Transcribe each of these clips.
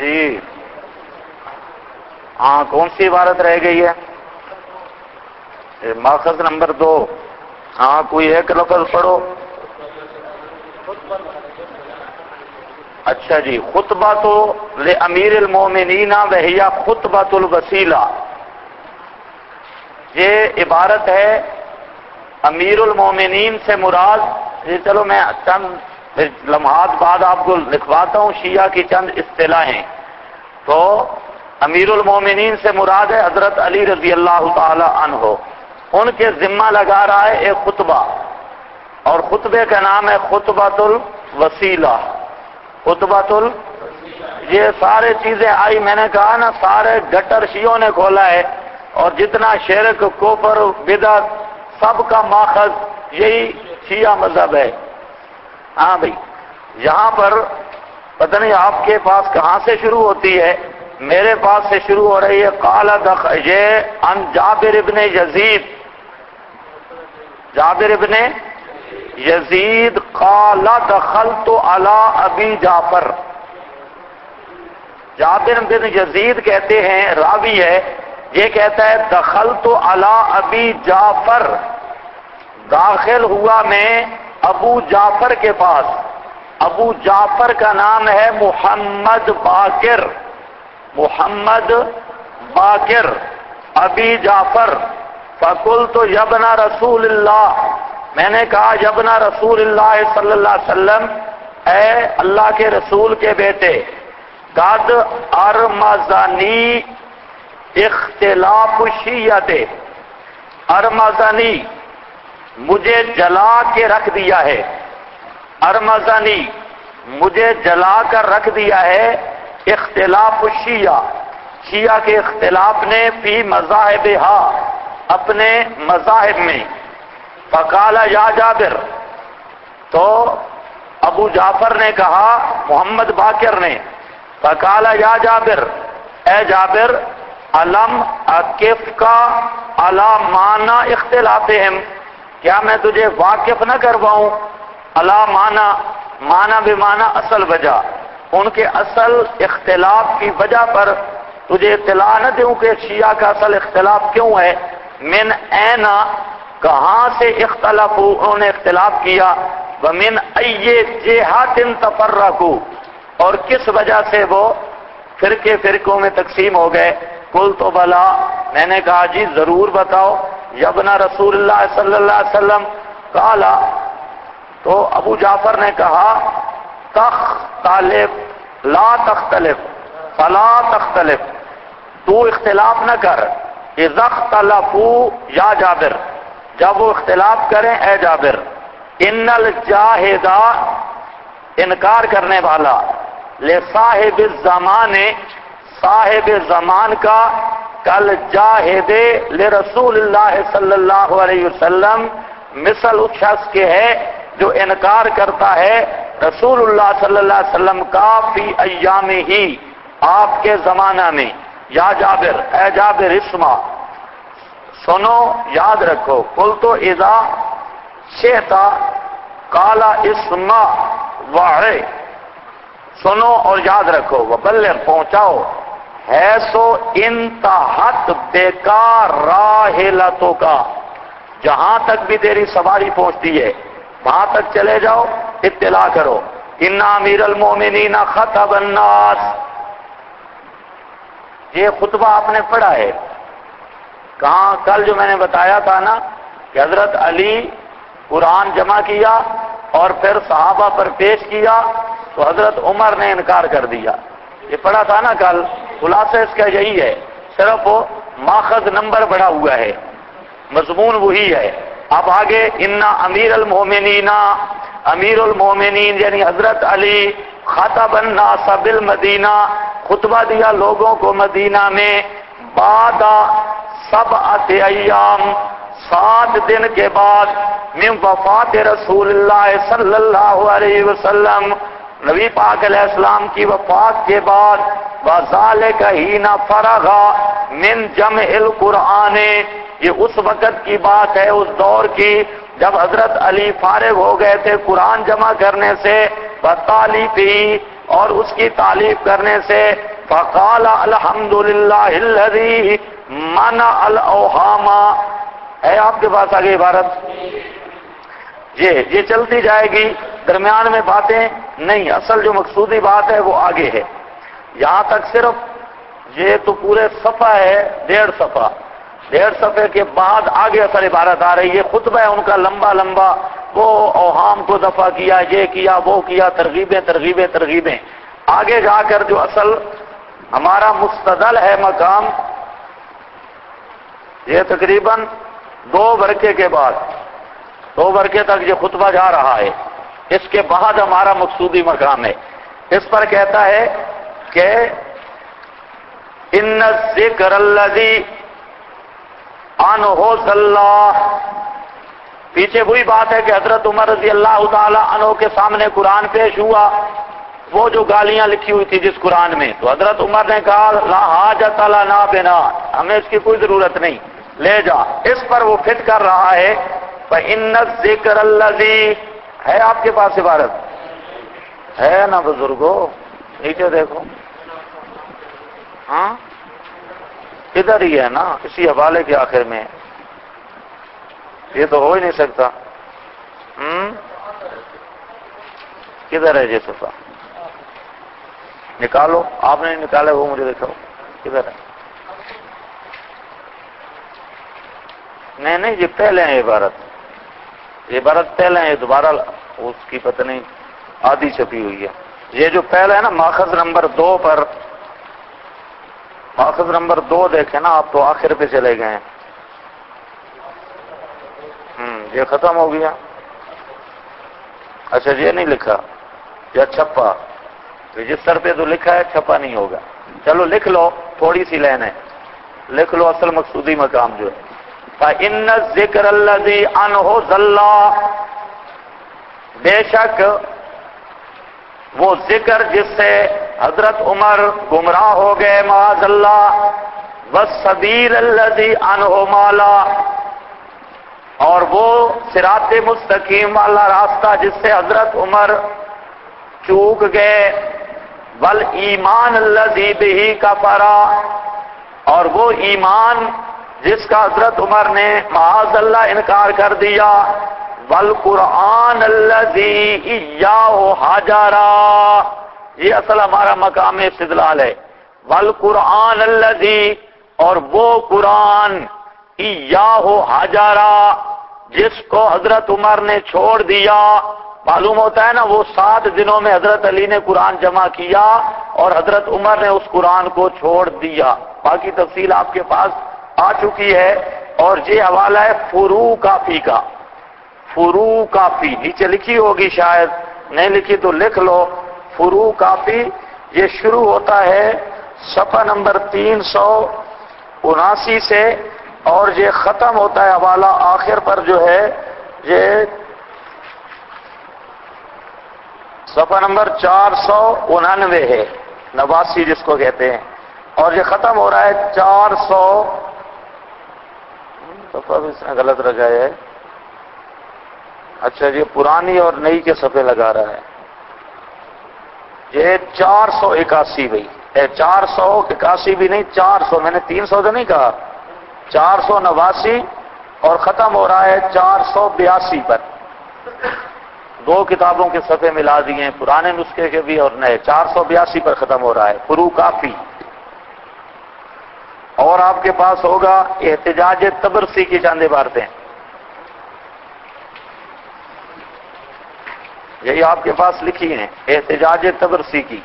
جی ہاں، کون سی عبارت رہ گئی ہے؟ ماخذ نمبر 2. ہاں، کوئی ایک لفظ پڑھو. اچھا جی، خطبہ تو لامیر المومنین وہی خطبۃ الوسیلہ. یہ عبارت ہے امیر المومنین سے مراد. یہ چلو میں چند لمحات بعد آپ کو لکھواتا ہوں شیعہ کی چند اصطلاحیں. تو امیر المومنین سے مراد ہے حضرت علی رضی اللہ تعالی عنہ. ان کے ذمہ لگا رہا ہے ایک خطبہ، اور خطبے کا نام ہے خطبۃ الوسیلہ. خطبۃ یہ سارے چیزیں آئی، میں نے کہا نا سارے گٹر شیعوں نے کھولا ہے، اور جتنا شرک کفر بدعت سب کا ماخذ یہی شیعہ مذہب ہے. ہاں بھائی، یہاں پر پتہ نہیں آپ کے پاس کہاں سے شروع ہوتی ہے، میرے پاس سے شروع ہو رہی ہے. قال یہ ان جابر ابن یزید، جابر ابن یزید قال دخلت علی ابی جعفر. جابر بن یزید کہتے ہیں، راوی ہے، یہ کہتا ہے دخلت علی ابی جعفر، داخل ہوا میں ابو جعفر کے پاس. ابو جعفر کا نام ہے محمد باقر. محمد باقر ابی جعفر. فقلت یا ابن رسول اللہ، میں نے کہا یا ابن رسول اللہ صلی اللہ علیہ وسلم، اے اللہ کے رسول کے بیٹے، قد ارمزنی اختلاف شیعت، ارمزنی مجھے جلا کے رکھ دیا ہے، ارمزنی مجھے جلا کر رکھ دیا ہے، اختلاف الشیعہ، شیعہ کے اختلاف نے فی مذاہبہا، اپنے مذاہب میں. فقال یا جابر، تو ابو جعفر نے کہا محمد باقر نے، فقال یا جابر، اے جابر، علم اکف کا علی معنی اختلافہم، کیا میں تجھے واقف نہ کرواؤں علی معنی، معنی بمعنی اصل وجہ، ان کے اصل اختلاف کی وجہ پر تجھے اطلاع نہ دوں کہ شیعہ کا اصل اختلاف کیوں ہے. من اینا، کہاں سے اختلافو، انہوں نے اختلاف کیا. ومن ای جہات تفرقو، اور کس وجہ سے وہ فرقوں میں تقسیم ہو گئے. قلت بلا، میں نے کہا جی ضرور بتاؤ. یا ابن رسول اللہ صلی اللہ علیہ وسلم، قالا، تو ابو جعفر نے کہا تختلف لا تختلف فلا تختلف، تو اختلاف نہ کر. اذا اختلفوا یا جابر، جب وہ اختلاف کریں اے جابر. ان الجاہدہ، انکار کرنے والا، لصاحب الزمان، صاحب زمان کا، کل جاہد لرسول اللہ صلی اللہ علیہ وسلم، مثل اس شخص کے ہے جو انکار کرتا ہے رسول اللہ صلی اللہ علیہ وسلم کا فی ایام ہی، آپ کے زمانہ میں. یا جابر، اے جابر، اسما، سنو، یاد رکھو. قل تو اذا شئتا، کالا اسما وعے، سنو اور یاد رکھو. وبلغ، پہنچاؤ. ہے سو انتہت بیکار راحلتوں کا، جہاں تک بھی تیری سواری پہنچتی ہے وہاں تک چلے جاؤ، اطلاع کرو. ان امیر المومنین خطب الناس، یہ خطبہ آپ نے پڑھا ہے کہاں؟ کل جو میں نے بتایا تھا نا کہ حضرت علی قرآن جمع کیا اور پھر صحابہ پر پیش کیا تو حضرت عمر نے انکار کر دیا. یہ پڑھا تھا نا کل. خلاصہ اس کا یہی ہے، صرف وہ ماخذ نمبر بڑھا ہوا ہے، مضمون وہی ہے. اب آگے ان امیر المومنین، امیر المومنین یعنی حضرت علی، خطب الناس بالمدینہ، خطبہ دیا لوگوں کو مدینہ میں، بعد 7 ایام، 7 دن کے بعد، من وفات رسول اللہ صلی اللہ علیہ وسلم، نبی پاک علیہ السلام کی وفات کے بعد. وذالک حین فرغ من جمع القرآن، یہ اس وقت کی بات ہے، اس دور کی جب حضرت علی فارغ ہو گئے تھے قرآن جمع کرنے سے، وتالیفہ، اور اس کی تالیف کرنے سے، فقال الحمد للہ الذی منع الاوہام. ہے آپ کے پاس آگے عبارت؟ یہ چلتی جائے گی، درمیان میں باتیں نہیں، اصل جو مقصودی بات ہے وہ آگے ہے. یہاں تک صرف یہ تو پورے صفحہ ہے، 1.5 صفحے کے بعد آگے اصل عبارت آ رہی ہے. خطبہ ہے ان کا لمبا لمبا، وہ اوہام کو دفع کیا، یہ کیا وہ کیا، ترغیبیں. آگے جا کر جو اصل ہمارا مستدل ہے مقام، یہ تقریباً 2 برقے کے بعد، 2 برقے تک یہ خطبہ جا رہا ہے. اس کے بعد ہمارا مقصودی مقام ہے. اس پر کہتا ہے کہ ان الذکر الذی عنہ صلی، پیچھے وہی بات ہے کہ حضرت عمر رضی اللہ تعالی عنہ کے سامنے قرآن پیش ہوا، وہ جو گالیاں لکھی ہوئی تھی جس قرآن میں، تو حضرت عمر نے کہا لا حاجت لنا بنا، ہمیں اس کی کوئی ضرورت نہیں، لے جا. اس پر وہ فٹ کر رہا ہے فإن الذکر الذی. ہے آپ کے پاس عبارت؟ ہے نا بزرگو؟ نیچے دیکھو. ہاں ادھر ہی ہے نا، اسی حوالے کے آخر میں. یہ تو ہو ہی نہیں سکتا. کدھر ہے یہ صفحہ؟ نکالو. آپ نے نکالے وہ مجھے دکھاؤ کدھر ہے. نہیں یہ پہلے ہیں عبارت پہلے ہیں، دوبارہ اس کی پتہ نہیں آدھی چھپی ہوئی ہے. یہ جو پہلے ہے نا ماخذ نمبر 2 پر، ماخذ نمبر 2 دیکھیں نا آپ، تو آخر پہ چلے گئے ہیں. یہ ختم ہو گیا. اچھا یہ نہیں لکھا یا چھپا؟ تو جس سر پہ تو لکھا ہے چھپا نہیں ہوگا. چلو لکھ لو، تھوڑی سی لین ہے، لکھ لو اصل مقصودی مقام جو ہے. فَإِنَّ الذِّكْرَ الَّذِي عَنْهُ ضَلَّ، بے شک وہ ذکر جس سے حضرت عمر گمراہ ہو گئے معاذ اللہ، وَالسَّبِيلَ الَّذِي عَنْهُ مَالَ، اور وہ صراط مستقیم والا راستہ جس سے حضرت عمر چوک گئے، وَالْإِيمَانَ الَّذِي بِهِ كَفَرَ، اور وہ ایمان جس کا حضرت عمر نے معاذ اللہ انکار کر دیا، وَالْقُرْآنَ الَّذِي إِيَّاهُ حَجَرَ، یہ اصل ہمارا مقام استدلال ہے. وَالْقُرْآنَ الَّذِي، اور وہ قرآن، إِيَّاهُ حَجَرَ، جس کو حضرت عمر نے چھوڑ دیا. معلوم ہوتا ہے نا وہ 7 دنوں میں حضرت علی نے قرآن جمع کیا اور حضرت عمر نے اس قرآن کو چھوڑ دیا. باقی تفصیل آپ کے پاس آ چکی ہے. اور یہ حوالہ ہے فروع کافی کا. فروع کافی نیچے لکھی ہوگی، شاید نہیں لکھی تو لکھ لو. فروع کافی یہ شروع ہوتا ہے صفحہ نمبر 379 سے، اور یہ ختم ہوتا ہے حوالہ آخر پر جو ہے یہ صفحہ نمبر 499 ہے، 89 جس کو کہتے ہیں، اور یہ ختم ہو رہا ہے 400. صفحہ بھی اس نے غلط لگایا ہے. اچھا یہ پرانی اور نئی کے صفحے لگا رہا ہے. یہ 481 بھائی، 481 بھی نہیں، 400، میں نے 300 تو نہیں کہا، 489، اور ختم ہو رہا ہے 482 پر. 2 کتابوں کے صفحے ملا دیے ہیں، پرانے نسخے کے بھی اور نئے. 482 پر ختم ہو رہا ہے فروع کافی. اور آپ کے پاس ہوگا احتجاج تبرسی کی چند عبارتیں، یہی آپ کے پاس لکھی ہیں، احتجاج تبرسی کی.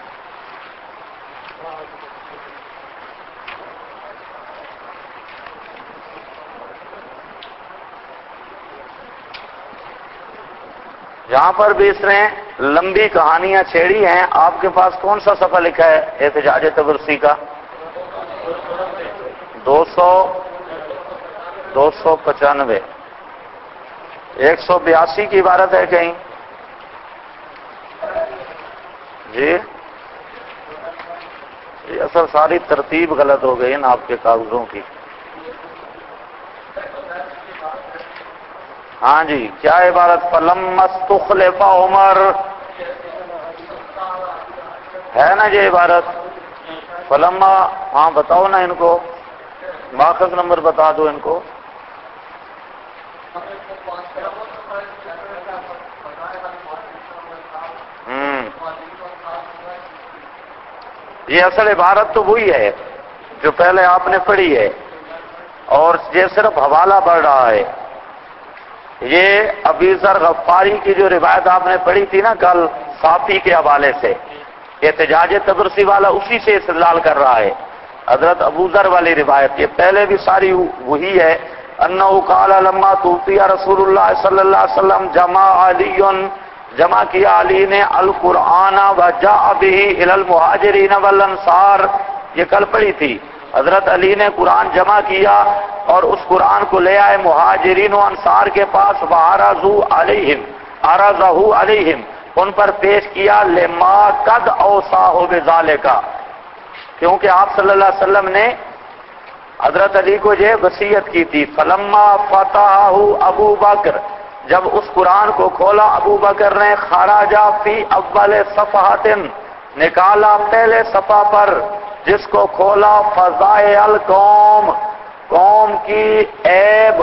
یہاں پر بھی اس نے لمبی کہانیاں چھیڑی ہیں. آپ کے پاس کون سا صفحہ لکھا ہے احتجاج تبرسی کا؟ 295. 182 کی عبارت ہے کہیں؟ جی اصل ساری ترتیب غلط ہو گئی ہے نا آپ کے کاغذوں کی. ہاں جی کیا عبارت؟ فَلَمَّا اسْتُخْلِفَ عمر، ہے نا یہ عبارت؟ فلما، ہاں بتاؤ نا ان کو، ماخذ نمبر بتا دو ان کو. یہ اصل عبارت تو وہی ہے جو پہلے آپ نے پڑھی ہے، اور یہ صرف حوالہ بڑھ رہا ہے. یہ ابی ذر غفاری کی جو روایت آپ نے پڑھی تھی نا کل صافی کے حوالے سے، احتجاج تبرسی والا اسی سے استدلال کر رہا ہے. حضرت ابو ذر والی روایت یہ پہلے بھی ساری وہی ہے. انہ قال لما توفی رسول اللہ صلی اللہ علیہ وسلم جمع علی، جمع کیا علی نے القرآن وجاء به الی المہاجرین والانصار، یہ کل پڑھی تھی. حضرت علی نے قرآن جمع کیا اور اس قرآن کو لے آئے مہاجرین و انصار کے پاس. وعرضوا علیہم، عرضہ علیہم، ان پر پیش کیا. لما قد اوصاہ بذالک، کیونکہ آپ صلی اللہ علیہ وسلم نے حضرت علی کو یہ وصیت کی تھی. فلما فتحہ ابو بکر، جب اس قرآن کو کھولا ابو بکر نے، خرج فی اول صفحۃ، نکالا پہلے صفحہ پر، جس کو کھولا فضائل القوم، قوم کی عیب،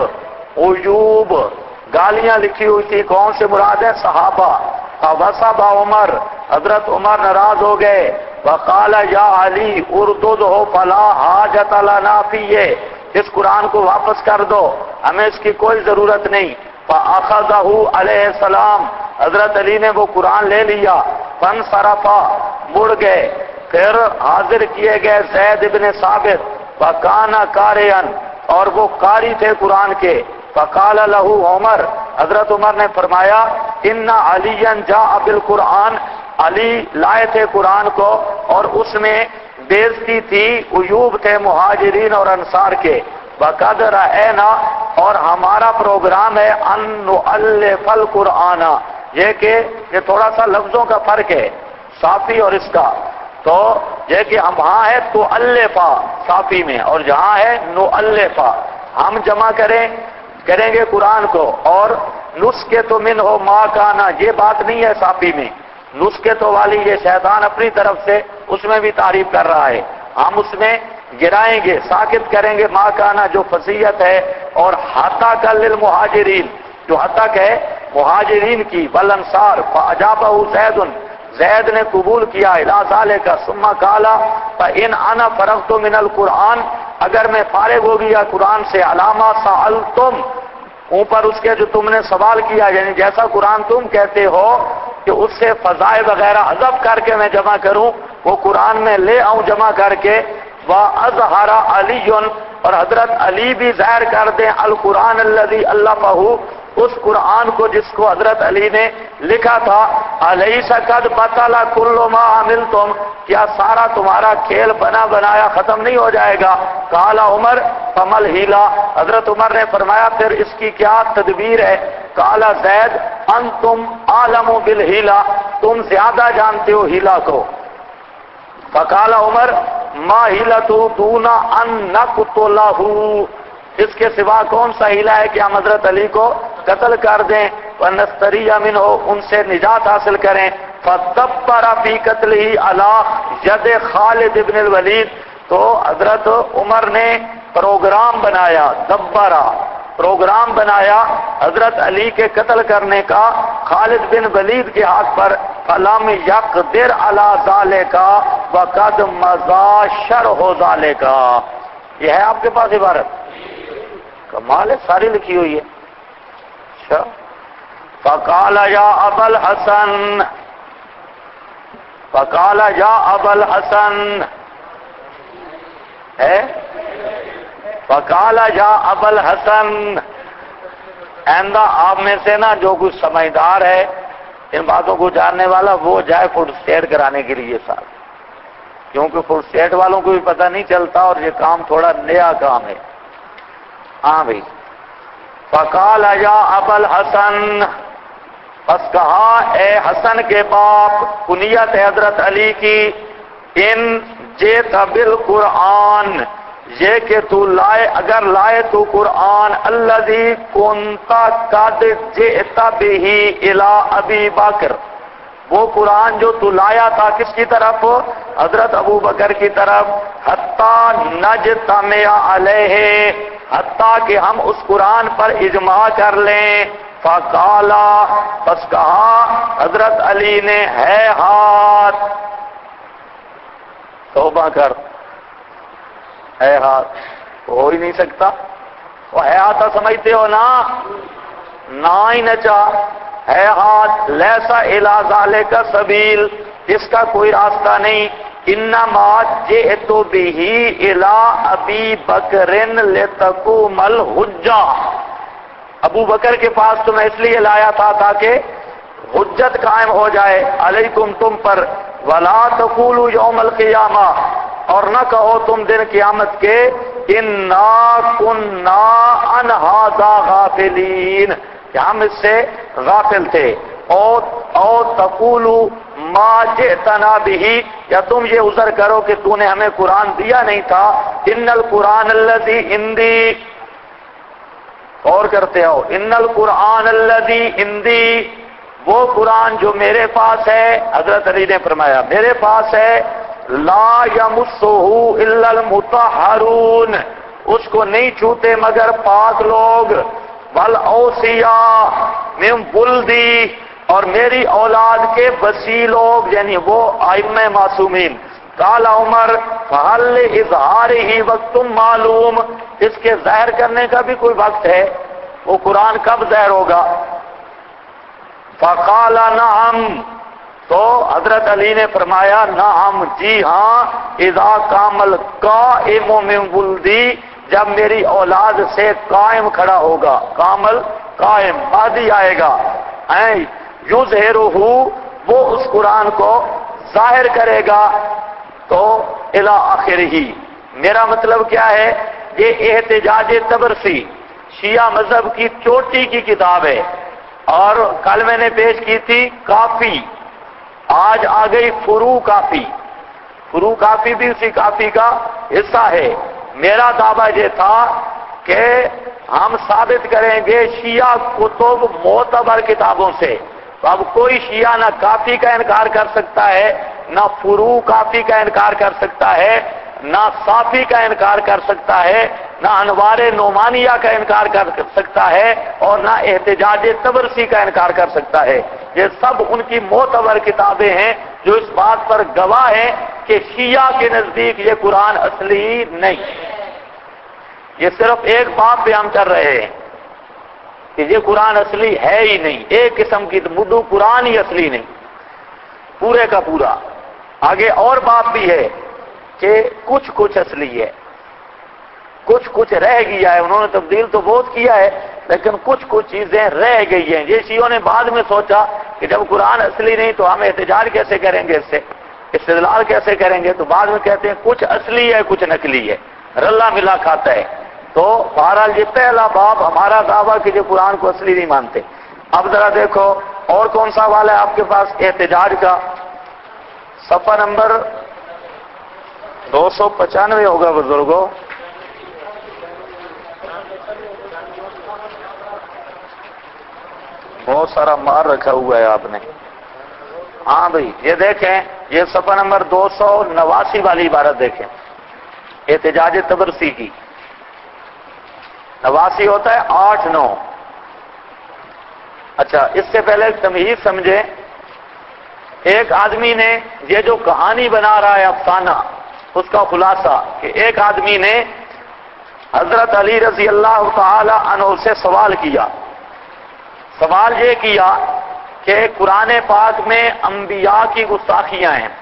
عیوب، گالیاں لکھی ہوئی تھی. کون سے مراد ہے؟ صحابہ. فوصب عمر، حضرت عمر ناراض ہو گئے. وقال یا علی ارددہ فلا حاجت لنا فیہ، اس قرآن کو واپس کر دو، ہمیں اس کی کوئی ضرورت نہیں. فاخذہ علیہ السلام، حضرت علی نے وہ قرآن لے لیا. فانصرف، مڑ گئے. پھر حاضر کیے گئے زید بن ثابت. وکان قارئا، اور وہ قاری تھے قرآن کے. فقال له عمر، حضرت عمر نے فرمایا ان علی جاء بالقرآن، علی لائے تھے قرآن کو اور اس میں بےزتی تھی، عیوب تھے مہاجرین اور انصار کے. وقد رأینا، اور ہمارا پروگرام ہے ان نؤلف القرآن، یہ کہ یہ تھوڑا سا لفظوں کا فرق ہے صافی اور اس کا. تو یہ کہ ہم وہاں ہے تو الفا صافی میں، اور جہاں ہے نؤلفا، ہم جمع کریں گے قرآن کو. اور نسخے تو من ہو ما کانا، یہ بات نہیں ہے صافی میں. نسخے تو والی یہ شیطان اپنی طرف سے اس میں بھی تعریف کر رہا ہے. ہم اس میں گرائیں گے، ساکت کریں گے ما کانا جو فصیحت ہے. اور حتا کل للمہاجرین، جو حتا ہے مہاجرین کی، والانصار. فاجابہ زید، زید نے قبول کیا. الی ذالک ثم قال فان انا فرغت من القرآن، اگر میں فارغ ہو گیا قرآن سے، علامہ سألتم، اوپر اس کے جو تم نے سوال کیا، یعنی جیسا قرآن تم کہتے ہو کہ اس سے فضائل وغیرہ حذف کر کے میں جمع کروں، وہ قرآن میں لے آؤں جمع کر کے. وَأَظْهَرَ عَلِيٌّ، اور حضرت علی بھی ظاہر کر دیں القرآن الذي أَلَّفَهُ، اس قرآن کو جس کو حضرت علی نے لکھا تھا. أَلَيْسَ قَدْ بَطَلَ كُلُّ مَا عَمِلْتُمْ، کیا سارا تمہارا کھیل بنا بنایا ختم نہیں ہو جائے گا؟ قال عمر فما الحیلہ، حضرت عمر نے فرمایا پھر اس کی کیا تدبیر ہے؟ قال زید انتم عالم بالحیلہ، تم زیادہ جانتے ہو ہیلہ کو. فقال عمر ما ہیلۃ دون ان نقتلہ، اس کے سوا کون سا ہیلہ ہے کہ ہم حضرت علی کو قتل کر دیں. ونستری منہ، ان سے نجات حاصل کریں. فدبر فی قتلہ علی ید خالد بن الولید، تو حضرت عمر نے پروگرام بنایا، دبرا پروگرام بنایا حضرت علی کے قتل کرنے کا خالد بن ولید کے ہاتھ پر. فلم یقدر علی ذالک وقد مضى شرح ذالک، یہ ہے آپ کے پاس عبارت؟ کمال ہے، ساری لکھی ہوئی ہے. اچھا. فقال یا ابا الحسن، فقال یا ابا الحسن ہے، فقال یا ابا الحسن، آئندہ آپ میں سے نا جو کچھ سمجھدار ہے ان باتوں کو جاننے والا وہ جائے فوڈ اسٹیٹ کرانے کے لیے ساتھ، کیونکہ فوڈ اسٹیٹ والوں کو بھی پتہ نہیں چلتا اور یہ کام تھوڑا نیا کام ہے. ہاں بھائی. فقال یا ابا الحسن، پس کہا اے حسن کے باپ، کنیت ہے حضرت علی کی. ان جیت بالقرآن، یہ کہ تو لائے، اگر لائے تو قرآن، الذی کنت قد جئت بہ الی ابی بکر، وہ قرآن جو تو لایا تھا کس کی طرف؟ حضرت ابو بکر کی طرف. حتیٰ نجتمع علیہ، حتیٰ کہ ہم اس قرآن پر اجماع کر لیں. فقالا، بس کہا حضرت علی نے، ہے ہاتھ. توبہ کر، ہے ہاتھ ہو ہی نہیں سکتا. وہ ہے ہاتھ سمجھتے ہو نا؟ نہ ہی نچا. ہے ہاتھ لیسا الی ذالک سبیل، اس کا کوئی راستہ نہیں. انما جئت بہ الی ابی بکر لتقوم الحجہ، ابو بکر کے پاس تو میں اس لیے لایا تھا تاکہ حجت قائم ہو جائے علیکم تم پر. ولا تقولوا یوم القیامہ، اور نہ کہو تم دن قیامت کے انا کنا عن ھذا غافلین، کہ ہم اس سے غافل تھے. او تقولوا ما جئتنا بہ، یا تم یہ عذر کرو کہ تو نے ہمیں قرآن دیا نہیں تھا. ان القرآن الذی عندی، اور کرتے ہو، ان القرآن الذی عندی، وہ قرآن جو میرے پاس ہے. حضرت علی نے فرمایا میرے پاس ہے. لا یمسہ الا المطہرون، اس کو نہیں چھوتے مگر پاک لوگ. والاوصیاء من ولدی، اور میری اولاد کے وصی لوگ، یعنی وہ ائمہ معصومین. قال عمر فہل اظہارہ وقت معلوم، اس کے ظاہر کرنے کا بھی کوئی وقت ہے؟ وہ قرآن کب ظاہر ہوگا؟ فقال نعم، تو حضرت علی نے فرمایا نعم، جی ہاں. اذا کامل قائم من ولدی، جب میری اولاد سے قائم کھڑا ہوگا. کامل قائم ماضی آئے گا. یظہرہ، وہ اس قرآن کو ظاہر کرے گا. تو الی آخرہ، میرا مطلب کیا ہے؟ یہ احتجاج طبرسی شیعہ مذہب کی چوٹی کی کتاب ہے. اور کل میں نے پیش کی تھی کافی، آج آ گئی فروع کافی. فروع کافی بھی اسی کافی کا حصہ ہے. میرا دعویٰ یہ تھا کہ ہم ثابت کریں گے شیعہ کتب معتبر کتابوں سے. تو اب کوئی شیعہ نہ کافی کا انکار کر سکتا ہے، نہ فروع کافی کا انکار کر سکتا ہے، نہ صافی کا انکار کر سکتا ہے، نہ انوار نعمانیہ کا انکار کر سکتا ہے، اور نہ احتجاج طبرسی کا انکار کر سکتا ہے. یہ سب ان کی معتبر کتابیں ہیں جو اس بات پر گواہ ہیں کہ شیعہ کے نزدیک یہ قرآن اصلی نہیں. یہ صرف ایک بات پہ ہم کر رہے ہیں کہ یہ قرآن اصلی ہے ہی نہیں. ایک قسم کی مدو قرآن ہی اصلی نہیں، پورے کا پورا. آگے اور بات بھی ہے کہ کچھ اصلی ہے، کچھ رہ گیا ہے. انہوں نے تبدیل تو بہت کیا ہے لیکن کچھ چیزیں رہ گئی ہیں. یہ شیعوں نے بعد میں سوچا کہ جب قرآن اصلی نہیں تو ہم احتجاج کیسے کریں گے، اس سے استدلال کیسے کریں گے. تو بعد میں کہتے ہیں کچھ اصلی ہے کچھ نقلی ہے، رلا ملا کھاتا ہے. تو بہرحال یہ پہلا باب ہمارا دعویٰ کہ یہ قرآن کو اصلی نہیں مانتے. اب ذرا دیکھو اور کون سا حوالہ ہے آپ کے پاس احتجاج کا؟ صفحہ نمبر 295 ہوگا بزرگوں. بہت سارا مار رکھا ہوا ہے آپ نے. ہاں بھائی یہ دیکھیں، یہ صفحہ نمبر 289 والی عبارت دیکھیں، احتجاج طبرسی کی. 89 ہوتا ہے 8-9. اچھا اس سے پہلے تمہید سمجھیں. ایک آدمی نے یہ جو کہانی بنا رہا ہے افسانہ، اس کا خلاصہ کہ ایک آدمی نے حضرت علی رضی اللہ تعالی عنہ سے سوال کیا. سوال یہ کیا کہ قرآن پاک میں انبیاء کی گستاخیاں ہیں.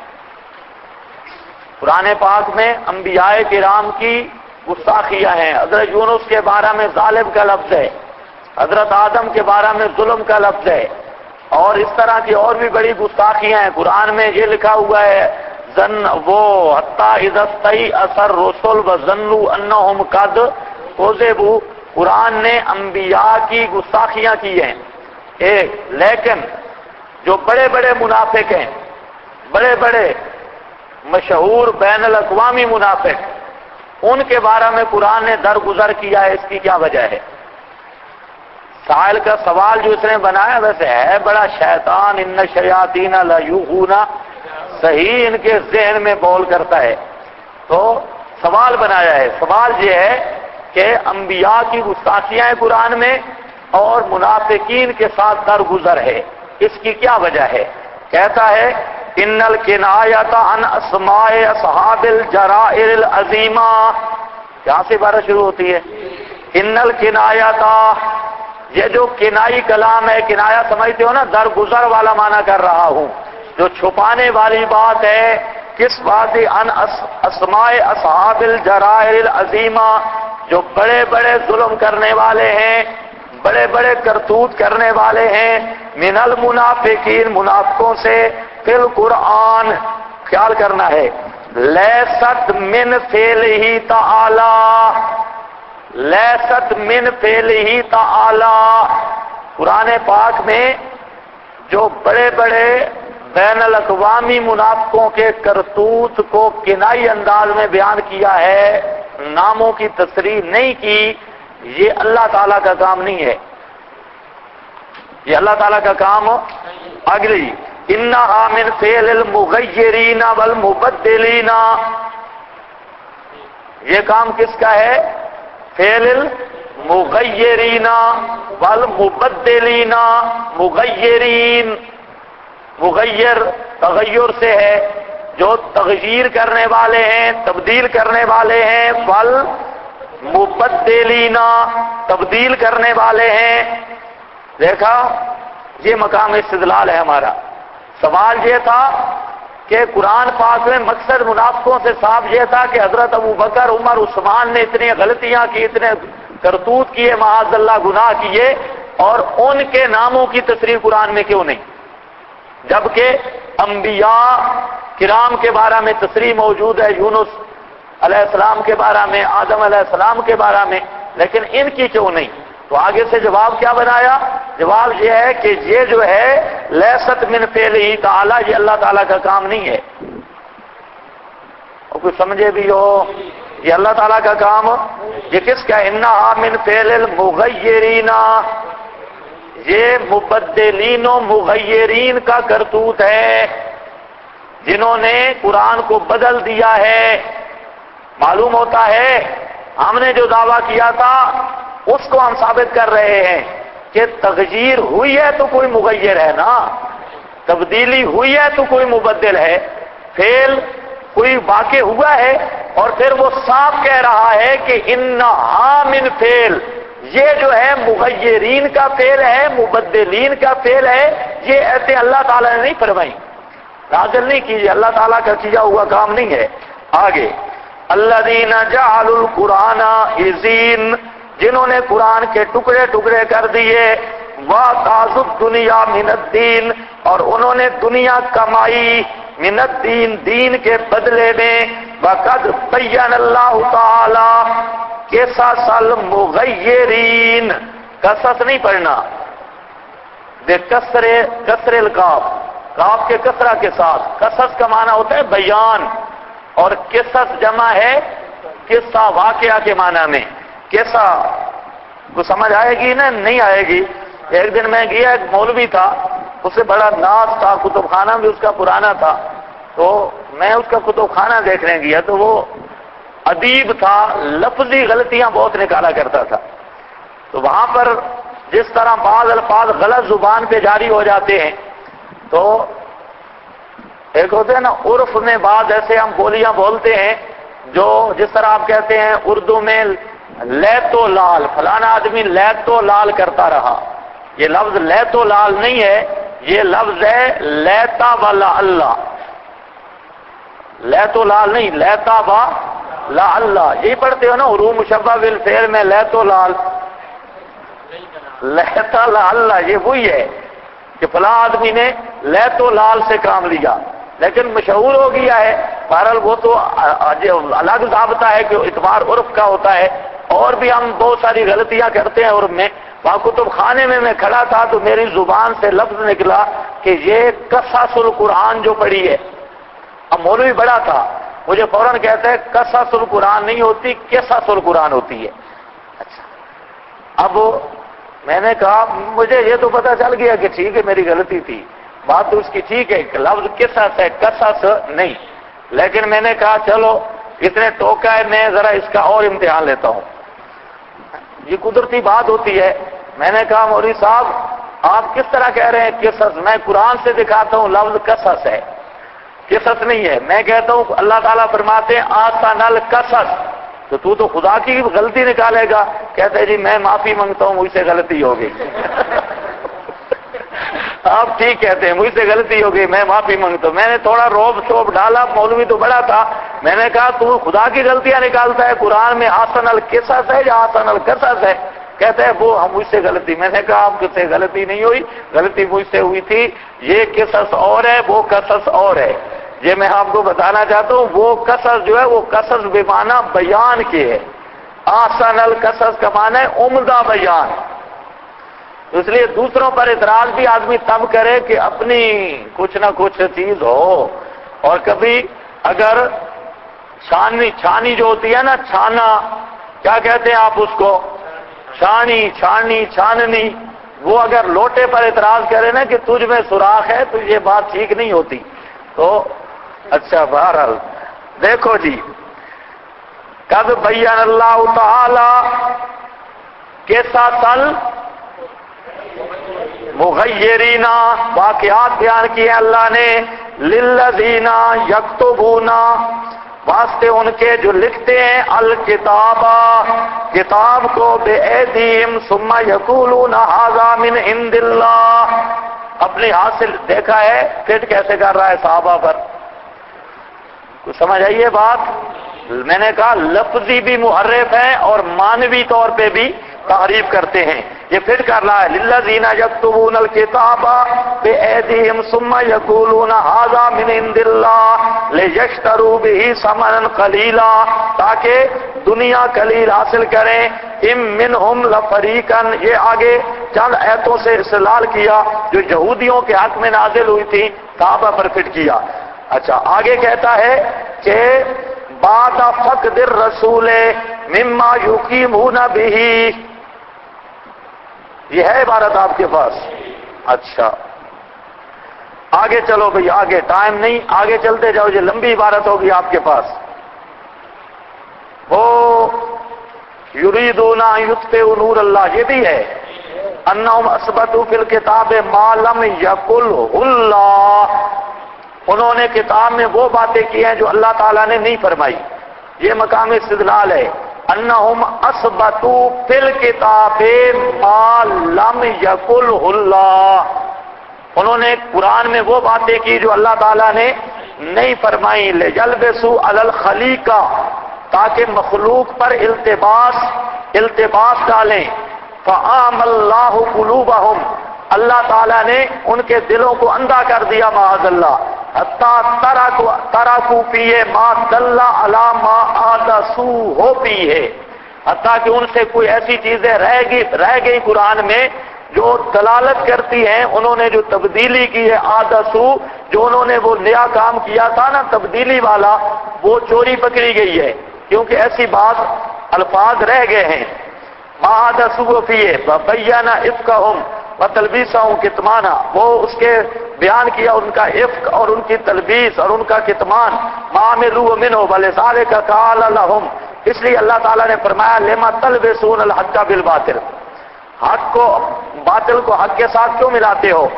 قرآن پاک میں انبیاء کرام کی گستاخیاں ہیں. حضرت یونس کے بارے میں ظالم کا لفظ ہے، حضرت آدم کے بارے میں ظلم کا لفظ ہے، اور اس طرح کی اور بھی بڑی گستاخیاں ہیں. قرآن میں یہ لکھا ہوا ہے حتیٰ اذا استیأس الرسل وظنوا انہم قد کذبوا. قرآن نے انبیاء کی گستاخیاں کی ہیں ایک، لیکن جو بڑے بڑے منافق ہیں، بڑے بڑے مشہور بین الاقوامی منافق، ان کے بارے میں قرآن نے درگزر کیا ہے. اس کی کیا وجہ ہے؟ سائل کا سوال جو اس نے بنایا ویسے ہے بڑا شیطان، ان شیاطین لیوحون، صحیح ان کے ذہن میں بول کرتا ہے، تو سوال بنایا ہے۔ سوال یہ ہے کہ انبیاء کی گستاخیاں ہیں قرآن میں اور منافقین کے ساتھ درگزر ہے، اس کی کیا وجہ ہے؟ کہتا ہے ان الکنایۃ عن اسماء اصحاب الجرائر العظیمہ، کہاں سے عبارت شروع ہوتی ہے؟ ان الکنایۃ، یہ جو کنائی کلام ہے، کنایا سمجھتے ہو نا، درگزر والا معنی کر رہا ہوں، جو چھپانے والی بات ہے، کس بات؟ ان اسماء اصحاب الجرائر العظیمہ، جو بڑے بڑے ظلم کرنے والے ہیں، بڑے بڑے کرتوت کرنے والے ہیں، من المنافقین، منافقوں سے، فی القرآن، خیال کرنا ہے، لیست من فعلہ تعالی، لیست من فعلہ تعالی، قرآن پاک میں جو بڑے بڑے بین الاقوامی منافقوں کے کرتوت کو کنائی انداز میں بیان کیا ہے، ناموں کی تصریح نہیں کی، یہ اللہ تعالیٰ کا کام نہیں ہے، یہ اللہ تعالیٰ کا کام اگلی انہا من فعل المغیرین والمبدلین، یہ کام کس کا ہے؟ فعل المغیرین والمبدلین، مغیرین، مغیر تغیر سے ہے، جو تغییر کرنے والے ہیں، تبدیل کرنے والے ہیں، والمبدلین، تبدیل کرنے والے ہیں۔ دیکھا، یہ مقام استدلال ہے ہمارا۔ سوال یہ تھا کہ قرآن پاک میں مقصد منافقوں سے صاف یہ تھا کہ حضرت ابو بکر، عمر، عثمان نے اتنی غلطیاں کی، اتنے کرتوت کیے، معاذ اللہ گناہ کیے، اور ان کے ناموں کی تصریح قرآن میں کیوں نہیں؟ جبکہ انبیاء کرام کے بارے میں تصریح موجود ہے، یونس علیہ السلام کے بارے میں، آدم علیہ السلام کے بارے میں، لیکن ان کی کیوں نہیں؟ تو آگے سے جواب کیا بنایا؟ جواب یہ ہے کہ یہ جو ہے لیست من فعلہ تعالی، یہ اللہ تعالیٰ کا کام نہیں ہے، اور کچھ سمجھے بھی ہو، یہ اللہ تعالیٰ کا کام، یہ کس کا؟ انہا من فعل المغیرین، یہ مبدلین و مغیرین کا کرتوت ہے، جنہوں نے قرآن کو بدل دیا ہے۔ معلوم ہوتا ہے ہم نے جو دعویٰ کیا تھا اس کو ہم ثابت کر رہے ہیں کہ تغییر ہوئی ہے تو کوئی مغیر ہے نا، تبدیلی ہوئی ہے تو کوئی مبدل ہے، فعل کوئی واقع ہوا ہے، اور پھر وہ صاف کہہ رہا ہے کہ انہا من فعل، یہ جو ہے مغیرین کا فعل ہے، مبدلین کا فعل ہے، یہ ایسے اللہ تعالیٰ نے نہیں فرمائی، نازل نہیں کیجیے، اللہ تعالیٰ کا کیا ہوا کام نہیں ہے۔ آگے الذین جعلوا القرآن عضین، جنہوں نے قرآن کے ٹکڑے ٹکڑے کر دیے، وَأَخَذُوا الدُّنْيَا مِنَ الدِّينِ، اور انہوں نے دنیا کمائی، من الدین، دین کے بدلے میں، وَقَدْ بَيَّنَ اللَّهُ تَعَالَى قِصَصَ الْمُغَيِّرِينَ، قصص نہیں پڑھنا، کسر القاف، قاف کے کسرہ کے ساتھ، قصص کا معنی ہوتا ہے بیان، اور قصص جمع ہے قصہ، واقعہ کے معنی میں، قصہ کو سمجھ آئے گی نا؟ نہیں آئے گی۔ ایک دن میں گیا، ایک مولوی تھا، اس سے بڑا ناز تھا، کتب خانہ بھی اس کا پرانا تھا، تو میں اس کا کتب خانہ دیکھنے گیا تو وہ ادیب تھا، لفظی غلطیاں بہت نکالا کرتا تھا، تو وہاں پر جس طرح بعض الفاظ غلط زبان پہ جاری ہو جاتے ہیں، تو ایک ہوتے ہیں نا عرف میں بعض ایسے ہم بولیاں بولتے ہیں، جو جس طرح آپ کہتے ہیں اردو میں لیتو لال، فلانا آدمی لیتو لال کرتا رہا، یہ لفظ لیتو لال نہیں ہے، یہ لفظ ہے لیتا والا اللہ، لیتو لال نہیں، لیتا با لا اللہ، یہی پڑھتے ہو نا حروف مشبہ بالفعل میں، لیتو لال، لیتا لا اللہ، یہ وہی ہے کہ فلاں آدمی نے لیتو لال سے کام لیا، لیکن مشہور ہو گیا ہے۔ بہرحال وہ تو الگ ضابطہ ہے کہ اعتبار عرف کا ہوتا ہے، اور بھی ہم بہت ساری غلطیاں کرتے ہیں عرف میں۔ وہاں کتب خانے میں میں کھڑا تھا تو میری زبان سے لفظ نکلا کہ یہ قصص القرآن جو پڑھی ہے، اب مولوی بڑا تھا، مجھے فوراً کہتا ہے قصص القرآن نہیں ہوتی، قصص القرآن ہوتی ہے۔ اچھا، اب میں نے کہا مجھے یہ تو پتا چل گیا کہ ٹھیک ہے میری غلطی تھی، بات تو اس کی ٹھیک ہے، لفظ قصص ہے قصص نہیں، لیکن میں نے کہا چلو اتنے ٹوکا ہے میں ذرا اس کا اور امتحان لیتا ہوں، یہ قدرتی بات ہوتی ہے۔ میں نے کہا مولوی صاحب آپ کس طرح کہہ رہے ہیں قصص؟ میں قرآن سے دکھاتا ہوں لفظ قصص ہے، قصص نہیں ہے۔ میں کہتا ہوں اللہ تعالیٰ فرماتے ہیں آسان القصص، تو خدا کی غلطی نکالے گا؟ کہتے جی میں معافی مانگتا ہوں مجھ سے غلطی ہو گئی۔ آپ ٹھیک کہتے ہیں مجھ سے غلطی ہو گئی میں معافی مانگتا ہوں۔ میں نے تھوڑا روب شوب ڈالا، مولوی تو بڑا تھا، میں نے کہا تو خدا کی غلطیاں نکالتا ہے، قرآن میں آسان القصص ہے یا آسان القصص ہے؟ کہتے ہیں وہ مجھ سے غلطی۔ میں نے کہا آپ سے غلطی نہیں ہوئی، غلطی مجھ سے ہوئی تھی، یہ قصص اور ہے وہ قصص اور ہے۔ یہ میں آپ کو بتانا چاہتا ہوں وہ قصص جو ہے وہ قصص بے معنی بیان کے ہے، آسان القصص کا معنی ہے عمدہ بیان۔ اس لیے دوسروں پر اعتراض بھی آدمی تب کرے کہ اپنی کچھ نہ کچھ چیز ہو، اور کبھی اگر چھانی جو ہوتی ہے نا، چھانا کیا کہتے ہیں آپ اس کو؟ چھاننی، وہ اگر لوٹے پر اعتراض کرے نا کہ تجھ میں سوراخ ہے تو یہ بات ٹھیک نہیں ہوتی۔ تو اچھا بہرحال دیکھو جی، قد بین اللہ تعالی قصص مغیرین، واقعات بیان کیے اللہ نے، للذین یکتبون، واسطے ان کے جو لکھتے ہیں، الکتاب، کتاب کو، بے ایدیہم ثم یقولون ھذا من عند اللہ، اپنے ہاتھ سے دیکھا ہے فٹ کیسے کر رہا ہے صحابہ پر، کچھ سمجھ آئیے بات؟ میں نے کہا لفظی بھی محرف ہے اور معنوی طور پہ بھی تحریف کرتے ہیں، یہ پھر کر رہا ہے للذین یکتبون الکتاب بایدیہم ثم یقولون ھذا من عند اللہ لیشتروا بہ ثمنا قلیلا، تاکہ دنیا قلیل حاصل کریں، ام منہم لفریقا، یہ آگے چند آیتوں سے استدلال کیا جو یہودیوں کے حق میں نازل ہوئی تھی، صحابہ پر فٹ کیا۔ اچھا آگے کہتا ہے کہ بعد فقد الرسول مما یقیمون بہ، یہ ہے عبارت آپ کے پاس؟ اچھا آگے چلو بھئی، آگے ٹائم نہیں، آگے چلتے جاؤ، یہ لمبی عبارت ہوگی آپ کے پاس۔ وہ یریدون ان یطفئوا نور اللہ، یہ بھی ہے، انہم اثبتوا فی الکتاب ما لم یقلہ اللہ، انہوں نے کتاب میں وہ باتیں کی ہیں جو اللہ تعالیٰ نے نہیں فرمائی، یہ مقام استدلال ہے۔ انہم اثبتوا فی الکتاب ما لم یقلہ اللہ، انہوں نے قرآن میں وہ باتیں کی جو اللہ تعالیٰ نے نہیں فرمائی، لیلبسوا علی الخلیقہ، تاکہ مخلوق پر التباس ڈالیں، فأعمی اللہ قلوبہم، اللہ تعالیٰ نے ان کے دلوں کو اندھا کر دیا معاذ اللہ، حتیٰ ترکوا فیہ ما دل علی ما احدثوہ فیہ، حتیٰ کہ ان سے کوئی ایسی چیزیں رہ گئی قرآن میں جو دلالت کرتی ہیں، انہوں نے جو تبدیلی کی ہے، احدثو، جو انہوں نے وہ نیا کام کیا تھا نا تبدیلی والا، وہ چوری پکڑی گئی ہے، کیونکہ ایسی بات الفاظ رہ گئے ہیں۔ ما احدثوہ فیہ فبین افکہم وتلبیسہم کتمانا، وہ اس کے بیان کیا ان کا افک اور ان کی تلبیس اور ان کا کتمان، ما عملوا منہ ولذالک قال لہم، اس لیے اللہ تعالیٰ نے فرمایا لما تلبسون الحق بالباطل، حق کو باطل کو حق کے ساتھ کیوں ملاتے ہو؟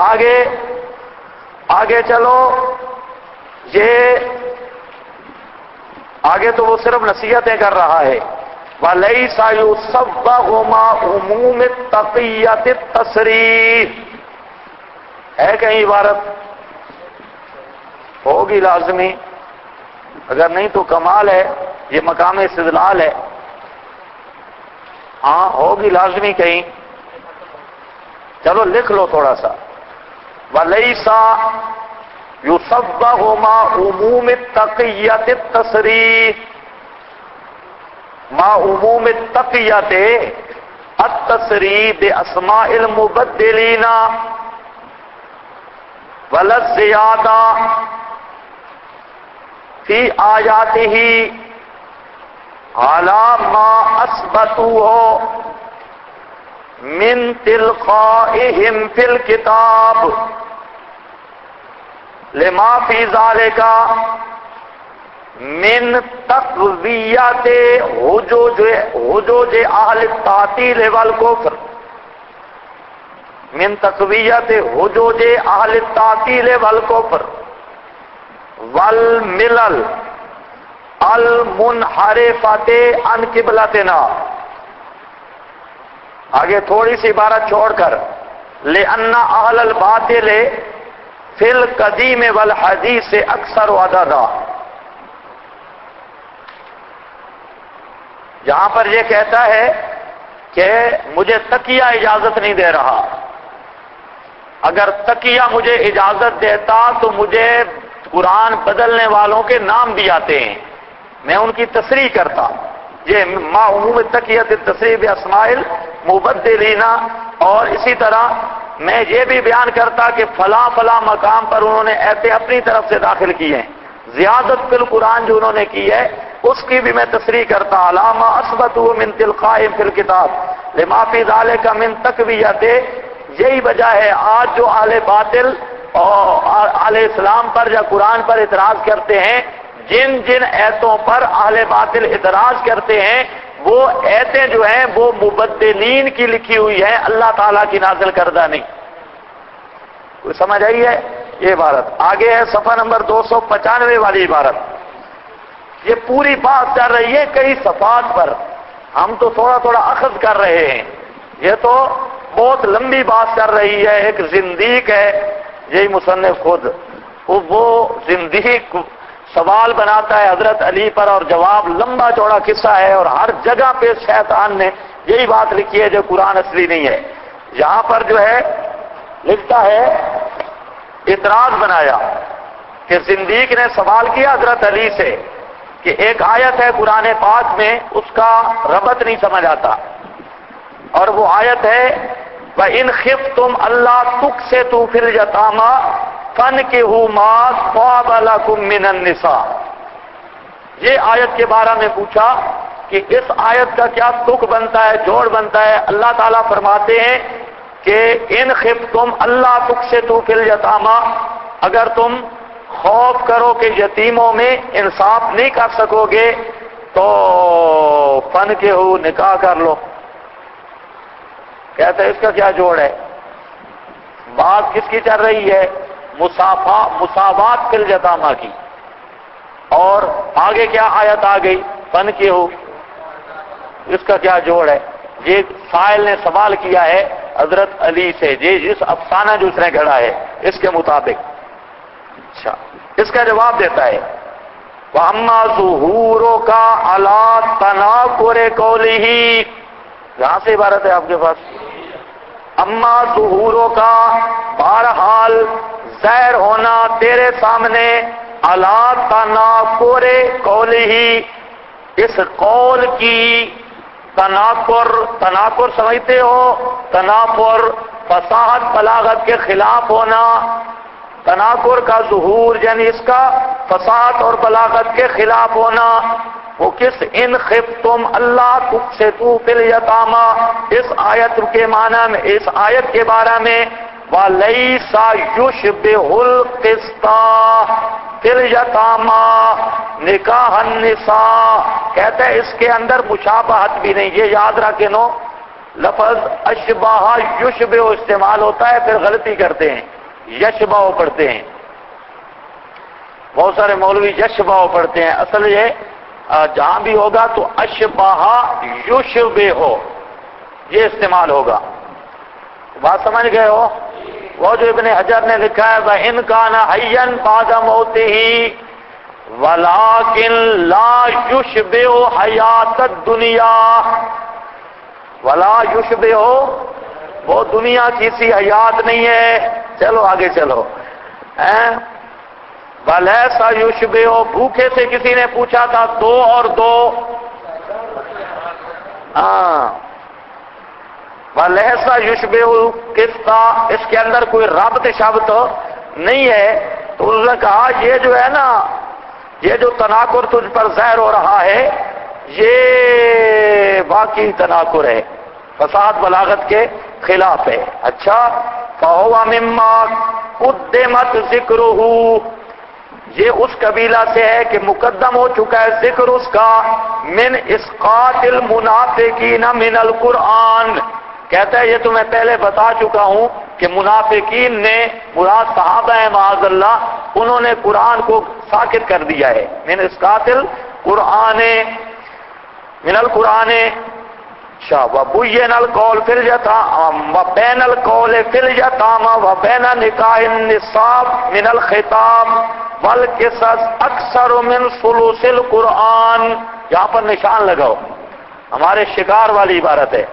آگے چلو، یہ آگے تو وہ صرف نصیحتیں کر رہا ہے۔ وَلَيْسَ يُصَبَّغُ مَا عُمُومِ التَّقِيَّةِ التَّصْرِيحِ، ہے کہیں عبارت؟ ہوگی لازمی، اگر نہیں تو کمال ہے، یہ مقام استدلال ہے، ہاں ہوگی لازمی کہیں، چلو لکھ لو تھوڑا سا۔ وَلَيْسَ يُصَبَّغُ مَا عُمُومِ التَّقِيَّةِ التَّصْرِيحِ، ما عموم التقیت التصریح باسماء المبدلین والزیادہ فی آیاتہ علی ما اثبتوہ من تلقائہم فی الکتاب لما فی ذالک من تقویت حجوج اہل التعطیل والکفر، من تقویت حجوج اہل التعطیل والکفر والملل المنحرفۃ عن قبلتنا. آگے تھوڑی سی عبارت چھوڑ کر لأن اہل الباطل فی القدیم والحدیث اکثر عددا. جہاں پر یہ کہتا ہے کہ مجھے تقیہ اجازت نہیں دے رہا، اگر تقیہ مجھے اجازت دیتا تو مجھے قرآن بدلنے والوں کے نام بھی آتے ہیں، میں ان کی تصریح کرتا. یہ ما عموم تقیت تصریح باسماء المبدلین، اور اسی طرح میں یہ بھی بیان کرتا کہ فلاں فلاں مقام پر انہوں نے ایسے اپنی طرف سے داخل کیے ہیں، زیادت فی القرآن جو انہوں نے کی ہے اس کی بھی میں تصریح کرتا. علامہ اثبتوا من تلقائہم فی الکتاب لما فی ذالک من تقویت. یہی وجہ ہے آج جو اہل باطل اور اہل اسلام پر یا قرآن پر اعتراض کرتے ہیں، جن جن ایتوں پر اہل باطل اعتراض کرتے ہیں وہ ایتیں جو ہیں وہ مبدلین کی لکھی ہوئی ہے، اللہ تعالیٰ کی نازل کردہ نہیں. کوئی سمجھ آئی ہے یہ عبارت؟ آگے ہے صفحہ نمبر 295 والی عبارت. یہ پوری بات چل رہی ہے کئی صفحات پر، ہم تو تھوڑا تھوڑا اخذ کر رہے ہیں، یہ تو بہت لمبی بات چل رہی ہے. ایک زندیق ہے، یہی مصنف خود، وہ زندیق سوال بناتا ہے حضرت علی پر اور جواب لمبا چوڑا قصہ ہے، اور ہر جگہ پہ شیطان نے یہی بات لکھی ہے جو قرآن اصلی نہیں ہے. یہاں پر جو ہے لکھتا ہے اعتراض بنایا کہ زندیق نے سوال کیا حضرت علی سے کہ ایک آیت ہے قرآن پاک میں اس کا ربط نہیں سمجھ آتا، اور وہ آیت ہے وَإِنْ خِفْتُمْ أَلَّا تُقْسِطُوا فِي الْيَتَامَىٰ فَانكِحُوا مَا طَابَ لَكُم مِّنَ النِّسَاءِ. یہ آیت کے بارے میں پوچھا کہ اس آیت کا کیا تک بنتا ہے، جوڑ بنتا ہے. اللہ تعالیٰ فرماتے ہیں کہ ان خفتم اللہ تقسطوا فی الیتامىٰ، اگر تم خوف کرو کہ یتیموں میں انصاف نہیں کر سکو گے تو فانکحوا، نکاح کر لو. کہتے ہیں اس کا کیا جوڑ ہے؟ بات کس کی چل رہی ہے؟ مساوات فی الیتامىٰ کی. اور آگے کیا آیت آ گئی؟ فانکحوا. اس کا کیا جوڑ ہے؟ یہ سائل نے سوال کیا ہے حضرت علی سے، یہ جس افسانہ جو اس نے گھڑا ہے اس کے مطابق. اچھا، اس کا جواب دیتا ہے وَأَمَّا ظُهُورُكَ عَلَىٰ تَنَاكُرِ قَوْلِهِ. یہاں سے عبارت ہے آپ کے پاس. اما ظُهُورُكَ، بہرحال ظاہر ہونا تیرے سامنے، عَلَىٰ تَنَاكُرِ قَوْلِهِ، اس قول کی تناکر سمجھتے ہو؟ تناکر فصاحت بلاغت کے خلاف ہونا. تناکر کا ظہور یعنی اس کا فصاحت اور بلاغت کے خلاف ہونا. وہ کس؟ ان خفتم اللہ تقسطوا فی الیتامىٰ، اس آیت کے معنی میں، اس آیت کے بارے میں وَلَيْسَ يُشْبِهُ الْقِسْطَ فِي الْيَتَامَىٰ نِكَاحَ النِّسَاء. کہتے ہیں اس کے اندر مشابہت بھی نہیں. یہ یاد رکھیں نو، لفظ اشبہ یشبہ استعمال ہوتا ہے، پھر غلطی کرتے ہیں، یشبہ پڑھتے ہیں. بہت سارے مولوی یشبہ پڑھتے ہیں، اصل یہ جہاں بھی ہوگا تو اشبہ یشبہ ہو، یہ استعمال ہوگا. بات سمجھ گئے ہو؟ وہ جو ابن حجر نے لکھا ہے وَإِنْ كَانَ حَيًّا بَعْدَ مَوْتِهِ وَلَٰكِنْ لَا يُشْبِهُ حَيَاةَ الدُّنْيَا. وَلَا يُشْبِهُ، وہ دنیا کی سی حیات نہیں ہے. چلو آگے چلو. وَلَيْسَ يُشْبِهُ، بھوکے سے کسی نے پوچھا تھا دو اور دو. وَلَيْسَ يُشْبِهُ الْقِسْطَ، اس کے اندر کوئی ربط شبط نہیں ہے. تو انہوں نے کہا یہ جو ہے نا، یہ جو تناکر تجھ پر ظاہر ہو رہا ہے یہ واقعی تناکر ہے. فصاحت بلاغت کے خلاف ہے. اچھا فَهُوَ مِمَّا قُدِّمَتْ ذِكْرُهُ، یہ اس قبیلہ سے ہے کہ مقدم ہو چکا ہے ذکر اس کا من اسقاط المنافقین من القرآن. کہتا ہے یہ تو میں پہلے بتا چکا ہوں کہ منافقین نے، مراد صحابہ ہیں معاذ اللہ، انہوں نے قرآن کو ساکت کر دیا ہے. من اسقاط القرآن من القرآن. اچھا وَبُيِّنَ الْقَوْلُ فِي الْيَتَامَى وَبَيْنَ الْقَوْلِ فِي الْيَتَامَى وَبَيْنَ نِكَاحِ النِّسَاءِ مِنَ الْخِطَابِ وَالْقِصَصِ أَكْثَرُ مِنْ ثُلُثِ الْقُرْآنِ. یہاں پر نشان لگاؤ، ہمارے شکار والی عبارت ہے.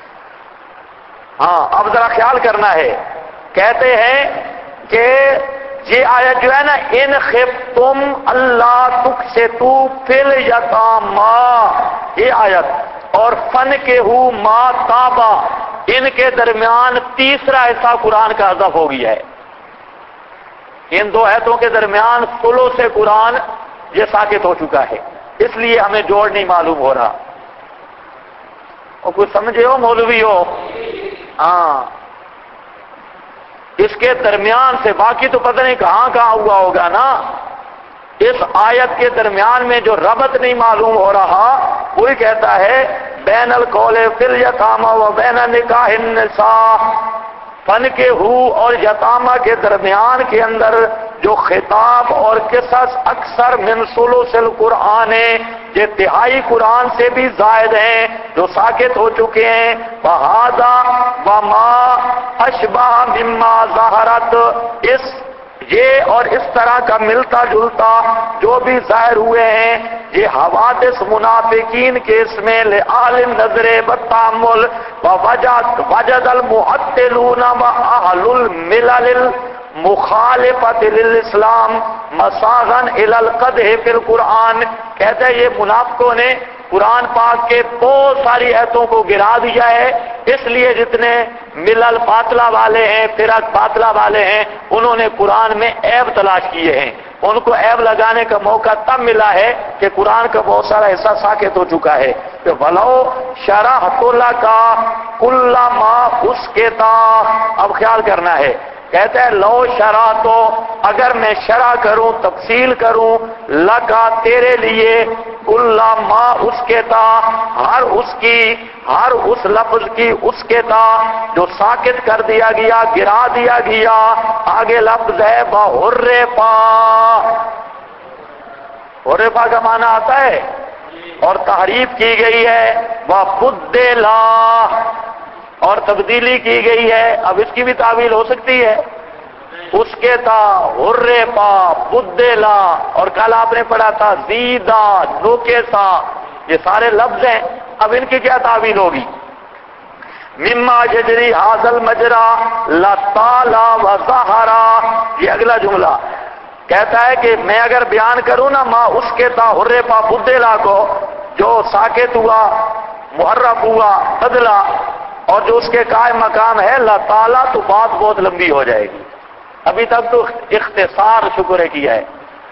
ہاں اب ذرا خیال کرنا ہے. کہتے ہیں کہ یہ آیت جو ہے نا، ان خفتم اللہ تقسطوا فی الیتامی، یہ آیت اور فن کے ہو ما تابا، ان کے درمیان تیسرا حصہ قرآن کا حذف ہو گیا ہے. ان دو آیتوں کے درمیان ثلث سے قرآن یہ ساکت ہو چکا ہے، اس لیے ہمیں جوڑ نہیں معلوم ہو رہا. اور کچھ سمجھے ہو مولوی ہو؟ ہاں اس کے درمیان سے، باقی تو پتہ نہیں کہاں کہاں ہوا ہوگا نا. اس آیت کے درمیان میں جو ربط نہیں معلوم ہو رہا، وہی کہتا ہے بین القول فی الیتامی و بین نکاح النساء، فن کے ہو اور یتامہ کے درمیان کے اندر جو خطاب اور قصص اکثر من ثلث القرآن، یہ تہائی قرآن سے بھی زائد ہیں جو ساکت ہو چکے ہیں. فہذا وما اشبہ مما ظہرت، یہ اور اس طرح کا ملتا جلتا جو بھی ظاہر ہوئے ہیں یہ حوادث منافقین کے اس میں لآل النظر بالتأمل ووجد المعطلون واہل الملل المخالفۃ للاسلام مساغا الی القدح فی القرآن. کہتے ہیں یہ منافقوں نے قرآن پاک کے بہت ساری آیتوں کو گرا دیا ہے، اس لیے جتنے ملل باطلہ والے ہیں، فرق باطلہ والے ہیں، انہوں نے قرآن میں عیب تلاش کیے ہیں. ان کو عیب لگانے کا موقع تب ملا ہے کہ قرآن کا بہت سارا حصہ ساکت ہو چکا ہے. کہ وَلَوْ شَرَحْتُ لَكَ كُلَّ مَا أُسْقِطَ، اب خیال کرنا ہے. کہتا ہے لو شرح، تو اگر میں شرح کروں، تفصیل کروں، لکا تیرے لیے، کل ما اس کے تا، ہر اس لفظ کی اس کے تا جو ساکت کر دیا گیا، گرا دیا گیا. آگے لفظ ہے بحرفا، حرفا کا معنی آتا ہے اور تحریف کی گئی ہے. وَبُدِّلَا، اور تبدیلی کی گئی ہے. اب اس کی بھی تعویل ہو سکتی ہے. اس کے تا، حرفا، بدلا، اور کل آپ نے پڑھا تھا زیدہ، نوکیسا، یہ سارے لفظ ہیں. اب ان کی کیا تعویل ہوگی؟ مما یجری ھذا المجرا لطالا وظہرا، یہ اگلا جملہ کہتا ہے کہ میں اگر بیان کروں نا ما اس کے تا حرفا بدلا کو، جو ساکت ہوا، محرف ہوا، بدلا، اور جو اس کے قائم مقام ہے لطالا، تو بات بہت لمبی ہو جائے گی. ابھی تک تو اختصار شکر کیا ہے،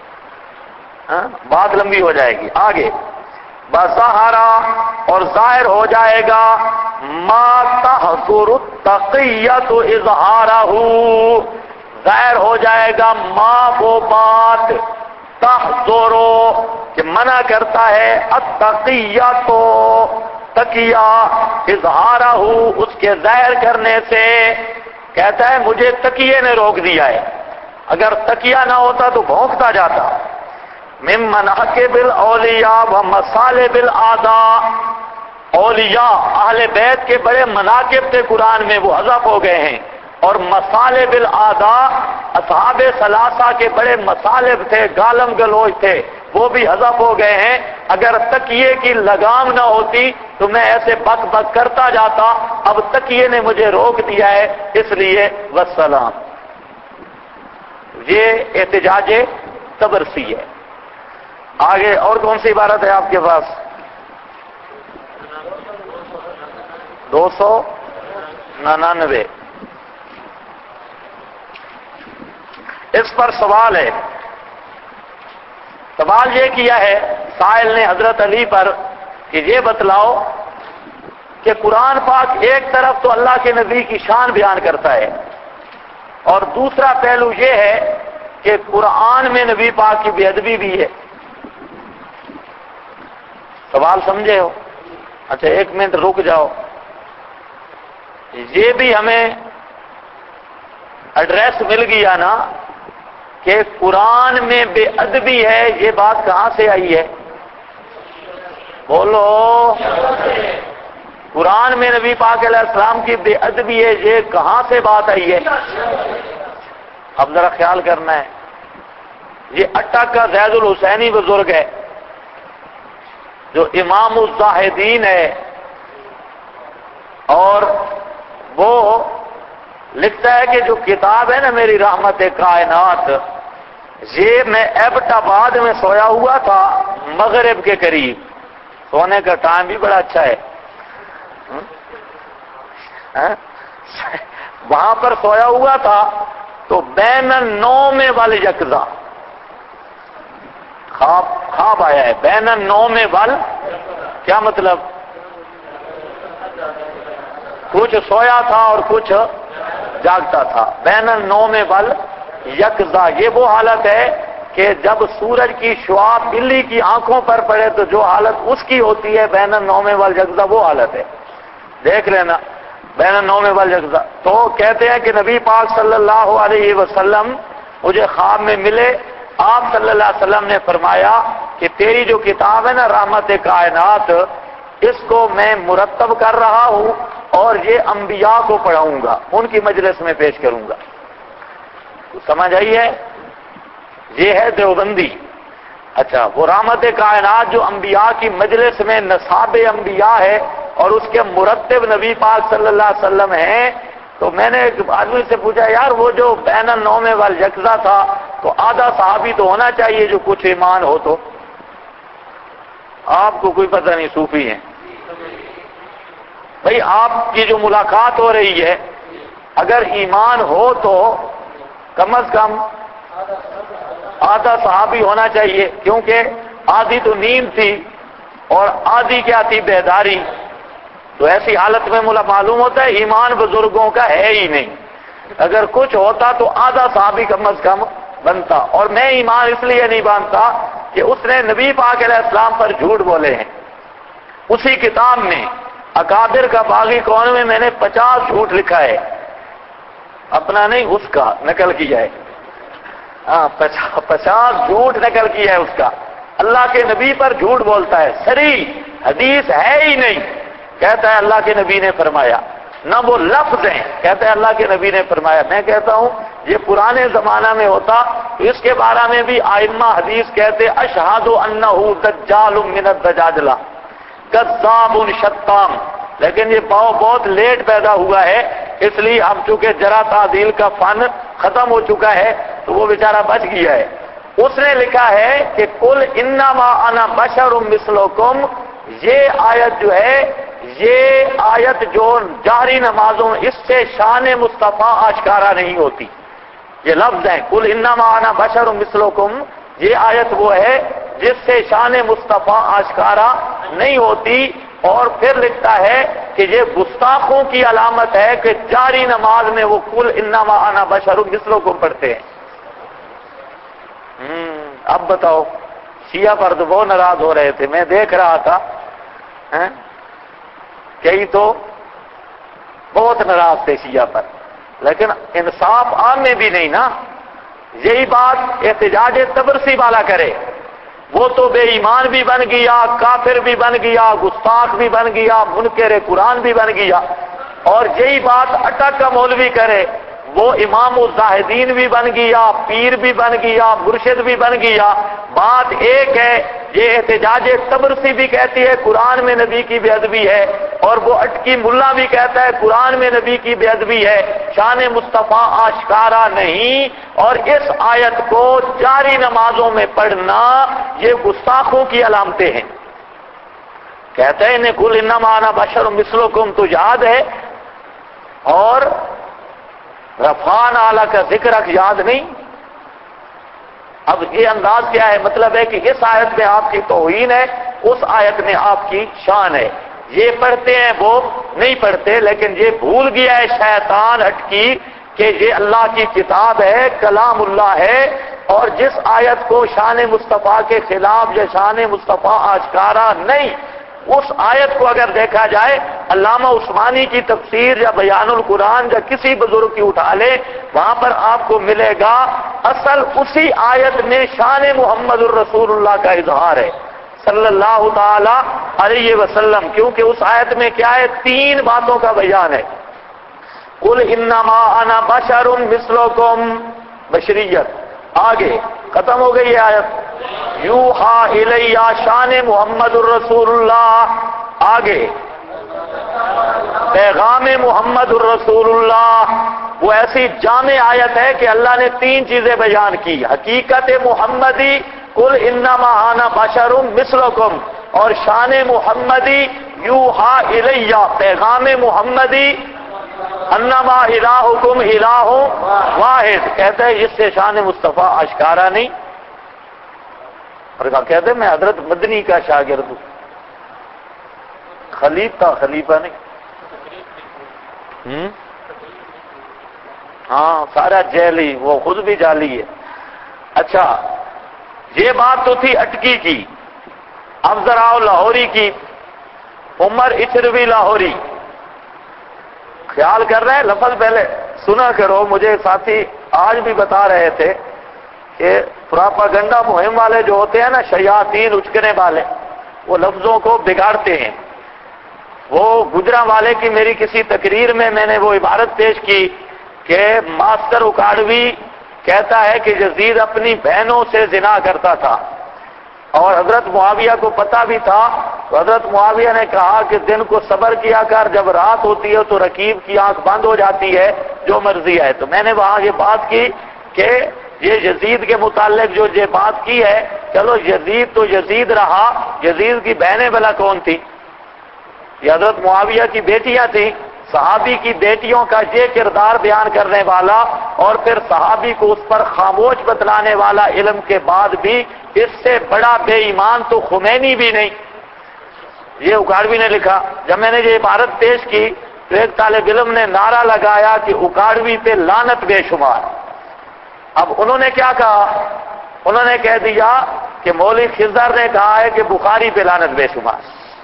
بات لمبی ہو جائے گی. آگے بظہرا، اور ظاہر ہو جائے گا ما تحضر التقیۃ اظہارہ، ظاہر ہو جائے گا ما وہ بات تحضر کہ منع کرتا ہے التقیۃ تقیہ اظہارہ اس کے ظاہر کرنے سے. کہتا ہے مجھے تقیے نے روک دیا ہے، اگر تقیہ نہ ہوتا تو بھونکتا جاتا. من مناقب الاولیاء و مصالب الاعداء، اولیاء اہل بیت کے بڑے مناقب تھے قرآن میں، وہ حذف ہو گئے ہیں. اور مصالب الاعداء، اصحاب ثلاثہ کے بڑے مصالب تھے، گالم گلوچ تھے، وہ بھی حذف ہو گئے ہیں. اگر تکیے کی لگام نہ ہوتی تو میں ایسے بک بک کرتا جاتا، اب تکیے نے مجھے روک دیا ہے، اس لیے والسلام. یہ احتجاج تبرسی ہے. آگے اور کون سی عبارت ہے آپ کے پاس؟ 299. اس پر سوال ہے. سوال یہ کیا ہے سائل نے حضرت علی پر کہ یہ بتلاؤ کہ قرآن پاک ایک طرف تو اللہ کے نبی کی شان بیان کرتا ہے، اور دوسرا پہلو یہ ہے کہ قرآن میں نبی پاک کی بے ادبی بھی ہے۔ سوال سمجھے ہو؟ اچھا ایک منٹ رک جاؤ، یہ بھی ہمیں ایڈریس مل گیا نا کہ قرآن میں بے ادبی ہے، یہ بات کہاں سے آئی ہے؟ بولو۔ قرآن میں نبی پاک علیہ السلام کی بے ادبی ہے، یہ کہاں سے بات آئی ہے؟ اب ذرا خیال کرنا ہے، یہ اٹک کا زید الحسینی بزرگ ہے جو امام الزاہدین ہے، اور وہ لکھتا ہے کہ جو کتاب ہے نا میری رحمت کائنات، یہ میں ایبٹ آباد میں سویا ہوا تھا مغرب کے قریب، سونے کا ٹائم بھی بڑا اچھا ہے، وہاں پر سویا ہوا تھا تو بین النوم والیقظہ خواب آیا ہے۔ بین النوم وال کیا مطلب؟ کچھ سویا تھا اور کچھ جاگتا تھا۔ بین النوم والیقظہ یہ وہ حالت ہے کہ جب سورج کی شعاع بلی کی آنکھوں پر پڑے تو جو حالت اس کی ہوتی ہے بین النوم والیقظہ وہ حالت ہے، دیکھ لینا بین النوم والیقظہ۔ تو کہتے ہیں کہ نبی پاک صلی اللہ علیہ وسلم مجھے خواب میں ملے، آپ صلی اللہ علیہ وسلم نے فرمایا کہ تیری جو کتاب ہے نا رحمت کائنات، اس کو میں مرتب کر رہا ہوں اور یہ انبیاء کو پڑھاؤں گا، ان کی مجلس میں پیش کروں گا۔ سمجھ آئی ہے؟ یہ ہے دیوبندی۔ اچھا وہ رحمت کائنات جو انبیاء کی مجلس میں نصاب انبیاء ہے اور اس کے مرتب نبی پاک صلی اللہ علیہ وسلم ہیں، تو میں نے ایک آدمی سے پوچھا یار وہ جو بین النوم والیقظہ تھا تو آدھا صحابی تو ہونا چاہیے جو کچھ ایمان ہو، تو آپ کو کوئی پتہ نہیں صوفی ہیں بھئی، آپ کی جو ملاقات ہو رہی ہے اگر ایمان ہو تو کم از کم آدھا صحابی ہونا چاہیے، کیونکہ آدھی تو نیند تھی اور آدھی کیا تھی؟ بیداری۔ تو ایسی حالت میں معلوم ہوتا ہے ایمان بزرگوں کا ہے ہی نہیں، اگر کچھ ہوتا تو آدھا صحابی کم از کم بنتا۔ اور میں ایمان اس لیے نہیں باندھتا کہ اس نے نبی پاک علیہ السلام پر جھوٹ بولے ہیں۔ اسی کتاب میں اکابر کا باغی کون میں میں نے 50 جھوٹ لکھا ہے، اپنا نہیں اس کا نقل کیا ہے، 50 جھوٹ نقل کیا ہے اس کا۔ اللہ کے نبی پر جھوٹ بولتا ہے، صریح حدیث ہے ہی نہیں، کہتا ہے اللہ کے نبی نے فرمایا، نہ وہ لفظ ہیں، کہتا ہے اللہ کے نبی نے فرمایا۔ میں کہتا ہوں یہ پرانے زمانہ میں ہوتا تو اس کے بارے میں بھی ائمہ حدیث کہتے اشہد انہ دجال من الدجاجلہ کذاب شتام، لیکن یہ بہت لیٹ پیدا ہوا ہے، اس لیے اب چونکہ جرا تعدیل کا فن ختم ہو چکا ہے تو وہ بیچارہ بچ گیا ہے۔ اس نے لکھا ہے کہ قل انما انا بشر مثلکم، یہ آیت جو ہے، یہ آیت جو جہری نمازوں اس سے شان مصطفیٰ آشکارا نہیں ہوتی، یہ لفظ ہیں قل انما انا بشر مثلکم، یہ آیت وہ ہے جس سے شان مصطفیٰ آشکارا نہیں ہوتی۔ اور پھر لکھتا ہے کہ یہ گستاخوں کی علامت ہے کہ جاری نماز میں وہ قل انما انا بشر مثلکم پڑھتے ہیں۔ اب بتاؤ، شیعہ پر تو بہت ناراض ہو رہے تھے، میں دیکھ رہا تھا کئی تو بہت ناراض تھے شیعہ پر، لیکن انصاف عام میں بھی نہیں نا۔ یہی بات احتجاج طبرسی والا کرے، وہ تو بے ایمان بھی بن گیا، کافر بھی بن گیا، گستاخ بھی بن گیا، منکر قرآن بھی بن گیا، اور یہی بات اٹک کا مولوی کرے، وہ امام الزاہدین بھی بن گیا، پیر بھی بن گیا، مرشد بھی بن گیا۔ بات ایک ہے، یہ احتجاج طبرسی بھی کہتی ہے قرآن میں نبی کی بے ادبی ہے، اور وہ اٹکی ملا بھی کہتا ہے قرآن میں نبی کی بے ادبی ہے، شان مصطفیٰ آشکارا نہیں۔ اور اس آیت کو جاری نمازوں میں پڑھنا یہ گستاخوں کی علامتیں ہیں۔ کہتے ہیں انہیں قل انما انا بشر مثلکم تو یاد ہے، اور رفعنا لک ذکرک یاد نہیں۔ اب یہ انداز کیا ہے؟ مطلب ہے کہ اس آیت میں آپ کی توہین ہے، اس آیت میں آپ کی شان ہے۔ یہ پڑھتے ہیں وہ نہیں پڑھتے، لیکن یہ بھول گیا ہے شیطان ہٹکی کہ یہ اللہ کی کتاب ہے، کلام اللہ ہے، اور جس آیت کو شان مصطفیٰ کے خلاف یا شان مصطفیٰ آشکارا نہیں، اس آیت کو اگر دیکھا جائے علامہ عثمانی کی تفسیر یا بیان القرآن یا کسی بزرگ کی اٹھا لے، وہاں پر آپ کو ملے گا اصل اسی آیت میں شان محمد الرسول اللہ کا اظہار ہے صلی اللہ تعالی علیہ وسلم، کیونکہ اس آیت میں کیا ہے؟ 3 باتوں کا بیان ہے۔ قل انما انا بشر مثلکم، بشریت، آگے ختم ہو گئی ہے آیت، یوحا الیہ، شان محمد الرسول اللہ، آگے پیغام محمد الرسول اللہ۔ وہ ایسی جامع آیت ہے کہ اللہ نے 3 چیزیں بیان کی، حقیقت محمدی قل انما انا بشر مثلکم، اور شان محمدی یوحا الیہ، پیغام محمدی انما الہکم الہ واحد، کہتے ہیں اس سے شان مصطفیٰ اشکارا نہیں، اور کہتے ہیں میں حضرت مدنی کا شاگرد ہوں، خلیفہ نہیں، ہاں سارا جعلی، وہ خود بھی جعلی ہے۔ اچھا یہ بات تو تھی اٹکی کی، اب ذرا آؤ لاہوری کی، عمر اچھروی لاہوری، خیال کر رہے ہیں؟ لفظ پہلے سنا کرو، مجھے ساتھی آج بھی بتا رہے تھے کہ پراپاگنڈا مہم والے جو ہوتے ہیں نا، شیاطین اچکنے والے، وہ لفظوں کو بگاڑتے ہیں۔ وہ گجرا والے کی میری کسی تقریر میں نے وہ عبارت پیش کی کہ ماسٹر اکاڑوی کہتا ہے کہ یزید اپنی بہنوں سے زنا کرتا تھا، اور حضرت معاویہ کو پتا بھی تھا، تو حضرت معاویہ نے کہا کہ دن کو صبر کیا کر، جب رات ہوتی ہے تو رقیب کی آنکھ بند ہو جاتی ہے، جو مرضی ہے۔ تو میں نے وہاں یہ بات کی کہ یہ یزید کے متعلق جو یہ بات کی ہے، چلو یزید تو یزید رہا، یزید کی بہنیں بلا کون تھی؟ یہ حضرت معاویہ کی بیٹیاں تھیں۔ صحابی کی بیٹیوں کا یہ کردار بیان کرنے والا اور پھر صحابی کو اس پر خاموش بتلانے والا علم کے بعد بھی اس سے بڑا بے ایمان تو خمینی بھی نہیں، یہ اکاڑوی نے لکھا۔ جب میں نے یہ عبارت پیش کی تو ایک طالب علم نے نعرہ لگایا کہ اکاڑوی پہ لعنت بے شمار۔ اب انہوں نے کیا کہا؟ انہوں نے کہہ دیا کہ مولوی خضر نے کہا ہے کہ بخاری پہ لعنت بے شمار۔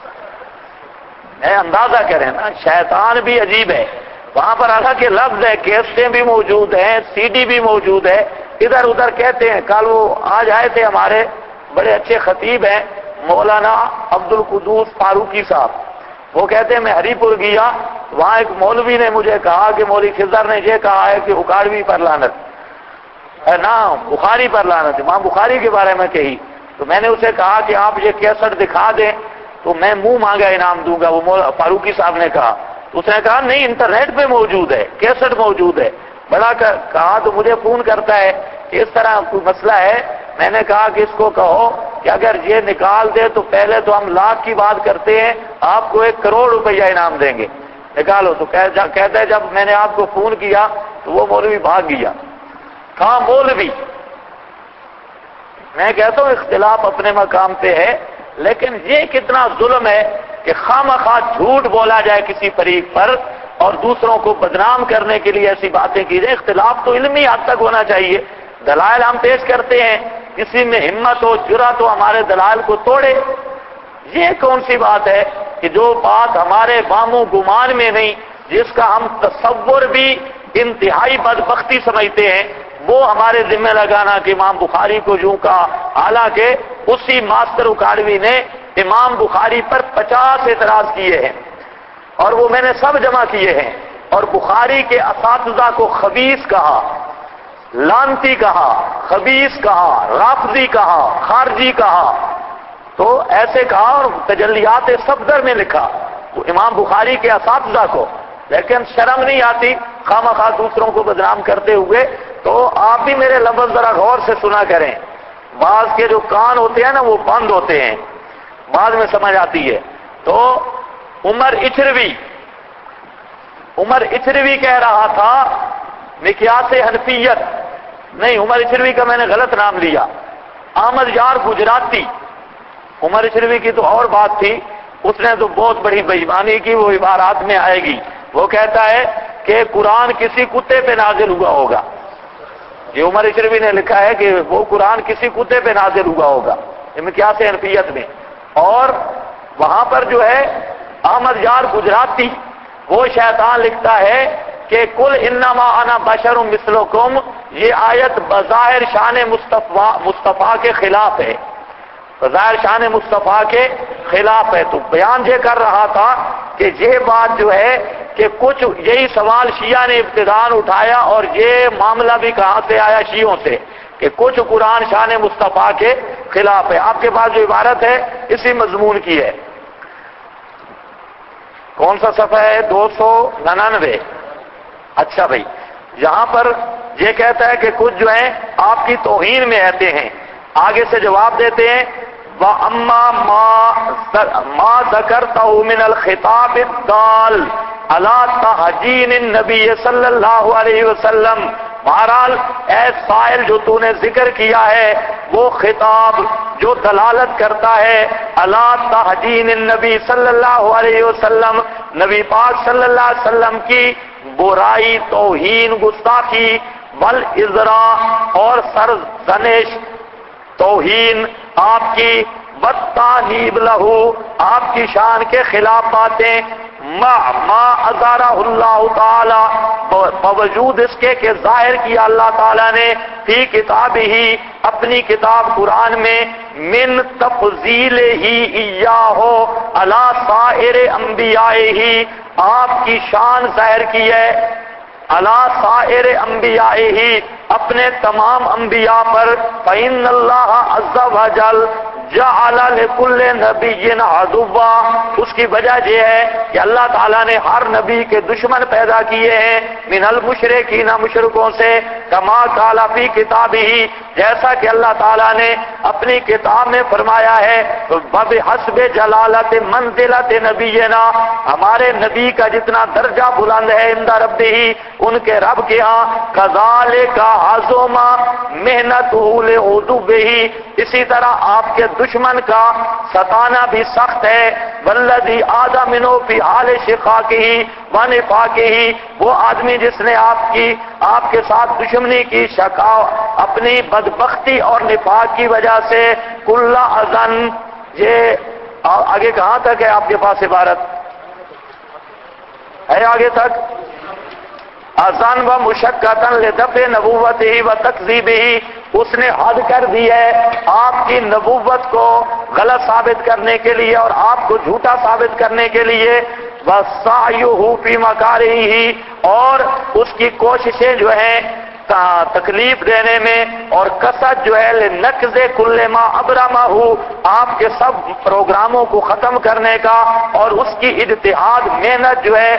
اندازہ کریں نا، شیطان بھی عجیب ہے، وہاں پر آگا کہ لفظ ہے، کیسٹیں بھی موجود ہیں، سی ڈی بھی موجود ہے، ادھر ادھر کہتے ہیں۔ کل وہ آج آئے تھے ہمارے بڑے اچھے خطیب ہیں مولانا عبد القدوس فاروقی صاحب، وہ کہتے ہیں میں ہری پور گیا، وہاں ایک مولوی نے مجھے کہا کہ مولوی خضر نے یہ کہا ہے کہ اکاڑوی پر لعنت ہے نا، بخاری پر لعنت ہے، امام بخاری کے بارے میں کہی۔ تو میں نے اسے کہا کہ آپ یہ کیسٹ دکھا دیں تو میں منہ مانگا انعام دوں گا، وہ فاروقی صاحب نے کہا۔ تو اس نے کہا نہیں، انٹرنیٹ پہ موجود ہے، کیسٹ موجود ہے۔ بڑا کہا تو مجھے فون کرتا ہے کہ اس طرح کوئی مسئلہ ہے۔ میں نے کہا کہ اس کو کہو کہ اگر یہ نکال دے تو پہلے تو ہم لاکھ کی بات کرتے ہیں، آپ کو 1 کروڑ روپیہ انعام دیں گے، نکالو۔ تو کہتا ہے جب میں نے آپ کو فون کیا تو وہ مولوی بھاگ گیا۔ کہاں مولوی؟ میں کہتا ہوں اختلاف اپنے مقام پہ ہے، لیکن یہ کتنا ظلم ہے کہ خواہ جھوٹ بولا جائے کسی فریق پر اور دوسروں کو بدنام کرنے کے لیے ایسی باتیں کی جائیں۔ اختلاف تو علمی حد تک ہونا چاہیے، دلائل ہم پیش کرتے ہیں، کسی میں ہمت ہو، جرأت ہو ہمارے دلائل کو توڑے۔ یہ کون سی بات ہے کہ جو بات ہمارے وہم و گمان میں نہیں، جس کا ہم تصور بھی انتہائی بدبختی سمجھتے ہیں، وہ ہمارے ذمہ لگانا کہ امام بخاری کو یوں کہا، حالانکہ اسی ماسٹر اکاڑوی نے امام بخاری پر 50 اعتراض کیے ہیں، اور وہ میں نے سب جمع کیے ہیں، اور بخاری کے اساتذہ کو خبیث کہا، لانتی کہا، خبیث کہا، رافضی کہا، خارجی کہا، تو ایسے کہا اور تجلیات صفدر میں لکھا وہ امام بخاری کے اساتذہ کو، لیکن شرم نہیں آتی خواہ دوسروں کو بدنام کرتے ہوئے۔ تو آپ بھی میرے لفظ ذرا غور سے سنا کریں، بعض کے جو کان ہوتے ہیں نا وہ بند ہوتے ہیں، بعد میں سمجھ آتی ہے۔ تو عمر اچھروی کہہ رہا تھا مقیاس حنفیت، نہیں عمر اچھروی کا میں نے غلط نام لیا، احمد یار گجراتی، عمر اچھروی کی تو اور بات تھی، اس نے تو بہت بڑی بےایمانی کی، وہ عبارات میں آئے گی۔ وہ کہتا ہے کہ قرآن کسی کتے پہ نازل ہوا ہوگا، یہ عمر اشرفی نے لکھا ہے کہ وہ قرآن کسی کتے پہ نازل ہوا ہوگا، ان میں کیا سے حنفیت میں۔ اور وہاں پر جو ہے احمد یار گجراتی وہ شیطان لکھتا ہے کہ کل انما انا بشر مثلکم، یہ آیت بظاہر شان مصطفیٰ کے خلاف ہے، بظاہر شان مصطفیٰ کے خلاف ہے۔ تو بیان یہ کر رہا تھا کہ یہ بات جو ہے کہ کچھ یہی سوال شیعہ نے ابتداءً اٹھایا، اور یہ معاملہ بھی کہاں سے آیا؟ شیعوں سے، کہ کچھ قرآن شان مصطفیٰ کے خلاف ہے۔ آپ کے پاس جو عبارت ہے اسی مضمون کی ہے، کون سا صفحہ ہے؟ 299۔ اچھا بھائی، یہاں پر یہ کہتا ہے کہ کچھ جو ہیں آپ کی توہین میں رہتے ہیں، آگے سے جواب دیتے ہیں وَأَمَّا مَا ذَكَرْتَهُ مِنَ الْخِطَابِ الدَّالِ عَلَى تَحْجِينِ النَّبِيِّ صلی اللہ علیہ وسلم، بہرحال اے سائل جو تو نے ذکر کیا ہے وہ خطاب جو دلالت کرتا ہے علی تحجین النبی صلی اللہ علیہ وسلم، نبی پاک صلی اللہ علیہ وسلم کی برائی، توہین، گستاخی، والازرا اور سرزنش، توہین آپ کی، والتانیب لہو آپ کی شان کے خلاف باتیں، ما اظہرہ اللہ تعالی باوجود اس کے کہ ظاہر کیا اللہ تعالیٰ نے فی کتاب ہی اپنی کتاب قرآن میں، من تفضیل ہی ایاہو علی سائر انبیاء ہی، آپ کی شان ظاہر کی ہے علی سائر انبیاء ہی اپنے تمام انبیاء پر، فإن اللہ عز وجل جعل لکل نبی عدوا، اس کی وجہ یہ ہے کہ اللہ تعالیٰ نے ہر نبی کے دشمن پیدا کیے ہیں، من المشرکین مشرکوں سے، کما قال فی کتابہ جیسا کہ اللہ تعالیٰ نے اپنی کتاب میں فرمایا ہے، بحسب جلالت منزلت نبینا، ہمارے نبی کا جتنا درجہ بلند ہے عند ربہ ان کے رب کے ہاں، کذالک عظم محنتہ لعدوہ، اسی طرح آپ کے دشمن کا ستانا بھی سخت ہے، والذی آدم منہ فی حال شقاقہ ونفاقہ، وہ آدمی جس نے آپ کے ساتھ دشمنی کی، شقا اپنی بدبختی اور نفاق کی وجہ سے، کل اذن، یہ آگے کہاں تک ہے آپ کے پاس عبارت ہے؟ آگے تک اذن و مشقتن لدفع نبوتہ و تکذیبہ، اس نے حد کر دی ہے آپ کی نبوت کو غلط ثابت کرنے کے لیے اور آپ کو جھوٹا ثابت کرنے کے لیے، وَسَعْيُهُ فِي مَكَارِهِ، اور اس کی کوششیں جو ہیں تکلیف دینے میں، اور کثرت جو ہے لنقض کل ما ابرمہ، آپ کے سب پروگراموں کو ختم کرنے کا، اور اس کی اجتہاد محنت جو ہے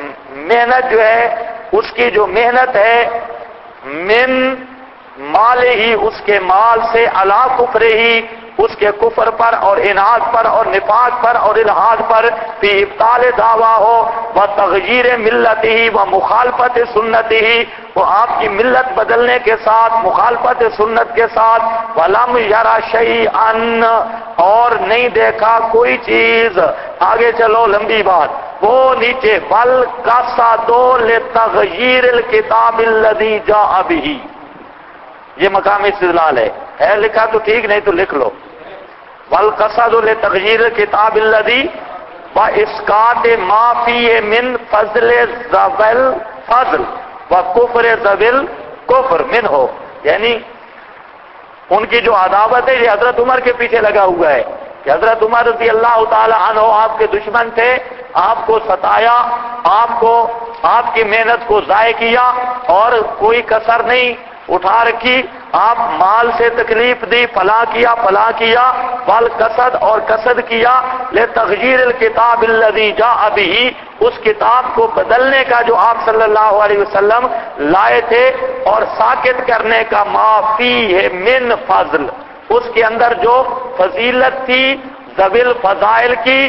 اس کی جو محنت ہے، من مال ہی اس کے مال سے، علی کفر ہی اس کے کفر پر اور اناد پر اور نفاق پر اور الحاد پر، فی ابطال دعویٰ ہو و تغییر ملت ہی و مخالفت سنت ہی، وہ آپ کی ملت بدلنے کے ساتھ، مخالفت سنت کے ساتھ، ولم یرا شیئا، اور نہیں دیکھا کوئی چیز، آگے چلو لمبی بات، وہ نیچے، بل قصدوا لتغییر الکتاب الذی جاء بہ، یہ مقام استدلال ہے لکھا تو ٹھیک، نہیں تو لکھ لو، بل قصدوا لتغییر الکتاب الذی واسقاط ما فیہ من فضل ذوی الفضل وکفر ذوی الکفر منہ، یعنی ان کی جو عداوت ہے یہ حضرت عمر کے پیچھے لگا ہوا ہے کہ حضرت عمر رضی اللہ تعالی عنہ آپ کے دشمن تھے، آپ کو ستایا، آپ کی محنت کو ضائع کیا اور کوئی کسر نہیں اٹھا رکھی، آپ مال سے تکلیف دی، فلاں کیا، بل قصد اور قصد کیا، لتغییر الکتاب الذی جاء بہ، اس کتاب کو بدلنے کا جو آپ صلی اللہ علیہ وسلم لائے تھے، اور ساکت کرنے کا ما فیہ من فضل، اس کے اندر جو فضیلت تھی ذوی الفضائل کی،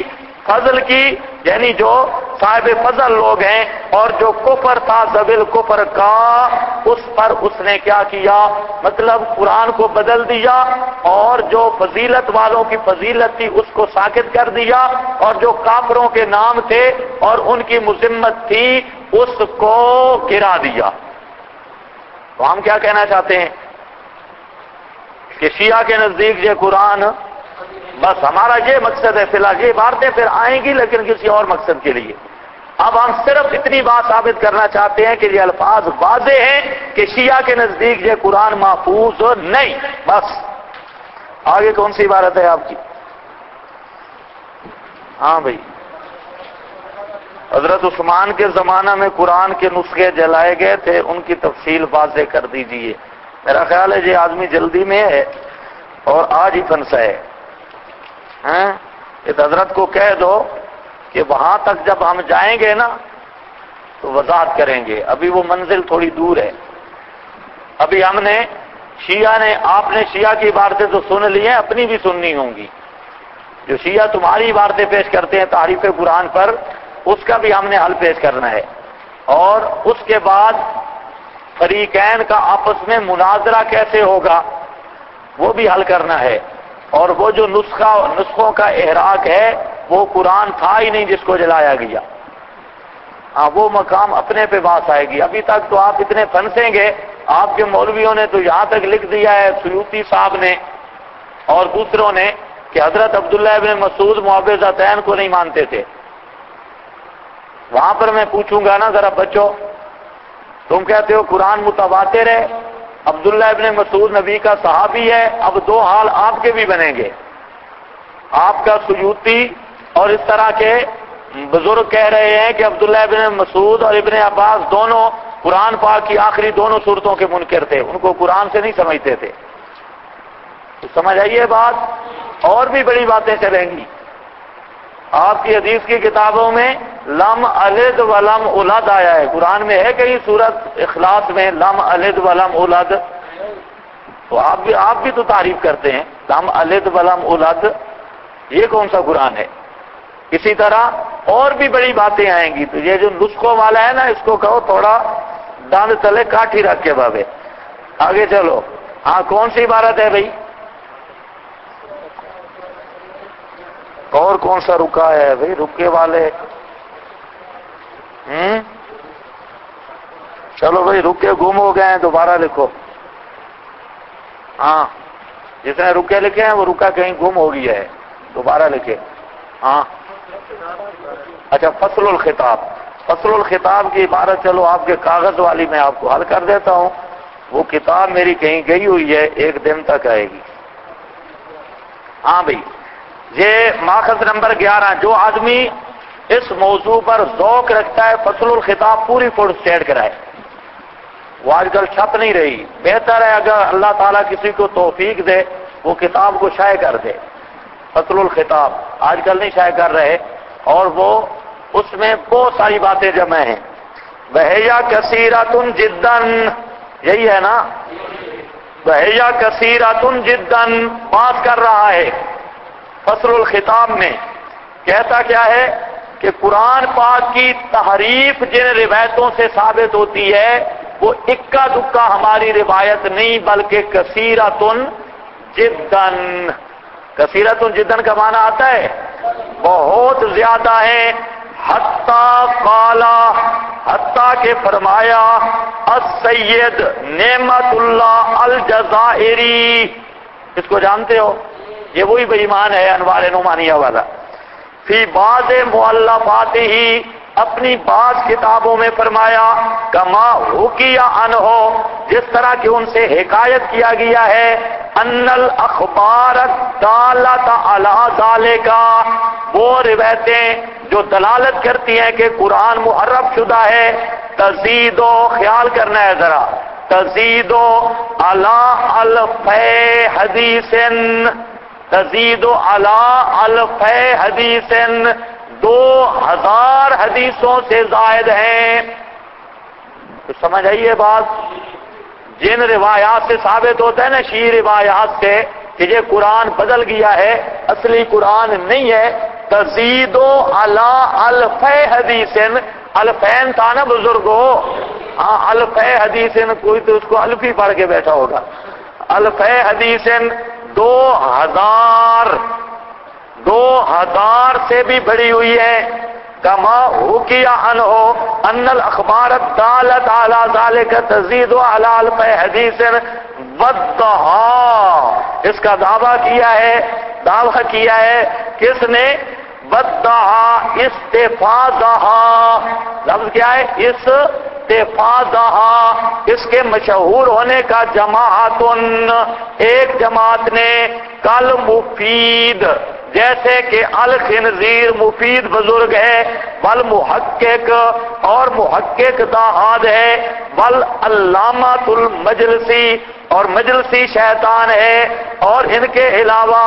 فضل کی یعنی جو صاحب فضل لوگ ہیں، اور جو کفر تھا ذویل کفر کا، اس پر اس نے کیا کیا، مطلب قرآن کو بدل دیا، اور جو فضیلت والوں کی فضیلت تھی اس کو ساکت کر دیا، اور جو کافروں کے نام تھے اور ان کی مذمت تھی اس کو گرا دیا۔ تو ہم کیا کہنا چاہتے ہیں کہ شیعہ کے نزدیک یہ قرآن، بس ہمارا یہ مقصد ہے، فی الحال یہ عبارتیں پھر آئیں گی لیکن کسی اور مقصد کے لیے۔ اب ہم صرف اتنی بات ثابت کرنا چاہتے ہیں کہ یہ الفاظ واضح ہیں کہ شیعہ کے نزدیک یہ قرآن محفوظ نہیں، بس۔ آگے کون سی عبارت ہے آپ کی؟ ہاں بھائی، حضرت عثمان کے زمانہ میں قرآن کے نسخے جلائے گئے تھے، ان کی تفصیل واضح کر دیجئے۔ میرا خیال ہے یہ آدمی جلدی میں ہے اور آج ہی پھنسا ہے۔ اس حضرت کو کہہ دو کہ وہاں تک جب ہم جائیں گے نا تو وضاحت کریں گے، ابھی وہ منزل تھوڑی دور ہے۔ ابھی ہم نے آپ نے شیعہ کی عبارتیں تو سن لی ہیں، اپنی بھی سننی ہوں گی۔ جو شیعہ تمہاری عبارتیں پیش کرتے ہیں تعریف قرآن پر، اس کا بھی ہم نے حل پیش کرنا ہے، اور اس کے بعد فریقین کا آپس میں مناظرہ کیسے ہوگا وہ بھی حل کرنا ہے، اور وہ جو نسخوں کا احراق ہے وہ قرآن تھا ہی نہیں جس کو جلایا گیا، ہاں وہ مقام اپنے پہ باس آئے گی۔ ابھی تک تو آپ اتنے پھنسیں گے، آپ کے مولویوں نے تو یہاں تک لکھ دیا ہے، سیوطی صاحب نے اور دوسروں نے، کہ حضرت عبداللہ ابن مسعود معوذتین کو نہیں مانتے تھے۔ وہاں پر میں پوچھوں گا نا، ذرا بچو، تم کہتے ہو قرآن متواتر ہے، عبداللہ ابن مسعود نبی کا صحابی ہے، اب دو حال آپ کے بھی بنیں گے، آپ کا سیوطی اور اس طرح کے بزرگ کہہ رہے ہیں کہ عبداللہ ابن مسعود اور ابن عباس دونوں قرآن پاک کی آخری دونوں صورتوں کے منکر تھے، ان کو قرآن سے نہیں سمجھتے تھے۔ تو سمجھ آئیے بات، اور بھی بڑی باتیں چلیں گی۔ آپ کی حدیث کی کتابوں میں لم الد ولم اولد آیا ہے، قرآن میں ہے کہیں سورت اخلاص میں لم الد ولم اولد؟ تو آپ بھی تو تعریف کرتے ہیں لم الد ولم اولد، یہ کون سا قرآن ہے؟ اسی طرح اور بھی بڑی باتیں آئیں گی۔ تو یہ جو نسخوں والا ہے نا، اس کو کہو تھوڑا داند تلے کاٹھی رکھ کے بابے۔ آگے چلو، ہاں کون سی عبارت ہے بھائی؟ اور کون سا رکا ہے بھائی؟ رکے والے چلو بھائی، رکے گم ہو گئے ہیں، دوبارہ لکھو۔ ہاں جس نے رکے لکھے ہیں وہ رکا کہیں گم ہو گیا ہے، دوبارہ لکھے۔ ہاں اچھا، فصل الخطاب، فصل الخطاب کی عبارت چلو آپ کے کاغذ والی میں آپ کو حل کر دیتا ہوں، وہ کتاب میری کہیں گئی ہوئی ہے، ایک دن تک آئے گی۔ ہاں بھائی، یہ ماخذ نمبر 11، جو آدمی اس موضوع پر ذوق رکھتا ہے فصل الخطاب پوری فوٹ اسٹیٹ کرائے، وہ آج کل چھپ نہیں رہی، بہتر ہے اگر اللہ تعالیٰ کسی کو توفیق دے وہ کتاب کو شائع کر دے۔ فصل الخطاب آج کل نہیں شائع کر رہے، اور وہ اس میں بہت ساری باتیں جمع ہیں۔ وَهِيَ كَثِيرَةٌ جِدًّا، یہی ہے نا، وَهِيَ كَثِيرَةٌ جِدًّا بات کر رہا ہے فصل الخطاب میں، کہتا کیا ہے کہ قرآن پاک کی تحریف جن روایتوں سے ثابت ہوتی ہے وہ اکا دکا ہماری روایت نہیں بلکہ کثیرۃ جدًا۔ کثیرۃ جدًا کا معنی آتا ہے بہت زیادہ ہے، حتیٰ کہ فرمایا السید نعمت اللہ الجزائری، اس کو جانتے ہو؟ یہ وہی بے ایمان ہے انوار نعمانیہ والا، فی بعض مؤلفات ہی، اپنی بعض کتابوں میں فرمایا، کما حکی عنہ، جس طرح کہ ان سے حکایت کیا گیا ہے، ان الاخبار الدالۃ علی ذالک، وہ روایتیں جو دلالت کرتی ہیں کہ قرآن محرف شدہ ہے، تزید، خیال کرنا ہے ذرا، تزید علی الف حدیث، تزید علی الف حدیث، 2000 حدیثوں سے زائد ہیں۔ تو سمجھ آئیے بات، جن روایات سے ثابت ہوتا ہے نا، شیعہ روایات سے، کہ یہ قرآن بدل گیا ہے، اصلی قرآن نہیں ہے، تزید علی الف حدیث، الفین تھا نا بزرگو، ہاں الف حدیث، کوئی تو اس کو الف ہی پڑھ کے بیٹھا ہوگا، الف حدیث 2000 سے بھی بڑی ہوئی ہے، کما حکی عنہ ان الاخبار الدالۃ علی ذلک تزید علی الف حدیث والضحا، اس کا دعویٰ کیا ہے کس نے؟ والضحا استفاضہا، لفظ کیا ہے؟ استفاضہا، اس کے مشہور ہونے کا جماعتن، ایک جماعت نے، کل مفید، جیسے کہ الخنزیر مفید بزرگ ہے، والمحقق اور محقق داہاد ہے، والعلامۃ المجلسی اور مجلسی شیطان ہے، اور ان کے علاوہ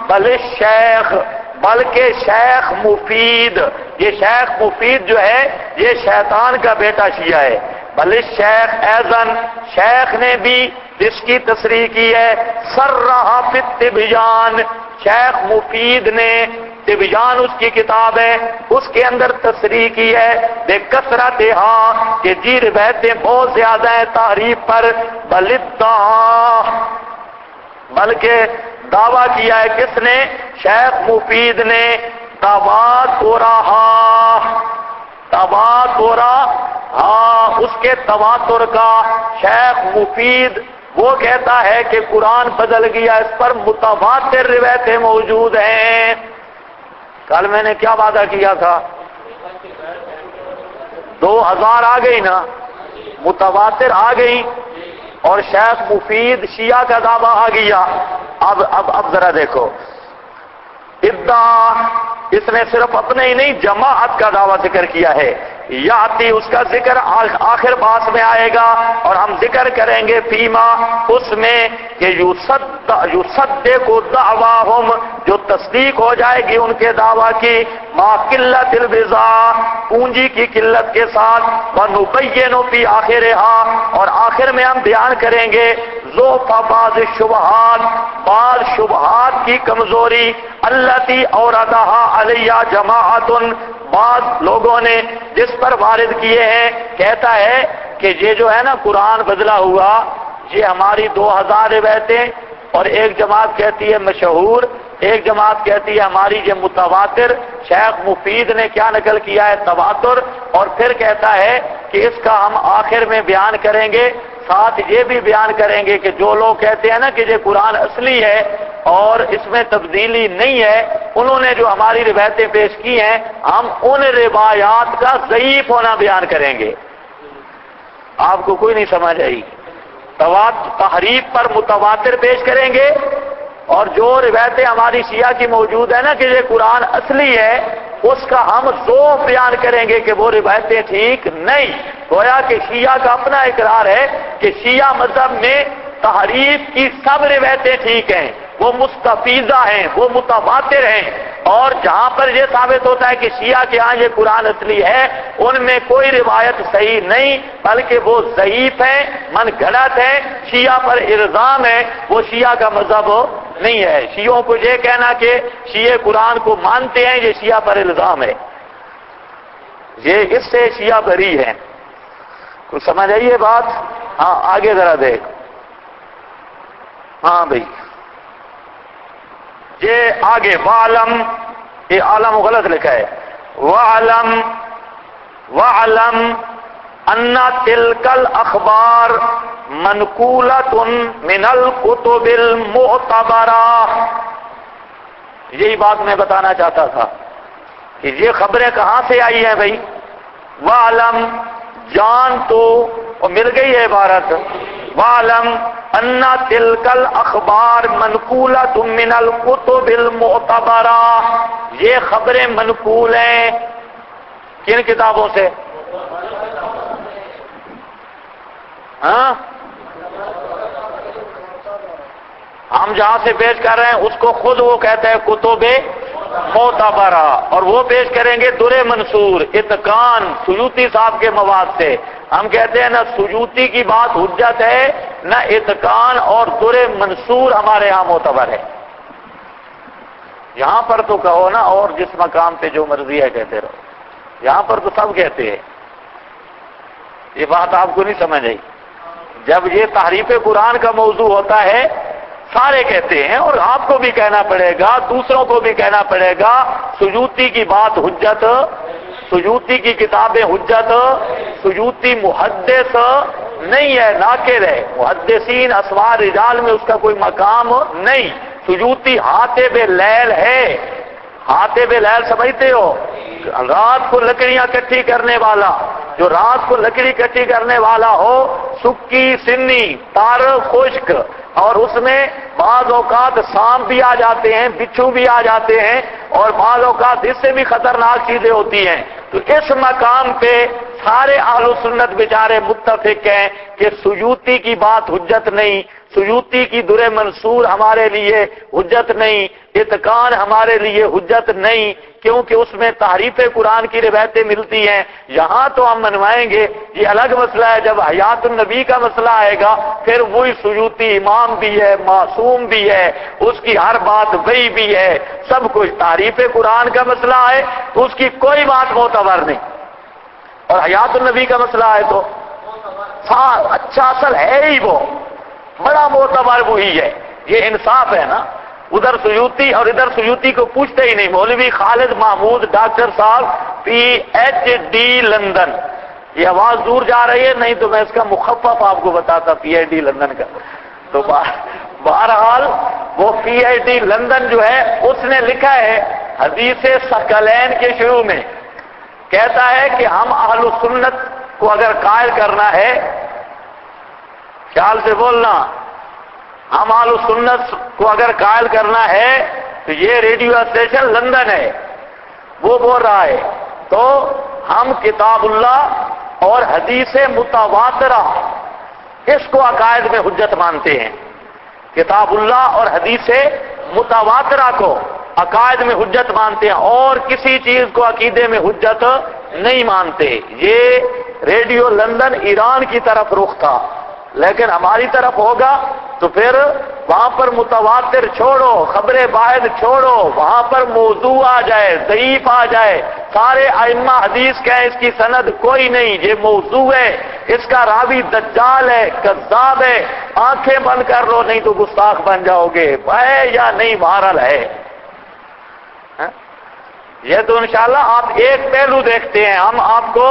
بلکہ شیخ مفید، یہ شیخ مفید جو ہے یہ شیطان کا بیٹا شیعہ ہے، بل شیخ ایزن، شیخ نے بھی اس کی تصریح کی ہے، سرہا فی التبیان، شیخ مفید نے تبیان اس کی کتاب ہے، اس کے اندر تصریح کی ہے بے کثرتھا، کہ جی روایتیں بہت زیادہ ہیں تحریف پر، بلکہ دعویٰ کیا ہے کس نے؟ شیخ مفید نے، تواترہا، اس کے تواتر کا، شیخ مفید وہ کہتا ہے کہ قرآن بدل گیا، اس پر متواتر روایتیں موجود ہیں۔ کل میں نے کیا وعدہ کیا تھا؟ 2000 آ گئی نا، متواتر آ گئی، اور شیخ مفید شیعہ کا دعویٰ آ گیا۔ اب ذرا دیکھو، ادعا، اس نے صرف اپنے ہی نہیں جماعت کا دعویٰ ذکر کیا ہے، یاتی، اس کا ذکر آخر باس میں آئے گا، اور ہم ذکر کریں گے فیما، اس میں کہ یصدق دعواہم، جو تصدیق ہو جائے گی ان کے دعویٰ کی، ما قلت البضاع، پونجی کی قلت کے ساتھ، ونبین فی آخرہا، اور آخر میں ہم بیان کریں گے ذوف بعض الشبہات، بعض شبہات کی کمزوری، التی اوردہا علیہ جماعت، بعض لوگوں نے جس پر وارد کیے ہیں، کہتا ہے کہ یہ جو ہے نا قرآن بدلا ہوا، یہ ہماری 2000 روایتیں، اور ایک جماعت کہتی ہے مشہور، ایک جماعت کہتی ہے ہماری یہ متواتر، شیخ مفید نے کیا نقل کیا ہے؟ تواتر، اور پھر کہتا ہے کہ اس کا ہم آخر میں بیان کریں گے، ساتھ یہ بھی بیان کریں گے کہ جو لوگ کہتے ہیں نا کہ یہ قرآن اصلی ہے اور اس میں تبدیلی نہیں ہے، انہوں نے جو ہماری روایتیں پیش کی ہیں، ہم ان روایات کا ضعیف ہونا بیان کریں گے۔ آپ کو کوئی نہیں سمجھ آئی؟ تحریف پر متواتر پیش کریں گے، اور جو روایتیں ہماری شیعہ کی موجود ہیں نا کہ یہ قرآن اصلی ہے، اس کا ہم ضعف بیان کریں گے کہ وہ روایتیں ٹھیک نہیں۔ گویا کہ شیعہ کا اپنا اقرار ہے کہ شیعہ مذہب میں تحریف کی سب روایتیں ٹھیک ہیں، وہ مستفیضہ ہیں، وہ متواتر ہیں، اور جہاں پر یہ ثابت ہوتا ہے کہ شیعہ کے ہاں یہ قرآن اصلی ہے، ان میں کوئی روایت صحیح نہیں، بلکہ وہ ضعیف ہیں، من گھڑت ہے، شیعہ پر الزام ہے، وہ شیعہ کا مذہب نہیں ہے۔ شیعوں کو یہ کہنا کہ شیعہ قرآن کو مانتے ہیں، یہ شیعہ پر الزام ہے، یہ اس سے شیعہ بری ہیں۔ کچھ سمجھ آئیے بات؟ ہاں آگے ذرا دیکھ، ہاں بھائی یہ آگے، وَعْلَمْ، یہ عالم غلط لکھا ہے، وَعْلَمْ أَنَّ تِلْكَ الْأَخْبَارِ مَنْقُولَةٌ مِنَ الْكُتُبِ الْمُعْتَبَرَةِ، یہی بات میں بتانا چاہتا تھا کہ یہ خبریں کہاں سے آئی ہیں بھائی؟ وَعْلَمْ، جان تو، اور مل گئی ہے عبارت، وَعْلَمْ أَنَّ تِلْكَ الْأَخْبَارِ مَنْقُولَةٌ مِنَ الْكُتُبِ الْمُعْتَبَرَةِ، یہ خبریں منقول ہیں کن کتابوں سے؟ ہاں، ہم جہاں سے پیش کر رہے ہیں اس کو خود وہ کہتا ہے کتب معتبرہ، اور وہ پیش کریں گے در منصور، اتقان، سیوطی صاحب کے مواد سے۔ ہم کہتے ہیں نہ سیوطی کی بات حجت ہے، نہ اتقان اور در منصور ہمارے ہاں معتبر ہے۔ یہاں پر تو کہو نا، اور جس مقام پہ جو مرضی ہے کہتے رہو، یہاں پر تو سب کہتے ہیں. یہ بات آپ کو نہیں سمجھ آئی. جب یہ تحریف قرآن کا موضوع ہوتا ہے سارے کہتے ہیں، اور آپ کو بھی کہنا پڑے گا، دوسروں کو بھی کہنا پڑے گا. سیوطی کی بات حجت، سیوطی کی کتابیں حجت، سیوطی محدث نہیں ہے، ناقد ہے. محدثین اسوار رجال میں اس کا کوئی مقام نہیں. سیوطی حاتب لیل ہے. حاتب لیل سمجھتے ہو؟ رات کو لکڑیاں اکٹھی کرنے والا. جو رات کو لکڑی اکٹھی کرنے والا ہو، سکی سنی تار خشک، اور اس میں بعض اوقات سانپ بھی آ جاتے ہیں، بچھو بھی آ جاتے ہیں، اور بعض اوقات اس سے بھی خطرناک چیزیں ہوتی ہیں. تو اس مقام پہ سارے اہل سنت بیچارے متفق ہیں کہ سیوطی کی بات حجت نہیں، سیوطی کی در منصور ہمارے لیے حجت نہیں، اتقان ہمارے لیے حجت نہیں، کیونکہ اس میں تحریف قرآن کی روایتیں ملتی ہیں. یہاں تو ہم منوائیں گے، یہ الگ مسئلہ ہے. جب حیات النبی کا مسئلہ آئے گا پھر وہی سیوطی امام بھی ہے، معصوم بھی ہے، اس کی ہر بات وہی بھی ہے، سب کچھ. تحریف قرآن کا مسئلہ ہے تو اس کی کوئی بات معتبر نہیں، اور حیات النبی کا مسئلہ ہے تو اچھا اصل ہے ہی وہ، بڑا معتبر وہی ہے. یہ انصاف ہے نا. ادھر سیوطی اور ادھر سیوطی کو پوچھتے ہی نہیں. مولوی خالد محمود ڈاکٹر صاحب پی ایچ ڈی لندن. یہ آواز دور جا رہی ہے، نہیں تو میں اس کا مخفف آپ کو بتاتا پی ایچ ڈی لندن کا. تو بہرحال وہ پی ایچ ڈی لندن جو ہے اس نے لکھا ہے حدیث ثقلین کے شروع میں، کہتا ہے کہ ہم اہل سنت کو اگر قائل کرنا ہے، خیال سے بولنا، ہم اہل سنت کو اگر قائل کرنا ہے تو یہ ریڈیو اسٹیشن لندن ہے، وہ بول رہا ہے، تو ہم کتاب اللہ اور حدیث متواترہ اس کو عقائد میں حجت مانتے ہیں. کتاب اللہ اور حدیث متواترہ کو عقائد میں حجت مانتے ہیں، اور کسی چیز کو عقیدے میں حجت نہیں مانتے. یہ ریڈیو لندن ایران کی طرف رخ تھا، لیکن ہماری طرف ہوگا تو پھر وہاں پر متواتر چھوڑو، خبر واحد چھوڑو، وہاں پر موضوع آ جائے، ضعیف آ جائے، سارے ائمہ حدیث کہیں اس کی سند کوئی نہیں، یہ موضوع ہے، اس کا راوی دجال ہے، کذاب ہے، آنکھیں بند کر لو نہیں تو گستاخ بن جاؤ گے. ہے یا نہیں؟ بہرحال ہے. یہ تو انشاءاللہ آپ ایک پہلو دیکھتے ہیں، ہم آپ کو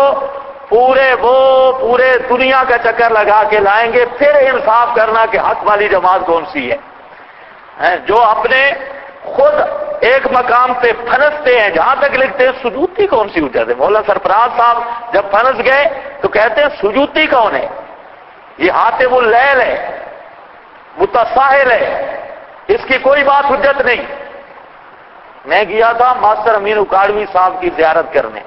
پورے دنیا کا چکر لگا کے لائیں گے، پھر انصاف کرنا کہ حق والی جماعت کون سی ہے. جو اپنے خود ایک مقام پہ پھنستے ہیں، جہاں تک لکھتے ہیں سیوطی کون سی حجت ہے. مولانا سرفراز صاحب جب پھنس گئے تو کہتے ہیں سیوطی کون ہے؟ یہ حاتم اللیل ہے، متساہل ہے، اس کی کوئی بات حجت نہیں. میں گیا تھا ماسٹر امین اکاڑوی صاحب کی زیارت کرنے،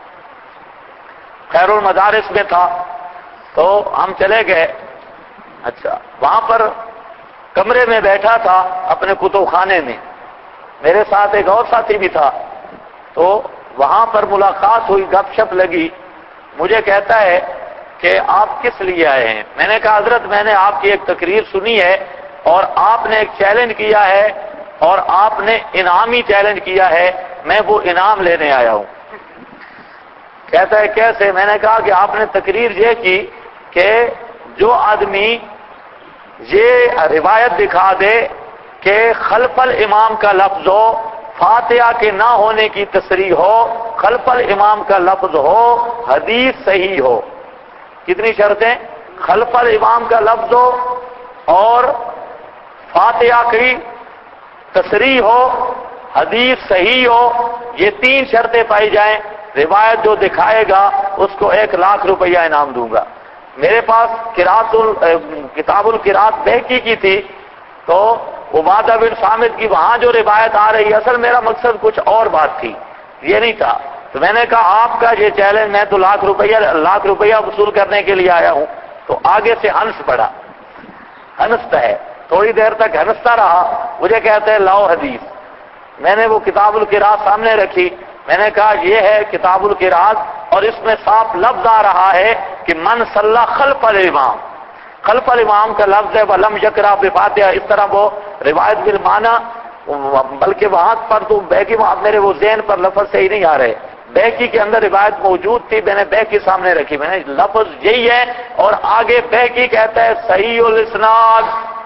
خیر المدارس میں تھا، تو ہم چلے گئے. اچھا، وہاں پر کمرے میں بیٹھا تھا اپنے کتب خانے میں، میرے ساتھ ایک اور ساتھی بھی تھا. تو وہاں پر ملاقات ہوئی، گپ شپ لگی. مجھے کہتا ہے کہ آپ کس لیے آئے ہیں؟ میں نے کہا حضرت میں نے آپ کی ایک تقریر سنی ہے، اور آپ نے ایک چیلنج کیا ہے، اور آپ نے انعامی چیلنج کیا ہے، میں وہ انعام لینے آیا ہوں. کہتا ہے کیسے؟ میں نے کہا کہ آپ نے تقریر یہ کی کہ جو آدمی یہ روایت دکھا دے کہ خلف الامام کا لفظ ہو، فاتحہ کے نہ ہونے کی تصریح ہو، خلف الامام کا لفظ ہو، حدیث صحیح ہو. کتنی شرطیں؟ خلف الامام کا لفظ ہو، اور فاتحہ کی تصریح ہو، حدیث صحیح ہو. یہ 3 شرطیں پائی جائیں، روایت جو دکھائے گا اس کو 1,00,000 روپیہ انعام دوں گا. میرے پاس کتاب القراءت بہقی کی تھی، تو عبادہ بن صامت کی وہاں جو روایت آ رہی ہے، اصل میرا مقصد کچھ اور بات تھی، یہ نہیں تھا. تو میں نے کہا آپ کا یہ چیلنج، میں تو 1,00,000 روپیہ وصول کرنے کے لیے آیا ہوں. تو آگے سے ہنس پڑا، ہنستا ہے، تھوڑی دیر تک ہنستا رہا. مجھے کہتے ہیں لاؤ حدیث. میں نے وہ کتاب القراءت سامنے رکھی، میں نے کہا یہ ہے کتاب القراءت، اور اس میں صاف لفظ آ رہا ہے کہ من صلی خلف الامام. خلف الامام کا لفظ ہے وَلَمْ يَقْرَأْ بِفَاتِحَةٍ، اس طرح وہ روایت بالمعنی بلکہ وہاں پر تو بیکی وہاں میرے وہ ذہن پر لفظ صحیح نہیں آ رہے، بیکی کے اندر روایت موجود تھی، میں نے بیکی سامنے رکھی، میں نے لفظ یہی ہے، اور آگے بیکی کہتا ہے صحیح الاسناد،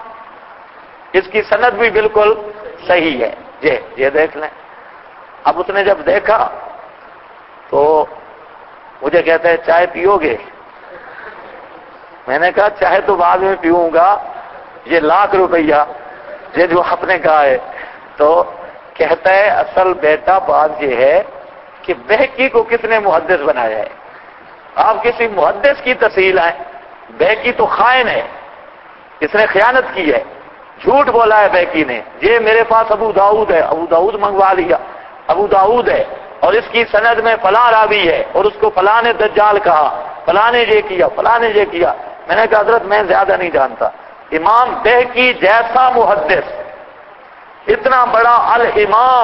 اس کی سند بھی بالکل صحیح ہے، یہ دیکھ لیں۔ اب اس نے جب دیکھا تو مجھے کہتا ہے چائے پیو گے؟ میں نے کہا چائے تو بعد میں پیوں گا، یہ ₹1,00,000 یہ جو آپ نے کہا ہے۔ تو کہتا ہے اصل بیٹا بات یہ ہے کہ بہقی کو کس نے محدث بنایا ہے؟ آپ کسی محدث کی تفصیل آئیں، بہقی تو خائن ہے، اس نے خیانت کی ہے، جھوٹ بولا ہے بہقی نے، یہ میرے پاس ابو داؤد ہے، ابو داؤد منگوا لیا، ابو داؤد ہے اور اس کی سند میں فلاں راوی ہے اور اس کو فلاں نے دجال کہا، فلاں نے یہ کیا، فلاں نے یہ کیا۔ میں نے کہا حضرت میں زیادہ نہیں جانتا، امام بہقی جیسا محدث، اتنا بڑا الامام،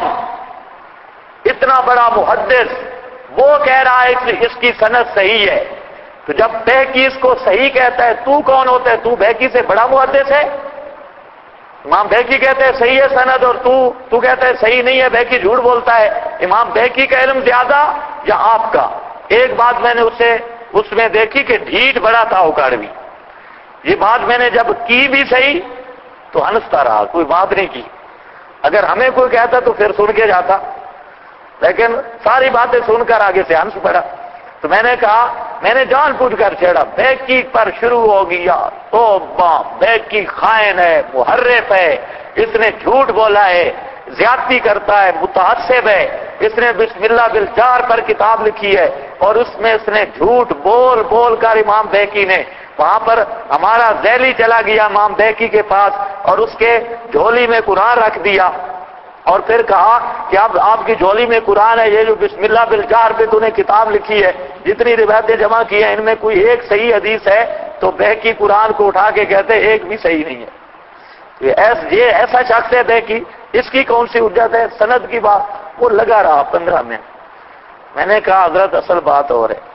اتنا بڑا محدث، وہ کہہ رہا ہے کہ اس کی سند صحیح ہے، تو جب بہقی اس کو صحیح کہتا ہے تو کون ہوتا ہے؟ تو بہقی سے بڑا محدث ہے؟ امام بہقی کہتے ہیں صحیح ہے سند اور تو کہتا ہے صحیح نہیں ہے، بہقی جھوٹ بولتا ہے، امام بہقی کا علم زیادہ یا آپ کا؟ ایک بات میں نے اس میں دیکھی کہ ڈھیٹ بڑا تھا اکاڑوی، یہ بات میں نے جب کی بھی صحیح تو ہنستا رہا، کوئی بات نہیں کی، اگر ہمیں کوئی کہتا تو پھر سن کے جاتا، لیکن ساری باتیں سن کر آگے سے ہنس پڑا۔ تو میں نے کہا، میں نے جان بوجھ کر چھیڑا، بہقی پر شروع ہو گیا، توبہ، بہقی خائن ہے، محرف ہے، اس نے جھوٹ بولا ہے، زیادتی کرتا ہے، متعصب ہے، اس نے بسم اللہ بالجار پر کتاب لکھی ہے اور اس میں اس نے جھوٹ بول بول کر امام بہقی نے وہاں پر ہمارا ذیلی چلا گیا امام بہقی کے پاس اور اس کے جھولی میں قرآن رکھ دیا اور پھر کہا کہ اب آپ کی جھولی میں قرآن ہے، یہ جو بسم اللہ بالجار پہ تو نے کتاب لکھی ہے، جتنی روایتیں جمع کی ہیں ان میں کوئی ایک صحیح حدیث ہے؟ تو بہقی قرآن کو اٹھا کے کہتے ایک بھی صحیح نہیں ہے۔ یہ ایسا شخص ہے بہقی، اس کی کون سی حجت ہے؟ سند کی بات وہ لگا رہا 15 منٹ۔ میں نے کہا حضرت اصل بات اور ہے،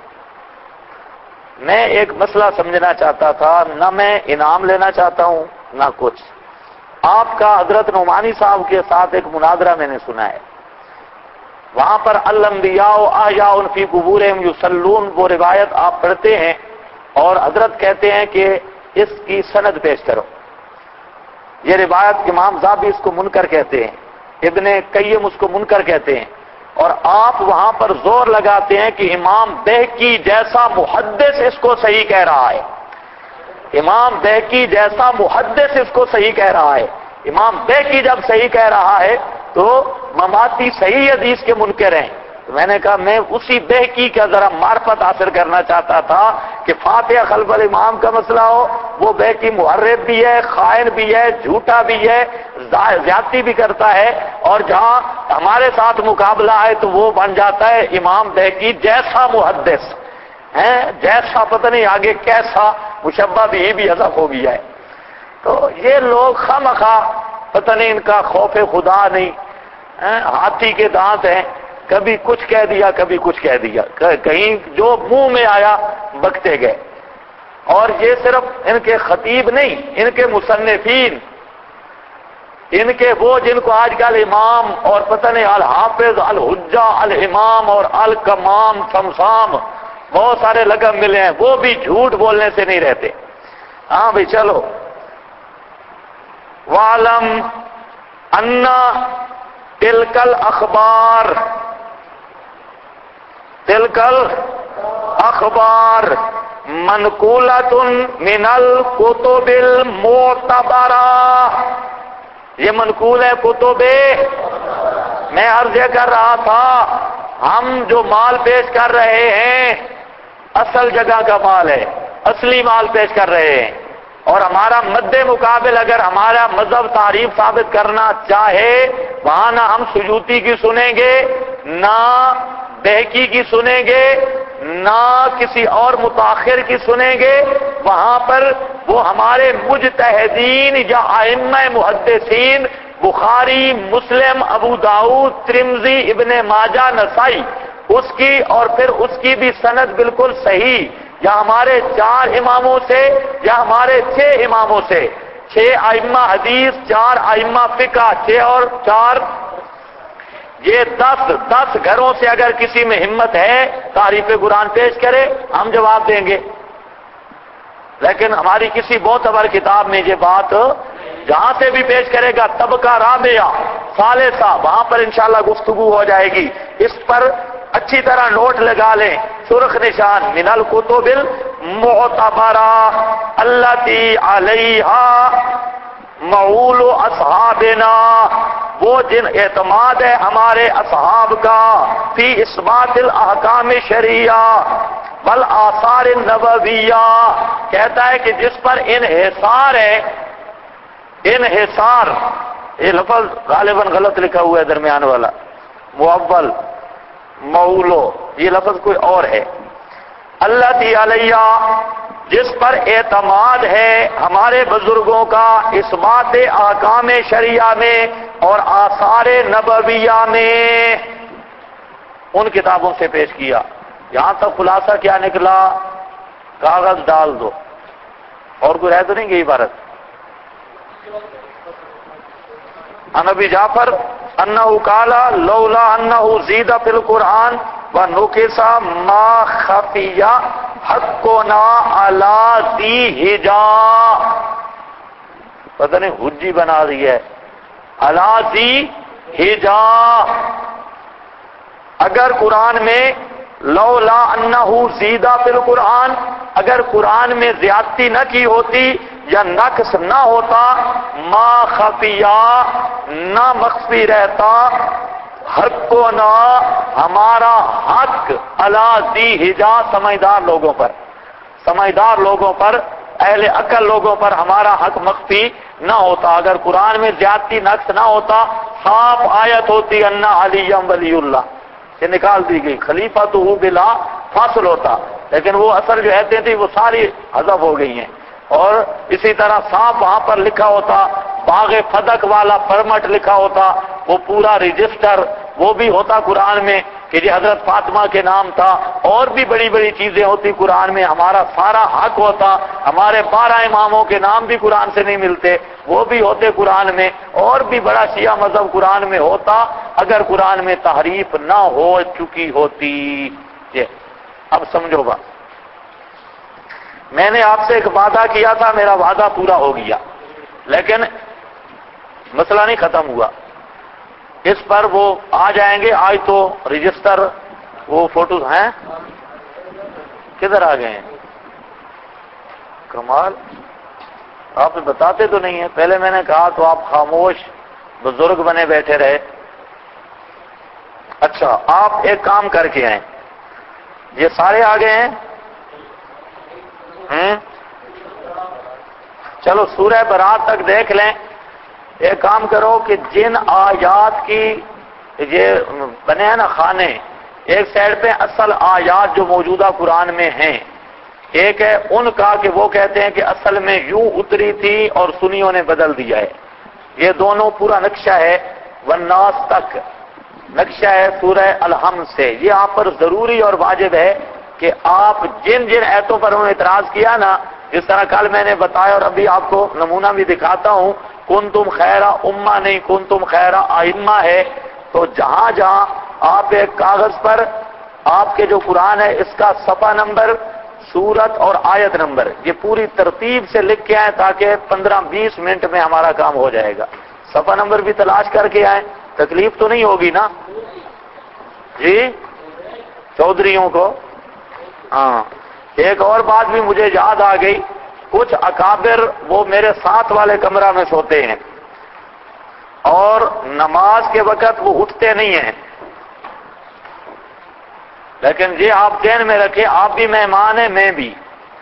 میں ایک مسئلہ سمجھنا چاہتا تھا، نہ میں انعام لینا چاہتا ہوں نہ کچھ۔ آپ کا حضرت نعمانی صاحب کے ساتھ ایک مناظرہ میں نے سنا ہے، وہاں پر الانبیاء احیاء فی قبورہم یصلون، وہ روایت آپ پڑھتے ہیں اور حضرت کہتے ہیں کہ اس کی سند پیش کرو۔ یہ روایت امام ذابی اس کو منکر کہتے ہیں، ابن قیم اس کو منکر کہتے ہیں، اور آپ وہاں پر زور لگاتے ہیں کہ امام بہقی جیسا محدث اس کو صحیح کہہ رہا ہے، امام بہقی جیسا محدث اس کو صحیح کہہ رہا ہے۔ امام بہقی جب صحیح کہہ رہا ہے تو مماتی صحیح حدیث کے منکر ہیں۔ تو میں نے کہا میں اسی بہقی کا ذرا معرفت حاصل کرنا چاہتا تھا کہ فاتحہ خلف الامام کا مسئلہ ہو، وہ بہقی محرف بھی ہے، خائن بھی ہے، جھوٹا بھی ہے، زیادتی بھی کرتا ہے، اور جہاں ہمارے ساتھ مقابلہ ہے تو وہ بن جاتا ہے امام بہقی جیسا محدث ہیں، جیسا پتہ نہیں آگے کیسا مشبہ بھی حذف ہو گیا ہے۔ تو یہ لوگ خواہ پتہ نہیں ان کا خوف خدا نہیں، ہاتھی کے دانت ہیں، کبھی کچھ کہہ دیا کبھی کچھ کہہ دیا، کہیں جو منہ میں آیا بکتے گئے۔ اور یہ صرف ان کے خطیب نہیں، ان کے مصنفین، ان کے وہ جن کو آج کل امام اور پتہ نہیں الحافظ، الحجہ، الامام اور الکمام سمسام بہت سارے لقب ملے ہیں، وہ بھی جھوٹ بولنے سے نہیں رہتے۔ ہاں بھائی چلو، وَعْلَمْ أَنَّ تِلْكَ الْأَخْبَارِ مَنْقُولَةٌ مِنَ الْكُتُبِ الْمُعْتَبَرَةِ، یہ منقول ہے کتب۔ میں عرض یہ کر رہا تھا ہم جو مال پیش کر رہے ہیں اصل جگہ کا مال ہے، اصلی مال پیش کر رہے ہیں، اور ہمارا مد مقابل اگر ہمارا مذہب تعریف ثابت کرنا چاہے وہاں نہ ہم سیوطی کی سنیں گے، نہ بہقی کی سنیں گے، نہ کسی اور متاخر کی سنیں گے، وہاں پر وہ ہمارے مجتہدین یا ائمہ محدثین بخاری، مسلم، ابو داؤد، ترمذی، ابن ماجہ، نسائی، اس کی اور پھر اس کی بھی سند بالکل صحیح، یا ہمارے 4 اماموں سے یا ہمارے 6 اماموں سے، 6 ائمہ حدیث، 4 ائمہ فقہ، 6 اور 4 یہ 10 گھروں سے اگر کسی میں ہمت ہے تعریف قرآن پیش کرے ہم جواب دیں گے، لیکن ہماری کسی معتبر کتاب میں یہ بات جہاں سے بھی پیش کرے گا طبقہ رابعہ ثالثہ وہاں پر انشاءاللہ گفتگو ہو جائے گی. اس پر اچھی طرح نوٹ لگا لیں، سرخ نشان من الکتب المعتبرہ التی علیہا معول اصحابنا، وہ جن اعتماد ہے ہمارے اصحاب کا فی اثبات الاحکام شرعیہ بل آثار النبویہ، کہتا ہے کہ جس پر انحصار ہے، انحصار یہ لفظ غالباً غلط لکھا ہوا ہے درمیان والا، مؤول مولو یہ لفظ کوئی اور ہے، اللہ تی علیہ جس پر اعتماد ہے ہمارے بزرگوں کا اثبات احکام شریعہ میں اور آثار نبویہ میں، ان کتابوں سے پیش کیا. یہاں تک خلاصہ کیا نکلا؟ کاغذ ڈال دو، اور کوئی رہ تو نہیں گئی عبارت. عن ابی جعفر انہ قال لولا انہ زید فی القرآن ونکس ما خفی حقنا علی ذی حجا، پتہ نہیں حجی بنا دی ہے، علی ذی حجا، اگر قرآن میں لولا انہ زیدہ فی القرآن، اگر قرآن میں زیادتی نہ کی ہوتی یا نقص نہ ہوتا، ما خفیہ نہ مخفی رہتا، حق کو نہ ہمارا حق علی ذی حجا سمجھدار لوگوں پر، سمجھدار لوگوں پر، اہل عقل لوگوں پر ہمارا حق مخفی نہ ہوتا. اگر قرآن میں زیادتی نقص نہ ہوتا صاف آیت ہوتی انا علی ولی اللہ، یہ نکال دی گئی، خلیفہ تو ہو بلا فاصل ہوتا، لیکن وہ اثر جو ایتیں تھی وہ ساری حذف ہو گئی ہیں. اور اسی طرح صاف وہاں پر لکھا ہوتا، باغ فدق والا پرمٹ لکھا ہوتا، وہ پورا رجسٹر وہ بھی ہوتا قرآن میں کہ یہ حضرت فاطمہ کے نام تھا، اور بھی بڑی بڑی چیزیں ہوتی قرآن میں، ہمارا سارا حق ہوتا، ہمارے 12 اماموں کے نام بھی قرآن سے نہیں ملتے، وہ بھی ہوتے قرآن میں، اور بھی بڑا شیعہ مذہب قرآن میں ہوتا اگر قرآن میں تحریف نہ ہو چکی ہوتی. یہ اب سمجھو بات، میں نے آپ سے ایک وعدہ کیا تھا، میرا وعدہ پورا ہو گیا، لیکن مسئلہ نہیں ختم ہوا. اس پر وہ آ جائیں گے، آج تو رجسٹر وہ فوٹوز ہیں، کدھر آ گئے ہیں؟ کمال، آپ بتاتے تو نہیں ہیں، پہلے میں نے کہا تو آپ خاموش بزرگ بنے بیٹھے رہے. اچھا آپ ایک کام کر کے آئیں، یہ سارے آ گئے ہیں. چلو سورہ برات تک دیکھ لیں. ایک کام کرو کہ جن آیات کی یہ بنے ہیں نا خانے، ایک سائڈ پہ اصل آیات جو موجودہ قرآن میں ہیں، ایک ہے ان کا کہ وہ کہتے ہیں کہ اصل میں یوں اتری تھی اور سنیوں نے بدل دیا ہے. یہ دونوں پورا نقشہ ہے والناس تک، نقشہ ہے سورہ الحمد سے. یہ آپ پر ضروری اور واجب ہے کہ آپ جن جن ایتوں پر انہوں نے اعتراض کیا نا، جس طرح کل میں نے بتایا اور ابھی آپ کو نمونہ بھی دکھاتا ہوں، کنتم خیر امہ نہیں کنتم خیر ائمہ ہے. تو جہاں جہاں آپ ایک کاغذ پر آپ کے جو قرآن ہے اس کا صفحہ نمبر، سورت اور آیت نمبر یہ پوری ترتیب سے لکھ کے آئیں تاکہ 15-20 منٹ میں ہمارا کام ہو جائے گا. صفحہ نمبر بھی تلاش کر کے آئیں، تکلیف تو نہیں ہوگی نا جی چودھریوں کو. ہاں ایک اور بات بھی مجھے یاد آ گئی، کچھ اکابر وہ میرے ساتھ والے کمرہ میں سوتے ہیں اور نماز کے وقت وہ اٹھتے نہیں ہیں، لیکن یہ آپ ذہن میں رکھیں آپ بھی مہمان ہیں میں بھی.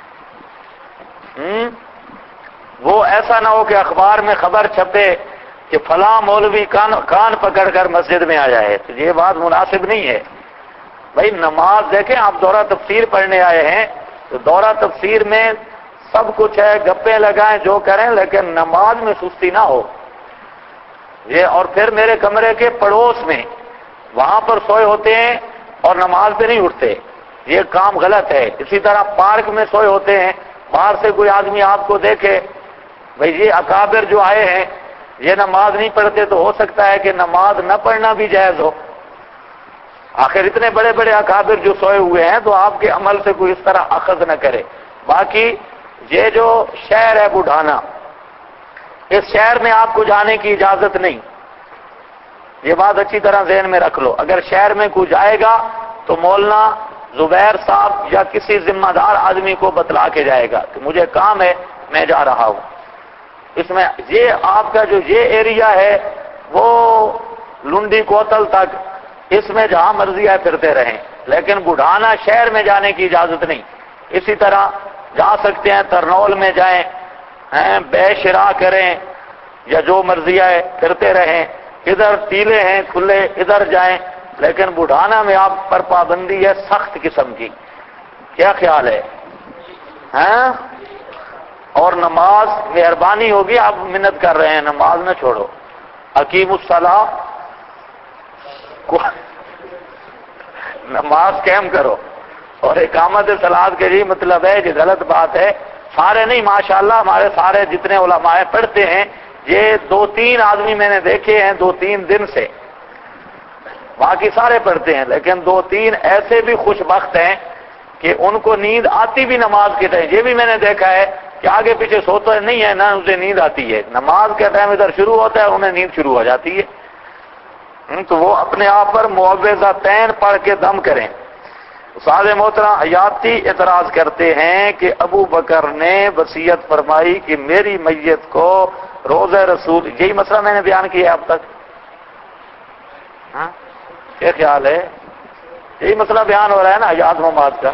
وہ ایسا نہ ہو کہ اخبار میں خبر چھپے کہ فلاں مولوی کان پکڑ کر مسجد میں آیا ہے، تو یہ بات مناسب نہیں ہے. بھائی نماز دیکھیں، آپ دورہ تفسیر پڑھنے آئے ہیں تو دورہ تفسیر میں سب کچھ ہے، گپیں لگائیں جو کریں، لیکن نماز میں سستی نہ ہو. یہ اور پھر میرے کمرے کے پڑوس میں وہاں پر سوئے ہوتے ہیں اور نماز پہ نہیں اٹھتے، یہ کام غلط ہے. اسی طرح پارک میں سوئے ہوتے ہیں، باہر سے کوئی آدمی آپ کو دیکھے بھئی یہ اکابر جو آئے ہیں یہ نماز نہیں پڑھتے، تو ہو سکتا ہے کہ نماز نہ پڑھنا بھی جائز ہو. آخر اتنے بڑے بڑے اکابر جو سوئے ہوئے ہیں تو آپ کے عمل سے کوئی اس طرح اخذ نہ کرے. باقی یہ جو شہر ہے بڑھانا، اس شہر میں آپ کو جانے کی اجازت نہیں. یہ بات اچھی طرح ذہن میں رکھ لو. اگر شہر میں کوئی جائے گا تو مولانا زبیر صاحب یا کسی ذمہ دار آدمی کو بتلا کے جائے گا کہ مجھے کام ہے، میں جا رہا ہوں. اس میں یہ آپ کا جو یہ ایریا ہے وہ لنڈی کوتل تک، اس میں جہاں مرضی ہے پھرتے رہیں، لیکن بڑھانا شہر میں جانے کی اجازت نہیں. اسی طرح جا سکتے ہیں ترنول میں جائیں، بے شرا کریں یا جو مرضی ہے پھرتے رہیں. ادھر ٹیلے ہیں کھلے، ادھر جائیں، لیکن بڑھانا میں آپ پر پابندی ہے سخت قسم کی. کیا خیال ہے؟ اور نماز مہربانی ہوگی، آپ منت کر رہے ہیں نماز نہ چھوڑو. اقیم الصلاۃ، نماز قائم کرو. اور اقامت صلاۃ کے لیے مطلب ہے کہ غلط بات ہے. سارے نہیں، ماشاءاللہ ہمارے سارے جتنے علماء پڑھتے ہیں. یہ 2-3 آدمی میں نے دیکھے ہیں 2-3 دن سے، باقی سارے پڑھتے ہیں، لیکن 2-3 ایسے بھی خوش بخت ہیں کہ ان کو نیند آتی بھی نماز کے ٹائم. یہ بھی میں نے دیکھا ہے کہ آگے پیچھے سوتا نہیں ہے، نہ اسے نیند آتی ہے، نماز کے ٹائم ادھر شروع ہوتا ہے انہیں نیند شروع ہو جاتی ہے. تو وہ اپنے آپ پر معوذتین پڑھ کے دم کریں. استاد محترم حیاتی اعتراض کرتے ہیں کہ ابو بکر نے وصیت فرمائی کہ میری میت کو روضہ رسول، یہی مسئلہ میں نے بیان کیا اب تک. کیا خیال ہے؟ یہی مسئلہ بیان ہو رہا ہے نا حیات ممات کا.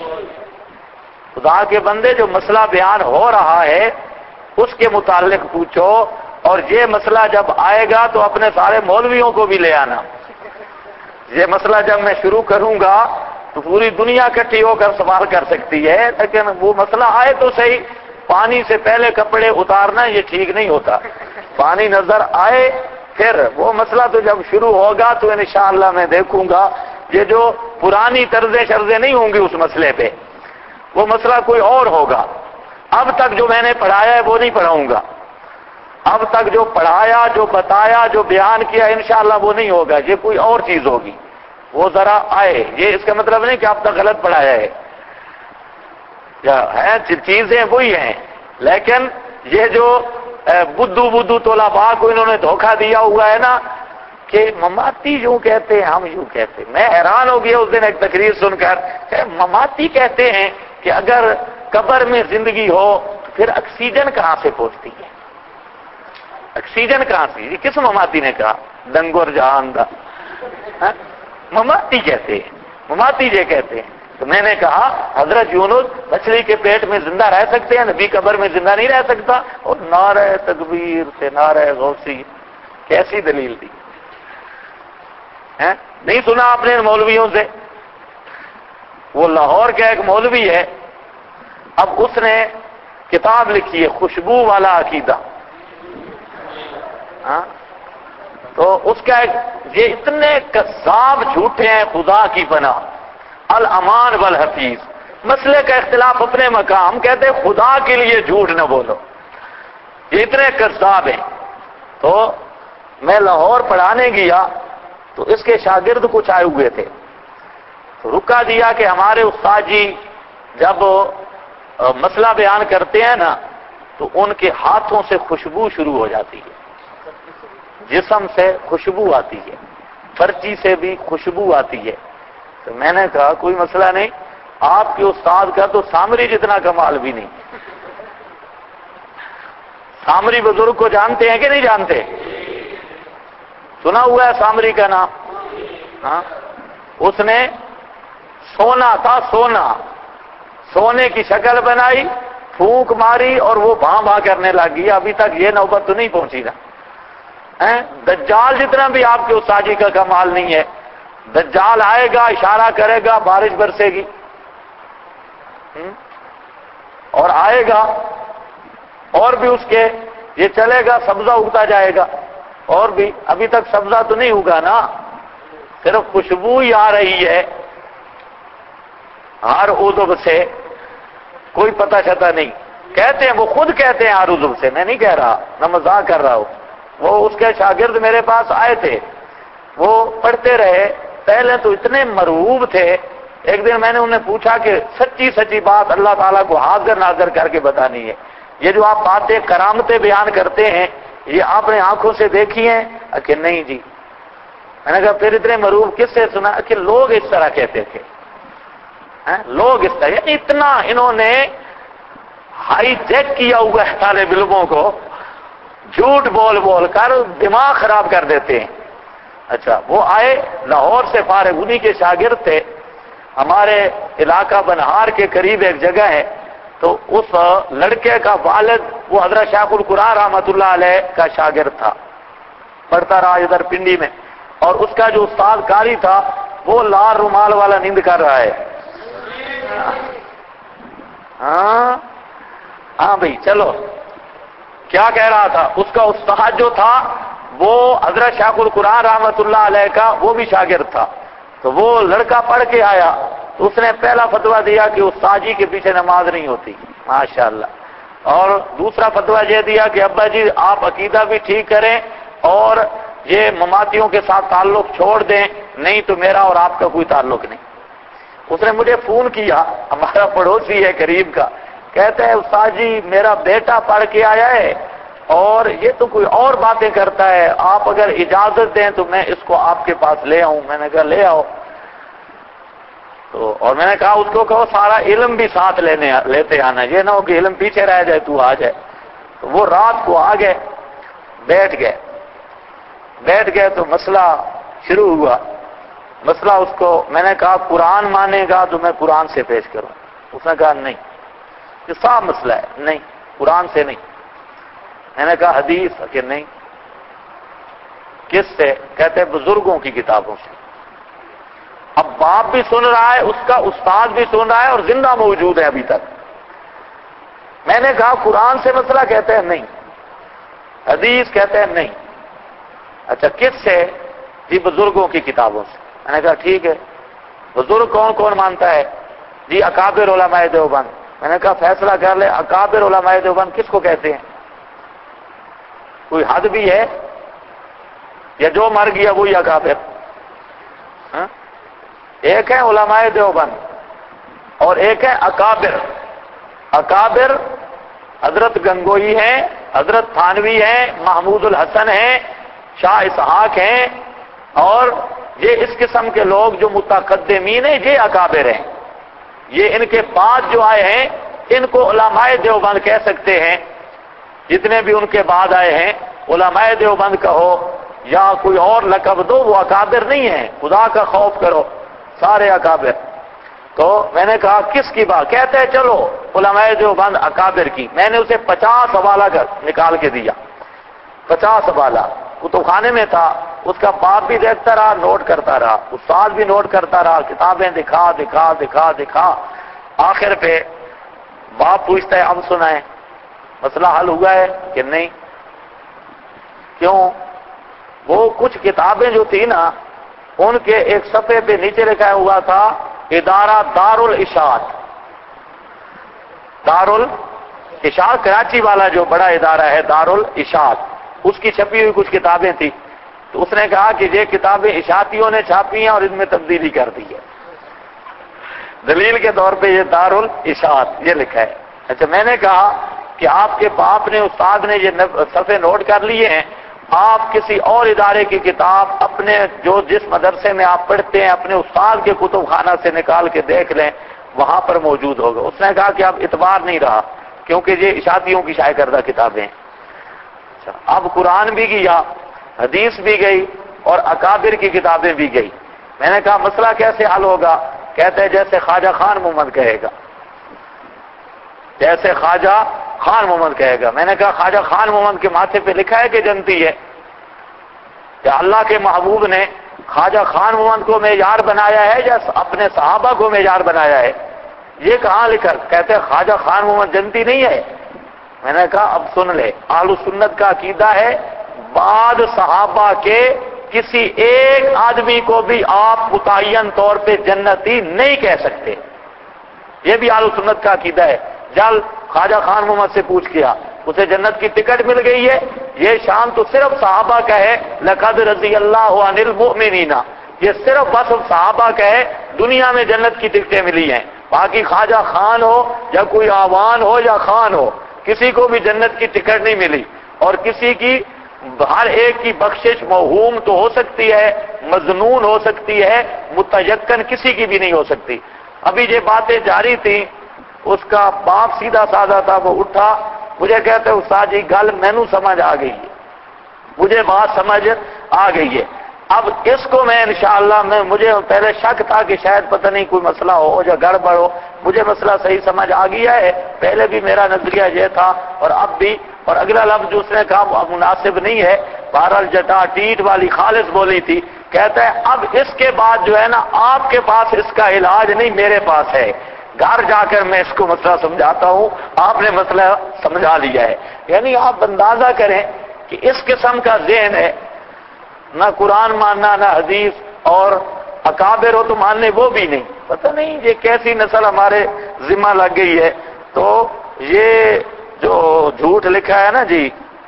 خدا کے بندے جو مسئلہ بیان ہو رہا ہے اس کے متعلق پوچھو، اور یہ مسئلہ جب آئے گا تو اپنے سارے مولویوں کو بھی لے آنا. یہ مسئلہ جب میں شروع کروں گا تو پوری دنیا اکٹھی ہو کر سوال کر سکتی ہے، لیکن وہ مسئلہ آئے تو صحیح. پانی سے پہلے کپڑے اتارنا یہ ٹھیک نہیں ہوتا. پانی نظر آئے پھر وہ مسئلہ تو جب شروع ہوگا تو انشاءاللہ میں دیکھوں گا یہ جو پرانی طرزیں شرزیں نہیں ہوں گی اس مسئلے پہ، وہ مسئلہ کوئی اور ہوگا. اب تک جو میں نے پڑھایا ہے وہ نہیں پڑھاؤں گا. اب تک جو پڑھایا، جو بتایا، جو بیان کیا انشاءاللہ وہ نہیں ہوگا، یہ کوئی اور چیز ہوگی. وہ ذرا آئے. یہ اس کا مطلب نہیں کہ اب تک غلط پڑھایا ہے، چیزیں وہی ہیں، لیکن یہ جو بدھو طلباء کو انہوں نے دھوکہ دیا ہوا ہے نا کہ مماتی یوں کہتے ہیں ہم یوں کہتے ہیں. میں حیران ہو گیا اس دن ایک تقریر سن کر کہ مماتی کہتے ہیں کہ اگر قبر میں زندگی ہو تو پھر آکسیجن کہاں سے پہنچتی ہے؟ آکسیجن کہاں سے؟ یہ کس مماتی نے کہا؟ ڈنگور جہان دا مماتی کہتے ہیں، مماتی یہ کہتے ہیں. تو میں نے کہا حضرت یونس مچھلی کے پیٹ میں زندہ رہ سکتے ہیں، نبی قبر میں زندہ نہیں رہ سکتا. اور نعرہ تکبیر سے نعرہ غوثی، کیسی دلیل دی؟ نہیں سنا آپ نے مولویوں سے؟ وہ لاہور کا ایک مولوی ہے، اب اس نے کتاب لکھی ہے خوشبو والا عقیدہ. تو اس کا یہ اتنے کذاب جھوٹے ہیں خدا کی پناہ. الامان والحفیظ، مسئلے کا اختلاف اپنے مقام، کہتے ہیں خدا کے لیے جھوٹ نہ بولو. یہ اتنے کذاب ہیں. تو میں لاہور پڑھانے گیا تو اس کے شاگرد کچھ آئے ہوئے تھے، تو رکا دیا کہ ہمارے استاد جی جب مسئلہ بیان کرتے ہیں نا تو ان کے ہاتھوں سے خوشبو شروع ہو جاتی ہے، جسم سے خوشبو آتی ہے، پرچی سے بھی خوشبو آتی ہے. تو میں نے کہا کوئی مسئلہ نہیں، آپ کے استاد کا تو سامری جتنا کمال بھی نہیں. سامری بزرگ کو جانتے ہیں کہ نہیں جانتے؟ سنا ہوا ہے سامری کا نام؟ اس نے سونا تھا، سونے کی شکل بنائی، پھونک ماری اور وہ بھاں بھاں کرنے لگی. ابھی تک یہ نوبت تو نہیں پہنچی نا. دجال جتنا بھی آپ کے استاذی کا کمال نہیں ہے. دجال آئے گا، اشارہ کرے گا، بارش برسے گی، اور آئے گا اور بھی اس کے یہ چلے گا، سبزہ اگتا جائے گا. اور بھی ابھی تک سبزہ تو نہیں ہوگا نا، صرف خوشبو ہی آ رہی ہے ہر عضو سے، کوئی پتہ چتا نہیں. کہتے ہیں، وہ خود کہتے ہیں عارض سے، میں نہیں کہہ رہا، نہ مزاق کر رہا ہوں. وہ اس کے شاگرد میرے پاس آئے تھے، وہ پڑھتے رہے، پہلے تو اتنے مرعوب تھے. ایک دن میں نے انہیں پوچھا کہ سچی سچی بات اللہ تعالیٰ کو حاضر ناظر کر کے بتانی ہے، یہ جو آپ باتیں کرامتیں بیان کرتے ہیں یہ آپ نے آنکھوں سے دیکھی ہیں؟ کہ نہیں جی. میں نے کہا پھر اتنے مرعوب کس سے سنا؟ کہ لوگ اس طرح کہتے تھے. لوگ اس طرح، یعنی اتنا انہوں نے ہائی ٹیک کیا ہوا ہے طالب علموں کو، جھوٹ بول بول کر دماغ خراب کر دیتے ہیں. اچھا، وہ آئے لاہور سے فارغ، انہی کے شاگرد تھے. ہمارے علاقہ بنہار کے قریب ایک جگہ ہے، تو اس لڑکے کا والد وہ حضرت شیخ القرآن رحمۃ اللہ علیہ کا شاگرد تھا، پڑھتا رہا ادھر پنڈی میں. اور اس کا جو استاد قاری تھا وہ لال رومال والا نیند کر رہا ہے. ہاں بھائی چلو، کیا کہہ رہا تھا؟ اس کا استاد جو تھا وہ حضرت شیخ القرآن رحمۃ اللہ علیہ کا وہ بھی شاگرد تھا. تو وہ لڑکا پڑھ کے آیا تو اس نے پہلا فتویٰ دیا کہ استاد جی کے پیچھے نماز نہیں ہوتی. ماشاءاللہ. اور دوسرا فتویٰ یہ دیا کہ ابا جی آپ عقیدہ بھی ٹھیک کریں اور یہ مماتیوں کے ساتھ تعلق چھوڑ دیں، نہیں تو میرا اور آپ کا کوئی تعلق نہیں. اس نے مجھے فون کیا، ہمارا پڑوسی ہے قریب کا، کہتے ہیں استاد جی میرا بیٹا پڑھ کے آیا ہے اور یہ تو کوئی اور باتیں کرتا ہے، آپ اگر اجازت دیں تو میں اس کو آپ کے پاس لے آؤں. میں نے کہا لے آؤ. تو اور میں نے کہا اس کو کہو سارا علم بھی ساتھ لیتے آنا، یہ نہ ہو کہ علم پیچھے رہ جائے تو آ جائے. تو وہ رات کو آ گئے، بیٹھ گئے تو مسئلہ شروع ہوا. مسئلہ اس کو میں نے کہا قرآن مانے گا تو میں قرآن سے پیش کروں. اس نے کہا نہیں، یہ صاف مسئلہ ہے، نہیں قرآن سے نہیں. میں نے کہا حدیث؟ کہ نہیں. کس سے؟ کہتے بزرگوں کی کتابوں سے. اب باپ بھی سن رہا ہے، اس کا استاد بھی سن رہا ہے اور زندہ موجود ہے ابھی تک. میں نے کہا قرآن سے مسئلہ؟ کہتے ہیں نہیں. حدیث؟ کہتے ہیں نہیں. اچھا کس سے؟ جی بزرگوں کی کتابوں سے. میں نے کہا ٹھیک ہے. بزرگ کون کون مانتا ہے؟ جی اکابر علماء دیوبند. میں نے کہا فیصلہ کر لے، اکابر علماء دیوبند کس کو کہتے ہیں؟ کوئی حد بھی ہے؟ یا جو مر گیا وہی اکابر؟ ایک ہے علماء دیوبند اور ایک ہے اکابر. اکابر حضرت گنگوئی ہیں، حضرت تھانوی ہیں، محمود الحسن ہیں، شاہ اسحاق ہیں، اور یہ اس قسم کے لوگ جو متقدمین ہیں یہ اکابر ہیں. یہ ان کے بعد جو آئے ہیں ان کو علماء دیوبند کہہ سکتے ہیں. جتنے بھی ان کے بعد آئے ہیں علماء دیوبند کہو یا کوئی اور لقب دو، وہ اکابر نہیں ہیں. خدا کا خوف کرو، سارے اکابر. تو میں نے کہا کس کی بات؟ کہتے ہیں چلو علماء دیوبند اکابر کی. میں نے اسے 50 حوالہ نکال کے دیا، 50 حوالہ. کتب خانے میں تھا، اس کا باپ بھی دیکھتا رہا، نوٹ کرتا رہا، استاد بھی نوٹ کرتا رہا، کتابیں دکھا. آخر پہ باپ پوچھتا ہے اب سنائیں مسئلہ حل ہوا ہے کہ نہیں؟ کیوں؟ وہ کچھ کتابیں جو تھی نا ان کے ایک صفحے پہ نیچے لکھا ہوا تھا ادارہ دارالاشاعت. دارالاشاعت کراچی والا جو بڑا ادارہ ہے دارالاشاعت، اس کی چھپی ہوئی کچھ کتابیں تھی. تو اس نے کہا کہ یہ کتابیں اشاعتیوں نے چھاپی ہیں اور ان میں تبدیلی کر دی ہے. دلیل کے طور پہ یہ دارالاشاعت یہ لکھا ہے. اچھا میں نے کہا کہ آپ کے باپ نے، استاد نے یہ صفحے نوٹ کر لیے ہیں، آپ کسی اور ادارے کی کتاب اپنے جس مدرسے میں آپ پڑھتے ہیں اپنے استاد کے کتب خانہ سے نکال کے دیکھ لیں، وہاں پر موجود ہوگا. اس نے کہا کہ اب اعتبار نہیں رہا کیونکہ یہ اشاعتیوں کی شائع کردہ کتابیں ہیں. اچھا اب قرآن بھی گیا، حدیث بھی گئی اور اکابر کی کتابیں بھی گئی. میں نے کہا مسئلہ کیسے حل ہوگا؟ کہتے ہیں جیسے خواجہ خان محمد کہے گا، جیسے خواجہ خان محمد کہے گا. میں نے کہا خواجہ خان محمد کے ماتھے پہ لکھا ہے کہ جنتی ہے؟ کہ اللہ کے محبوب نے خواجہ خان محمد کو معیار بنایا ہے یا اپنے صحابہ کو معیار بنایا ہے؟ یہ کہاں لکھا؟ کہتے ہیں خواجہ خان محمد جنتی نہیں ہے. میں نے کہا اب سن لے، اہل سنت کا عقیدہ ہے بعد صحابہ کے کسی ایک آدمی کو بھی آپ متعین طور پہ جنتی نہیں کہہ سکتے. یہ بھی اہل سنت کا عقیدہ ہے جل خواجہ خان محمد سے پوچھ کیا، اسے جنت کی ٹکٹ مل گئی ہے۔ یہ شان تو صرف صحابہ کا ہے، لقد رضی اللہ عن المؤمنین، یہ صرف بس صحابہ کا ہے، دنیا میں جنت کی ٹکٹیں ملی ہیں، باقی خواجہ خان ہو یا کوئی آوان ہو یا خان ہو، کسی کو بھی جنت کی ٹکٹ نہیں ملی۔ اور کسی کی ہر ایک کی بخشش موہوم تو ہو سکتی ہے، مظنون ہو سکتی ہے، متیقن کسی کی بھی نہیں ہو سکتی۔ ابھی یہ باتیں جاری تھیں، اس کا باپ سیدھا سادہ تھا، وہ اٹھا، مجھے کہتے استاد جی گل مینوں سمجھ آ گئی ہے، مجھے بات سمجھ آ گئی ہے۔ اب اس کو میں انشاءاللہ مجھے پہلے شک تھا کہ شاید پتہ نہیں کوئی مسئلہ ہو یا گڑبڑ ہو، مجھے مسئلہ صحیح سمجھ آ گیا ہے۔ پہلے بھی میرا نظریہ یہ تھا اور اب بھی، اور اگلا لفظ جو اس نے کہا وہ مناسب نہیں ہے، بہرحال جٹا ٹیٹ والی خالص بولی تھی، کہتا ہے اب اس کے بعد جو ہے نا آپ کے پاس اس کا علاج نہیں، میرے پاس ہے، گھر جا کر میں اس کو مسئلہ سمجھاتا ہوں، آپ نے مسئلہ سمجھا لیا ہے۔ یعنی آپ اندازہ کریں کہ اس قسم کا ذہن ہے، نہ قرآن ماننا نہ حدیث، اور اکابر ہو تو ماننے وہ بھی نہیں، پتہ نہیں یہ کیسی نسل ہمارے ذمہ لگ گئی ہے۔ تو یہ جو جھوٹ لکھا ہے نا جی،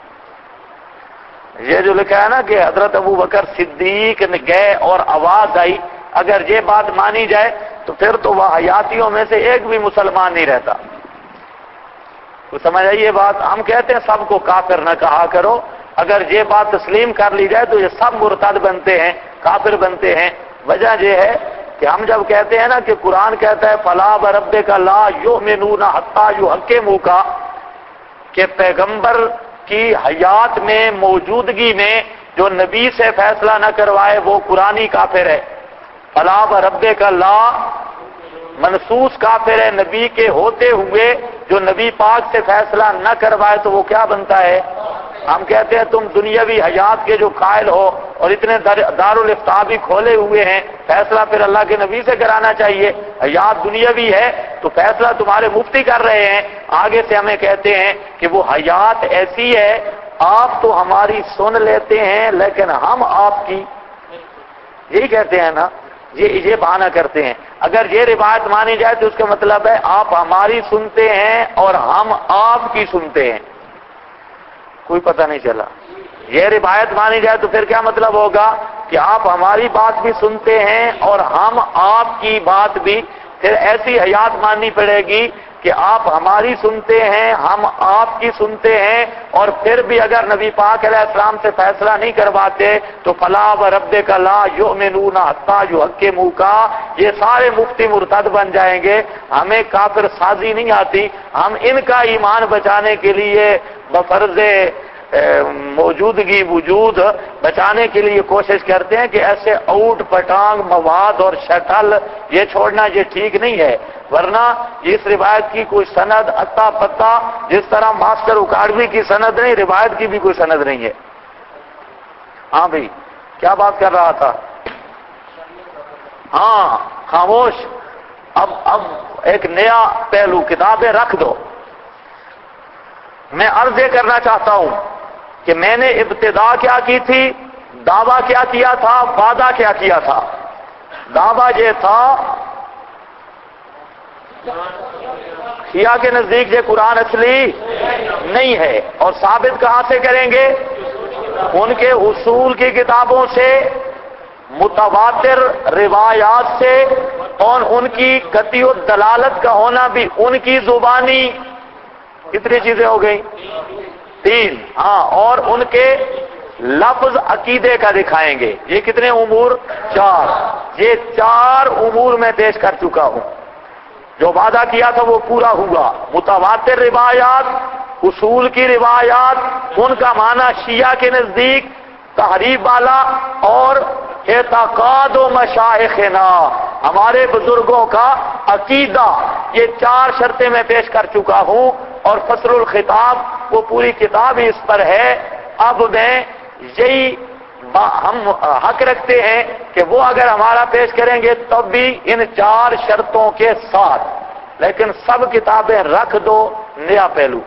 یہ جو لکھا ہے نا کہ حضرت ابو بکر صدیق نے گئے اور آواز آئی، اگر یہ بات مانی جائے تو پھر تو وہ حیاتیوں میں سے ایک بھی مسلمان نہیں رہتا۔ تو سمجھ آئی یہ بات؟ ہم کہتے ہیں سب کو کافر نہ کہا کرو، اگر یہ بات تسلیم کر لی جائے تو یہ سب مرتد بنتے ہیں، کافر بنتے ہیں۔ وجہ یہ ہے کہ ہم جب کہتے ہیں نا کہ قرآن کہتا ہے فَلَا وَرَبِّكَ لَا يُؤْمِنُونَ حَتَّى يُحَكِّمُوكَ، کہ پیغمبر کی حیات میں موجودگی میں جو نبی سے فیصلہ نہ کروائے وہ قرآنی کافر ہے۔ فَلَا وَرَبِّكَ لَا منصوص کافر ہے، نبی کے ہوتے ہوئے جو نبی پاک سے فیصلہ نہ کروائے تو وہ کیا بنتا ہے؟ ہم کہتے ہیں تم دنیاوی حیات کے جو قائل ہو اور اتنے دارالافتاء بھی کھولے ہوئے ہیں، فیصلہ پھر اللہ کے نبی سے کرانا چاہیے، حیات دنیاوی ہے تو فیصلہ تمہارے مفتی کر رہے ہیں، آگے سے ہمیں کہتے ہیں کہ وہ حیات ایسی ہے، آپ تو ہماری سن لیتے ہیں لیکن ہم آپ کی، یہی کہتے ہیں نا، یہ بہانہ کرتے ہیں۔ اگر یہ روایت مانی جائے تو اس کا مطلب ہے آپ ہماری سنتے ہیں اور ہم آپ کی سنتے ہیں، کوئی پتہ نہیں چلا۔ یہ روایت مانی جائے تو پھر کیا مطلب ہوگا کہ آپ ہماری بات بھی سنتے ہیں اور ہم آپ کی بات بھی، پھر ایسی حیات ماننی پڑے گی کہ آپ ہماری سنتے ہیں، ہم آپ کی سنتے ہیں، اور پھر بھی اگر نبی پاک علیہ السلام سے فیصلہ نہیں کرواتے تو فَلَا وَرَبِّكَ لَا يُؤْمِنُونَ حَتَّى يُحَكِّمُوكَ، یہ سارے مفتی مرتد بن جائیں گے۔ ہمیں کافر سازی نہیں آتی، ہم ان کا ایمان بچانے کے لیے بفرض موجودگی وجود بچانے کے لیے کوشش کرتے ہیں کہ ایسے اوٹ پٹانگ مواد اور شٹل یہ چھوڑنا یہ ٹھیک نہیں ہے، ورنہ اس روایت کی کوئی سند اتا پتا، جس طرح ماسٹر اکاڑوی کی سند نہیں، روایت کی بھی کوئی سند نہیں ہے۔ ہاں بھائی کیا بات کر رہا تھا؟ ہاں خاموش، اب ایک نیا پہلو، کتابیں رکھ دو۔ میں عرض یہ کرنا چاہتا ہوں کہ میں نے ابتدا کیا کی تھی، دعویٰ کیا کیا تھا، وعدہ کیا کیا تھا۔ دعویٰ یہ تھا شیعہ کے نزدیک یہ قرآن اصلی نہیں ہے، اور ثابت کہاں سے کریں گے؟ ان کے اصول کی کتابوں سے، متواتر روایات سے، اور ان کی قطعی دلالت کا ہونا بھی ان کی زبانی۔ کتنی چیزیں ہو گئی؟ 3۔ ہاں، اور ان کے لفظ عقیدے کا دکھائیں گے۔ یہ کتنے امور؟ 4۔ یہ 4 امور میں پیش کر چکا ہوں۔ جو وعدہ کیا تھا وہ پورا ہوا۔ متواتر روایات، اصول کی روایات، ان کا معنی شیعہ کے نزدیک تحریف والا، اور اعتقاد و مشائخنا، ہمارے بزرگوں کا عقیدہ، یہ 4 شرطیں میں پیش کر چکا ہوں، اور فصل الخطاب وہ پوری کتاب ہی اس پر ہے۔ اب میں یہی ہم حق رکھتے ہیں کہ وہ اگر ہمارا پیش کریں گے تب بھی ان 4 شرطوں کے ساتھ، لیکن سب کتابیں رکھ دو۔ نیا پہلو،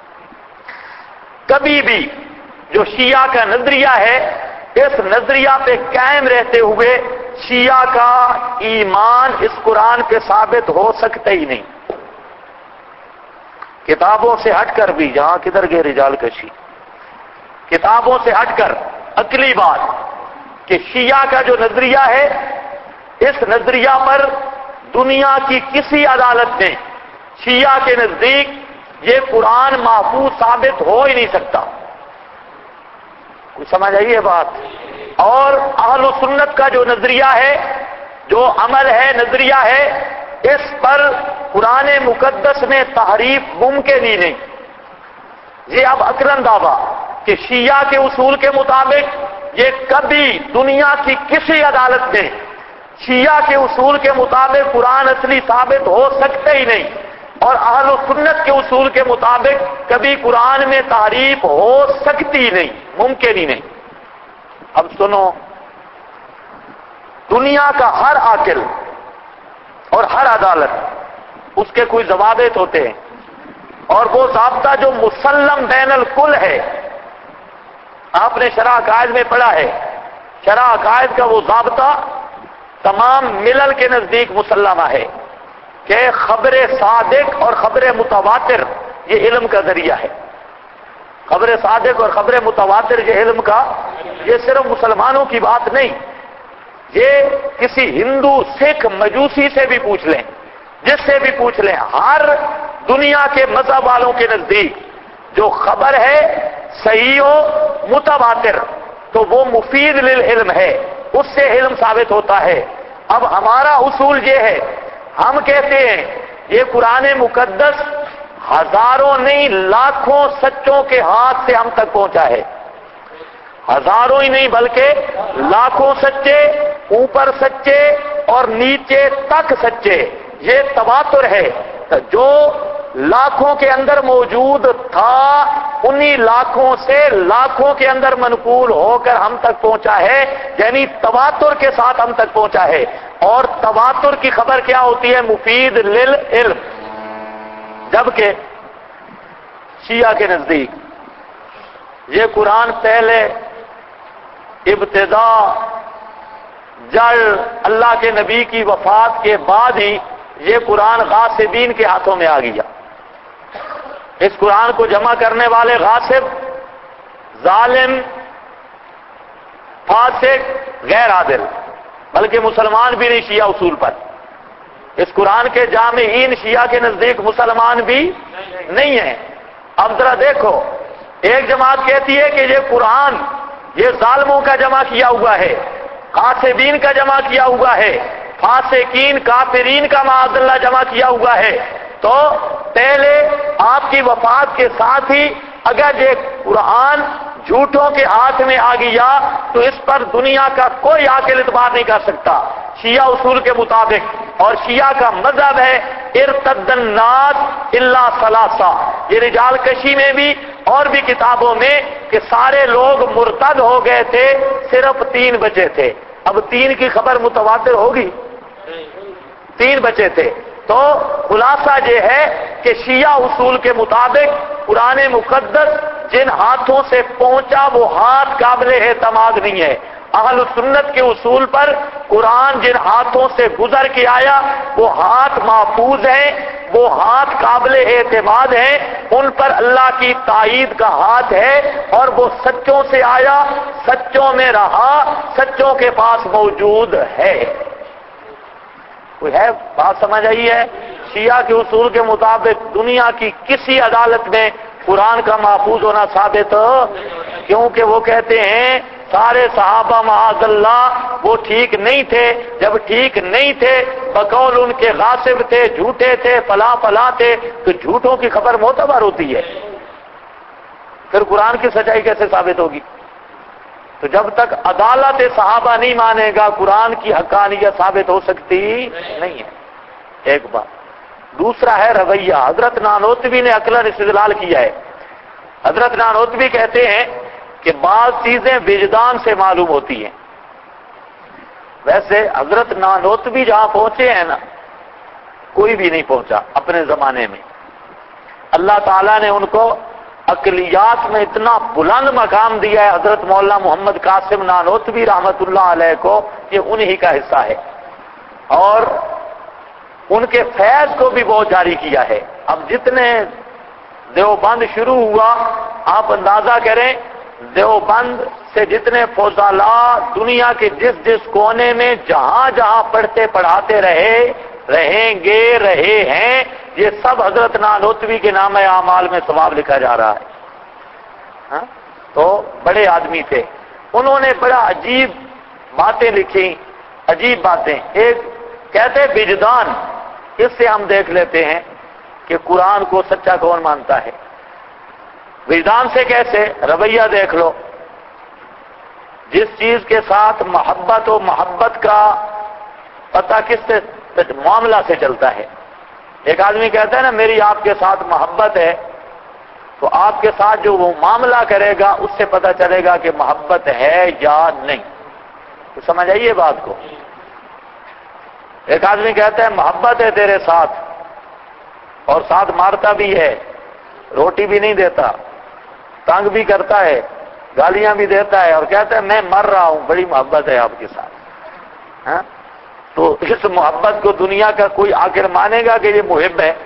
کبھی بھی جو شیعہ کا نظریہ ہے، اس نظریہ پہ قائم رہتے ہوئے شیعہ کا ایمان اس قرآن پہ ثابت ہو سکتا ہی نہیں۔ کتابوں سے ہٹ کر بھی، جہاں کدھر گئے رجال کشی، کتابوں سے ہٹ کر عقلی بات کہ شیعہ کا جو نظریہ ہے، اس نظریہ پر دنیا کی کسی عدالت نے شیعہ کے نزدیک یہ قرآن محفوظ ثابت ہو ہی نہیں سکتا. کچھ سمجھ آئی ہے بات؟ اور اہل سنت کا جو نظریہ ہے، جو عمل ہے، نظریہ ہے، اس پر قرآن مقدس میں تحریف ممکن ہی نہیں. یہ اب عقلاً دعویٰ کہ شیعہ کے اصول کے مطابق یہ کبھی دنیا کی کسی عدالت میں شیعہ کے اصول کے مطابق قرآن اصلی ثابت ہو سکتے ہی نہیں، اور اہل سنت کے اصول کے مطابق کبھی قرآن میں تحریف ہو سکتی ہی نہیں، ممکن ہی نہیں. اب سنو، دنیا کا ہر عاقل اور ہر عدالت اس کے کوئی ضوابط ہوتے ہیں، اور وہ ضابطہ جو مسلم بین الکل ہے، آپ نے شرح عقائد میں پڑھا ہے، شرح عقائد کا وہ ضابطہ تمام ملل کے نزدیک مسلمہ ہے کہ خبر صادق اور خبر متواتر یہ علم کا ذریعہ ہے. خبر صادق اور خبر متواتر یہ علم کا، یہ صرف مسلمانوں کی بات نہیں، یہ کسی ہندو، سکھ، مجوسی سے بھی پوچھ لیں، جس سے بھی پوچھ لیں، ہر دنیا کے مذہب والوں کے نزدیک جو خبر ہے صحیح ہو، متواتر، تو وہ مفید للعلم ہے، اس سے علم ثابت ہوتا ہے. اب ہمارا اصول یہ ہے، ہم کہتے ہیں یہ قرآن مقدس ہزاروں نہیں لاکھوں سچوں کے ہاتھ سے ہم تک پہنچا ہے. ہزاروں ہی نہیں بلکہ لاکھوں سچے، اوپر سچے اور نیچے تک سچے، یہ تواتر ہے. جو لاکھوں کے اندر موجود تھا، انہی لاکھوں سے لاکھوں کے اندر منقول ہو کر ہم تک پہنچا ہے، یعنی تواتر کے ساتھ ہم تک پہنچا ہے. اور تواتر کی خبر کیا ہوتی ہے؟ مفید للعلم. جبکہ شیعہ کے نزدیک یہ قرآن پہلے ابتدا جڑ اللہ کے نبی کی وفات کے بعد ہی یہ قرآن غاصبین کے ہاتھوں میں آ گیا. اس قرآن کو جمع کرنے والے غاصب، ظالم، فاسق، غیر عادل، بلکہ مسلمان بھی نہیں شیعہ اصول پر. اس قرآن کے جامعین شیعہ کے نزدیک مسلمان بھی نہیں ہیں. اب ذرا دیکھو، ایک جماعت کہتی ہے کہ یہ قرآن یہ ظالموں کا جمع کیا ہوا ہے، غاصبین کا جمع کیا ہوا ہے، فاسقین، کافرین کا معاذ اللہ جمع کیا ہوا ہے. تو پہلے آپ کی وفات کے ساتھ ہی اگر یہ قرآن جھوٹوں کے ہاتھ میں آ گیا تو اس پر دنیا کا کوئی عاقل اعتبار نہیں کر سکتا شیعہ اصول کے مطابق. اور شیعہ کا مذہب ہے ارتد الناس الا ثلاثہ، یہ رجال کشی میں بھی اور بھی کتابوں میں کہ سارے لوگ مرتد ہو گئے تھے، صرف 3 بچے تھے. اب 3 کی خبر متواتر ہوگی؟ 3 بچے تھے. تو خلاصہ یہ ہے کہ شیعہ اصول کے مطابق قرآن مقدس جن ہاتھوں سے پہنچا وہ ہاتھ قابل اعتماد نہیں ہے. اہل سنت کے اصول پر قرآن جن ہاتھوں سے گزر کے آیا وہ ہاتھ محفوظ ہیں، وہ ہاتھ قابل اعتماد ہیں، ان پر اللہ کی تائید کا ہاتھ ہے، اور وہ سچوں سے آیا، سچوں میں رہا، سچوں کے پاس موجود ہے. کوئی ہے بات سمجھ آئی ہے؟ شیعہ کے اصول کے مطابق دنیا کی کسی عدالت میں قرآن کا محفوظ ہونا ثابت، کیونکہ وہ کہتے ہیں سارے صحابہ معاذ اللہ وہ ٹھیک نہیں تھے. جب ٹھیک نہیں تھے، بقول ان کے غاصب تھے، جھوٹے تھے، فلاں فلاں تھے، تو جھوٹوں کی خبر معتبر ہوتی ہے، پھر قرآن کی سچائی کیسے ثابت ہوگی؟ تو جب تک عدالت صحابہ نہیں مانے گا قرآن کی حقانیت ثابت ہو سکتی نہیں ہے. ایک بات. دوسرا ہے رویہ. حضرت نانوتوی نے عقلاً استدلال کیا ہے. حضرت نانوتوی کہتے ہیں کہ بعض چیزیں وجدان سے معلوم ہوتی ہیں. ویسے حضرت نانوتوی جہاں پہنچے ہیں نا، کوئی بھی نہیں پہنچا اپنے زمانے میں. اللہ تعالیٰ نے ان کو عقلیات میں اتنا بلند مقام دیا ہے. حضرت مولانا محمد قاسم نانوتوی رحمت اللہ علیہ کو یہ انہی کا حصہ ہے، اور ان کے فیض کو بھی بہت جاری کیا ہے. اب جتنے دیوبند شروع ہوا، آپ اندازہ کریں دیوبند سے جتنے فضلاء دنیا کے جس جس کونے میں جہاں جہاں پڑھتے پڑھاتے رہیں گے رہے ہیں، یہ سب حضرت نانوتوی کے نام اعمال میں ثواب لکھا جا رہا ہے۔ ہاں؟ تو بڑے آدمی تھے، انہوں نے بڑا عجیب باتیں لکھی، عجیب باتیں۔ ایک کہتے وجدان، اس سے ہم دیکھ لیتے ہیں کہ قرآن کو سچا کون مانتا ہے۔ وجدان سے کیسے؟ رویہ دیکھ لو، جس چیز کے ساتھ محبت و محبت کا پتہ کس سے معاملہ سے چلتا ہے۔ ایک آدمی کہتا ہے نا میری آپ کے ساتھ محبت ہے، تو آپ کے ساتھ جو وہ معاملہ کرے گا اس سے پتہ چلے گا کہ محبت ہے یا نہیں۔ تو سمجھ آئیے بات کو۔ ایک آدمی کہتا ہے محبت ہے تیرے ساتھ، اور ساتھ مارتا بھی ہے، روٹی بھی نہیں دیتا، تنگ بھی کرتا ہے، گالیاں بھی دیتا ہے، اور کہتا ہے میں مر رہا ہوں، بڑی محبت ہے آپ کے ساتھ۔ ہاں؟ تو اس محبت کو دنیا کا کوئی آخر مانے گا کہ یہ محب ہے؟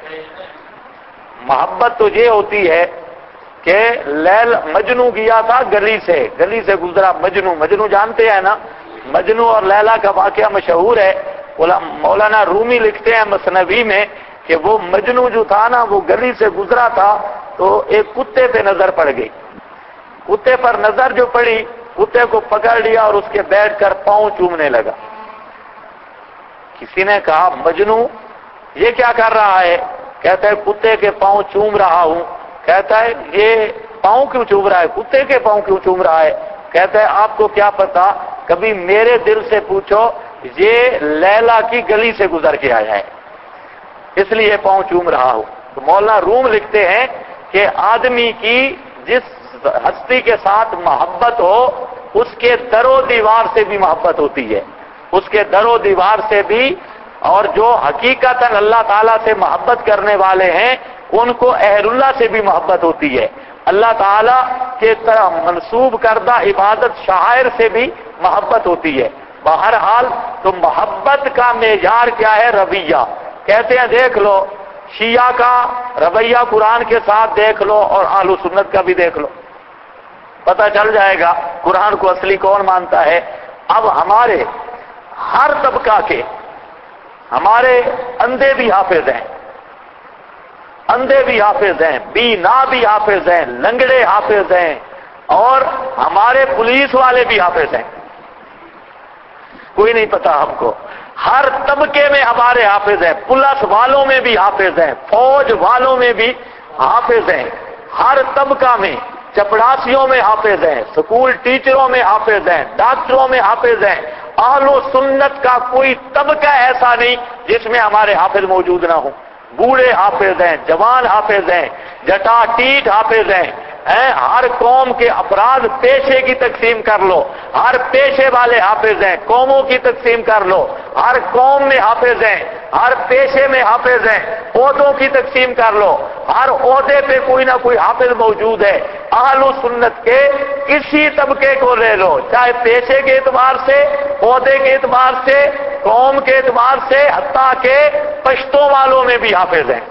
محبت تو یہ ہوتی ہے کہ مجنو گیا تھا گلی سے گزرا مجنو جانتے ہیں نا، مجنو اور لیلا کا واقعہ مشہور ہے۔ مولانا رومی لکھتے ہیں مثنوی میں کہ وہ مجنو جو تھا نا وہ گلی سے گزرا تھا تو ایک کتے پہ نظر پڑ گئی، کتے پر نظر جو پڑی، کتے کو پکڑ لیا اور اس کے بیٹھ کر پاؤں چومنے لگا۔ کسی نے کہا مجنو یہ کیا کر رہا ہے؟ کہتا ہے کتے کے پاؤں چوم رہا ہوں۔ کہتا ہے یہ پاؤں کیوں چوم رہا ہے، کتے کے پاؤں کیوں چوم رہا ہے؟ کہتا ہے آپ کو کیا پتا، کبھی میرے دل سے پوچھو، یہ لیلا کی گلی سے گزر کے آیا ہے اس لیے پاؤں چوم رہا ہوں۔ تو مولانا روم لکھتے ہیں کہ آدمی کی جس ہستی کے ساتھ محبت ہو اس کے در و دیوار سے بھی محبت ہوتی ہے، اس کے در و دیوار سے بھی، اور جو حقیقتاً اللہ تعالیٰ سے محبت کرنے والے ہیں ان کو اہل اللہ سے بھی محبت ہوتی ہے، اللہ تعالیٰ کے طرح منسوب کردہ عبادت شعائر سے بھی محبت ہوتی ہے۔ بہرحال تو محبت کا معیار کیا ہے؟ رویہ۔ کہتے ہیں دیکھ لو شیعہ کا رویہ قرآن کے ساتھ دیکھ لو اور اہل سنت کا بھی دیکھ لو، پتہ چل جائے گا قرآن کو اصلی کون مانتا ہے۔ اب ہمارے ہر طبقہ کے ہمارے اندھے بھی حافظ ہیں، اندھے بھی حافظ ہیں، بینا بھی حافظ ہیں، لنگڑے حافظ ہیں، اور ہمارے پولیس والے بھی حافظ ہیں، کوئی نہیں پتا ہم کو۔ ہر طبقے میں ہمارے حافظ ہیں، پولیس والوں میں بھی حافظ ہیں، فوج والوں میں بھی حافظ ہیں، ہر طبقہ میں، چپڑاسیوں میں حافظ ہیں، سکول ٹیچروں میں حافظ ہیں، ڈاکٹروں میں حافظ ہیں۔ اہل و سنت کا کوئی طبقہ ایسا نہیں جس میں ہمارے حافظ موجود نہ ہوں۔ بوڑھے حافظ ہیں، جوان حافظ ہیں، جٹا ٹیٹ حافظ ہیں۔ ہر قوم کے افراد پیشے کی تقسیم کر لو، ہر پیشے والے حافظ ہیں، قوموں کی تقسیم کر لو، ہر قوم میں حافظ ہیں، ہر پیشے میں حافظ ہیں، عہدوں کی تقسیم کر لو، ہر عہدے پہ کوئی نہ کوئی حافظ موجود ہے۔ اہل سنت کے کسی طبقے کو لے لو، چاہے پیشے کے اعتبار سے، عہدے کے اعتبار سے، قوم کے اعتبار سے، حتیٰ کہ پشتوں والوں میں بھی حافظ ہیں،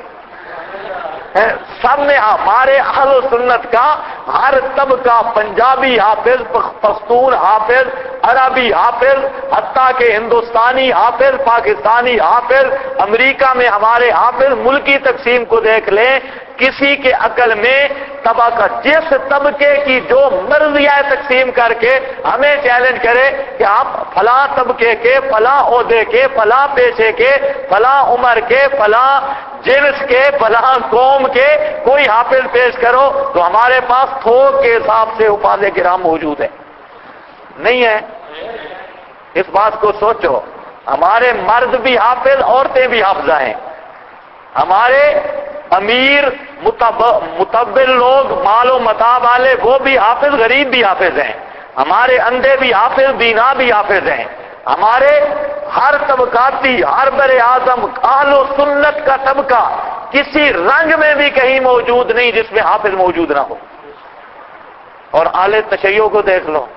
سب میں ہمارے اہل سنت کا ہر طبقہ، پنجابی حافظ، پختون حافظ، عربی حافظ، حتیٰ کہ ہندوستانی حافظ، پاکستانی حافظ، امریکہ میں ہمارے حافظ، ملکی تقسیم کو دیکھ لیں، کسی کے عقل میں طبقہ جس طبقے کی جو مرضی ہے تقسیم کر کے ہمیں چیلنج کرے کہ آپ فلاں طبقے کے، فلاں عہدے کے، فلاں پیشے کے، فلاں عمر کے، فلاں جنس کے، فلاں قوم کے کوئی حافظ پیش کرو، تو ہمارے پاس تھوک کے حساب سے حفاظ کرام موجود ہیں، نہیں ہے؟ اس بات کو سوچو، ہمارے مرد بھی حافظ، عورتیں بھی حافظہ ہیں، ہمارے امیر متبل لوگ، مال و متاع والے، وہ بھی حافظ، غریب بھی حافظ ہیں، ہمارے اندھے بھی حافظ، بینا بھی حافظ ہیں، ہمارے ہر طبقاتی، ہر بر اعظم اہل و سنت کا طبقہ کسی رنگ میں بھی کہیں موجود نہیں جس میں حافظ موجود نہ ہو۔ اور اہل تشیع کو دیکھ لو،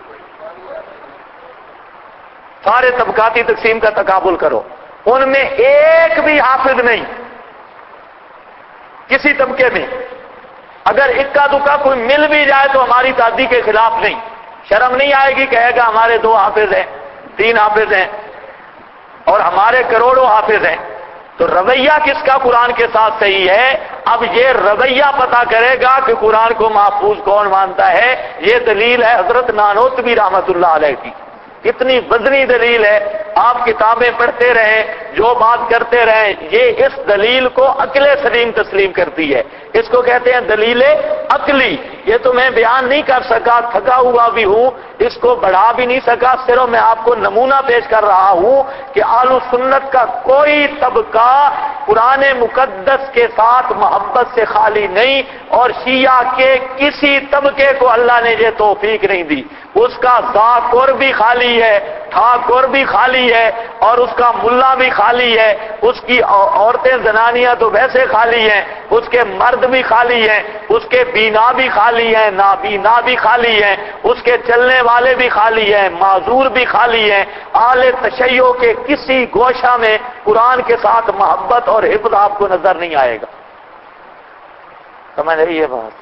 سارے طبقاتی تقسیم کا تقابل کرو، ان میں ایک بھی حافظ نہیں کسی طبقے میں، اگر اکا دکا کوئی مل بھی جائے تو ہماری دادی کے خلاف نہیں، شرم نہیں آئے گی، کہے گا ہمارے 2 حافظ ہیں، 3 حافظ ہیں اور ہمارے کروڑوں حافظ ہیں۔ تو رویہ کس کا قرآن کے ساتھ صحیح ہے؟ اب یہ رویہ پتا کرے گا کہ قرآن کو محفوظ کون مانتا ہے۔ یہ دلیل ہے حضرت نانوتوی رحمت اللہ علیہ کی، کتنی وزنی دلیل ہے۔ آپ کتابیں پڑھتے رہیں، جو بات کرتے رہیں، یہ اس دلیل کو عقل سلیم تسلیم کرتی ہے۔ اس کو کہتے ہیں دلیل عقلی۔ یہ تو میں بیان نہیں کر سکا، تھکا ہوا بھی ہوں، اس کو بڑھا بھی نہیں سکا، صرف میں آپ کو نمونہ پیش کر رہا ہوں کہ اہل سنت کا کوئی طبقہ قرآن مقدس کے ساتھ محبت سے خالی نہیں، اور شیعہ کے کسی طبقے کو اللہ نے یہ توفیق نہیں دی۔ اس کا ذاکر بھی خالی ہے، ٹھاکر بھی خالی ہے، اور اس کا ملا بھی خالی ہے، اس کی عورتیں زنانیاں تو ویسے خالی ہیں، اس کے مرد بھی خالی ہیں، اس کے بینا بھی خالی ہیں، نابینا بھی خالی ہیں، اس کے چلنے والے بھی خالی ہیں، معذور بھی خالی ہیں۔ اہل تشیع کے کسی گوشہ میں قرآن کے ساتھ محبت اور حفظ آپ کو نظر نہیں آئے گا۔ سمجھ رہی ہے بات؟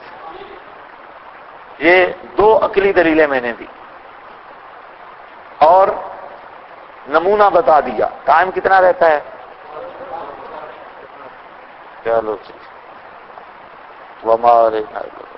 یہ 2 عقلی دلیلیں میں نے دی اور نمونہ بتا دیا۔ ٹائم کتنا رہتا ہے؟ چلو وما علینا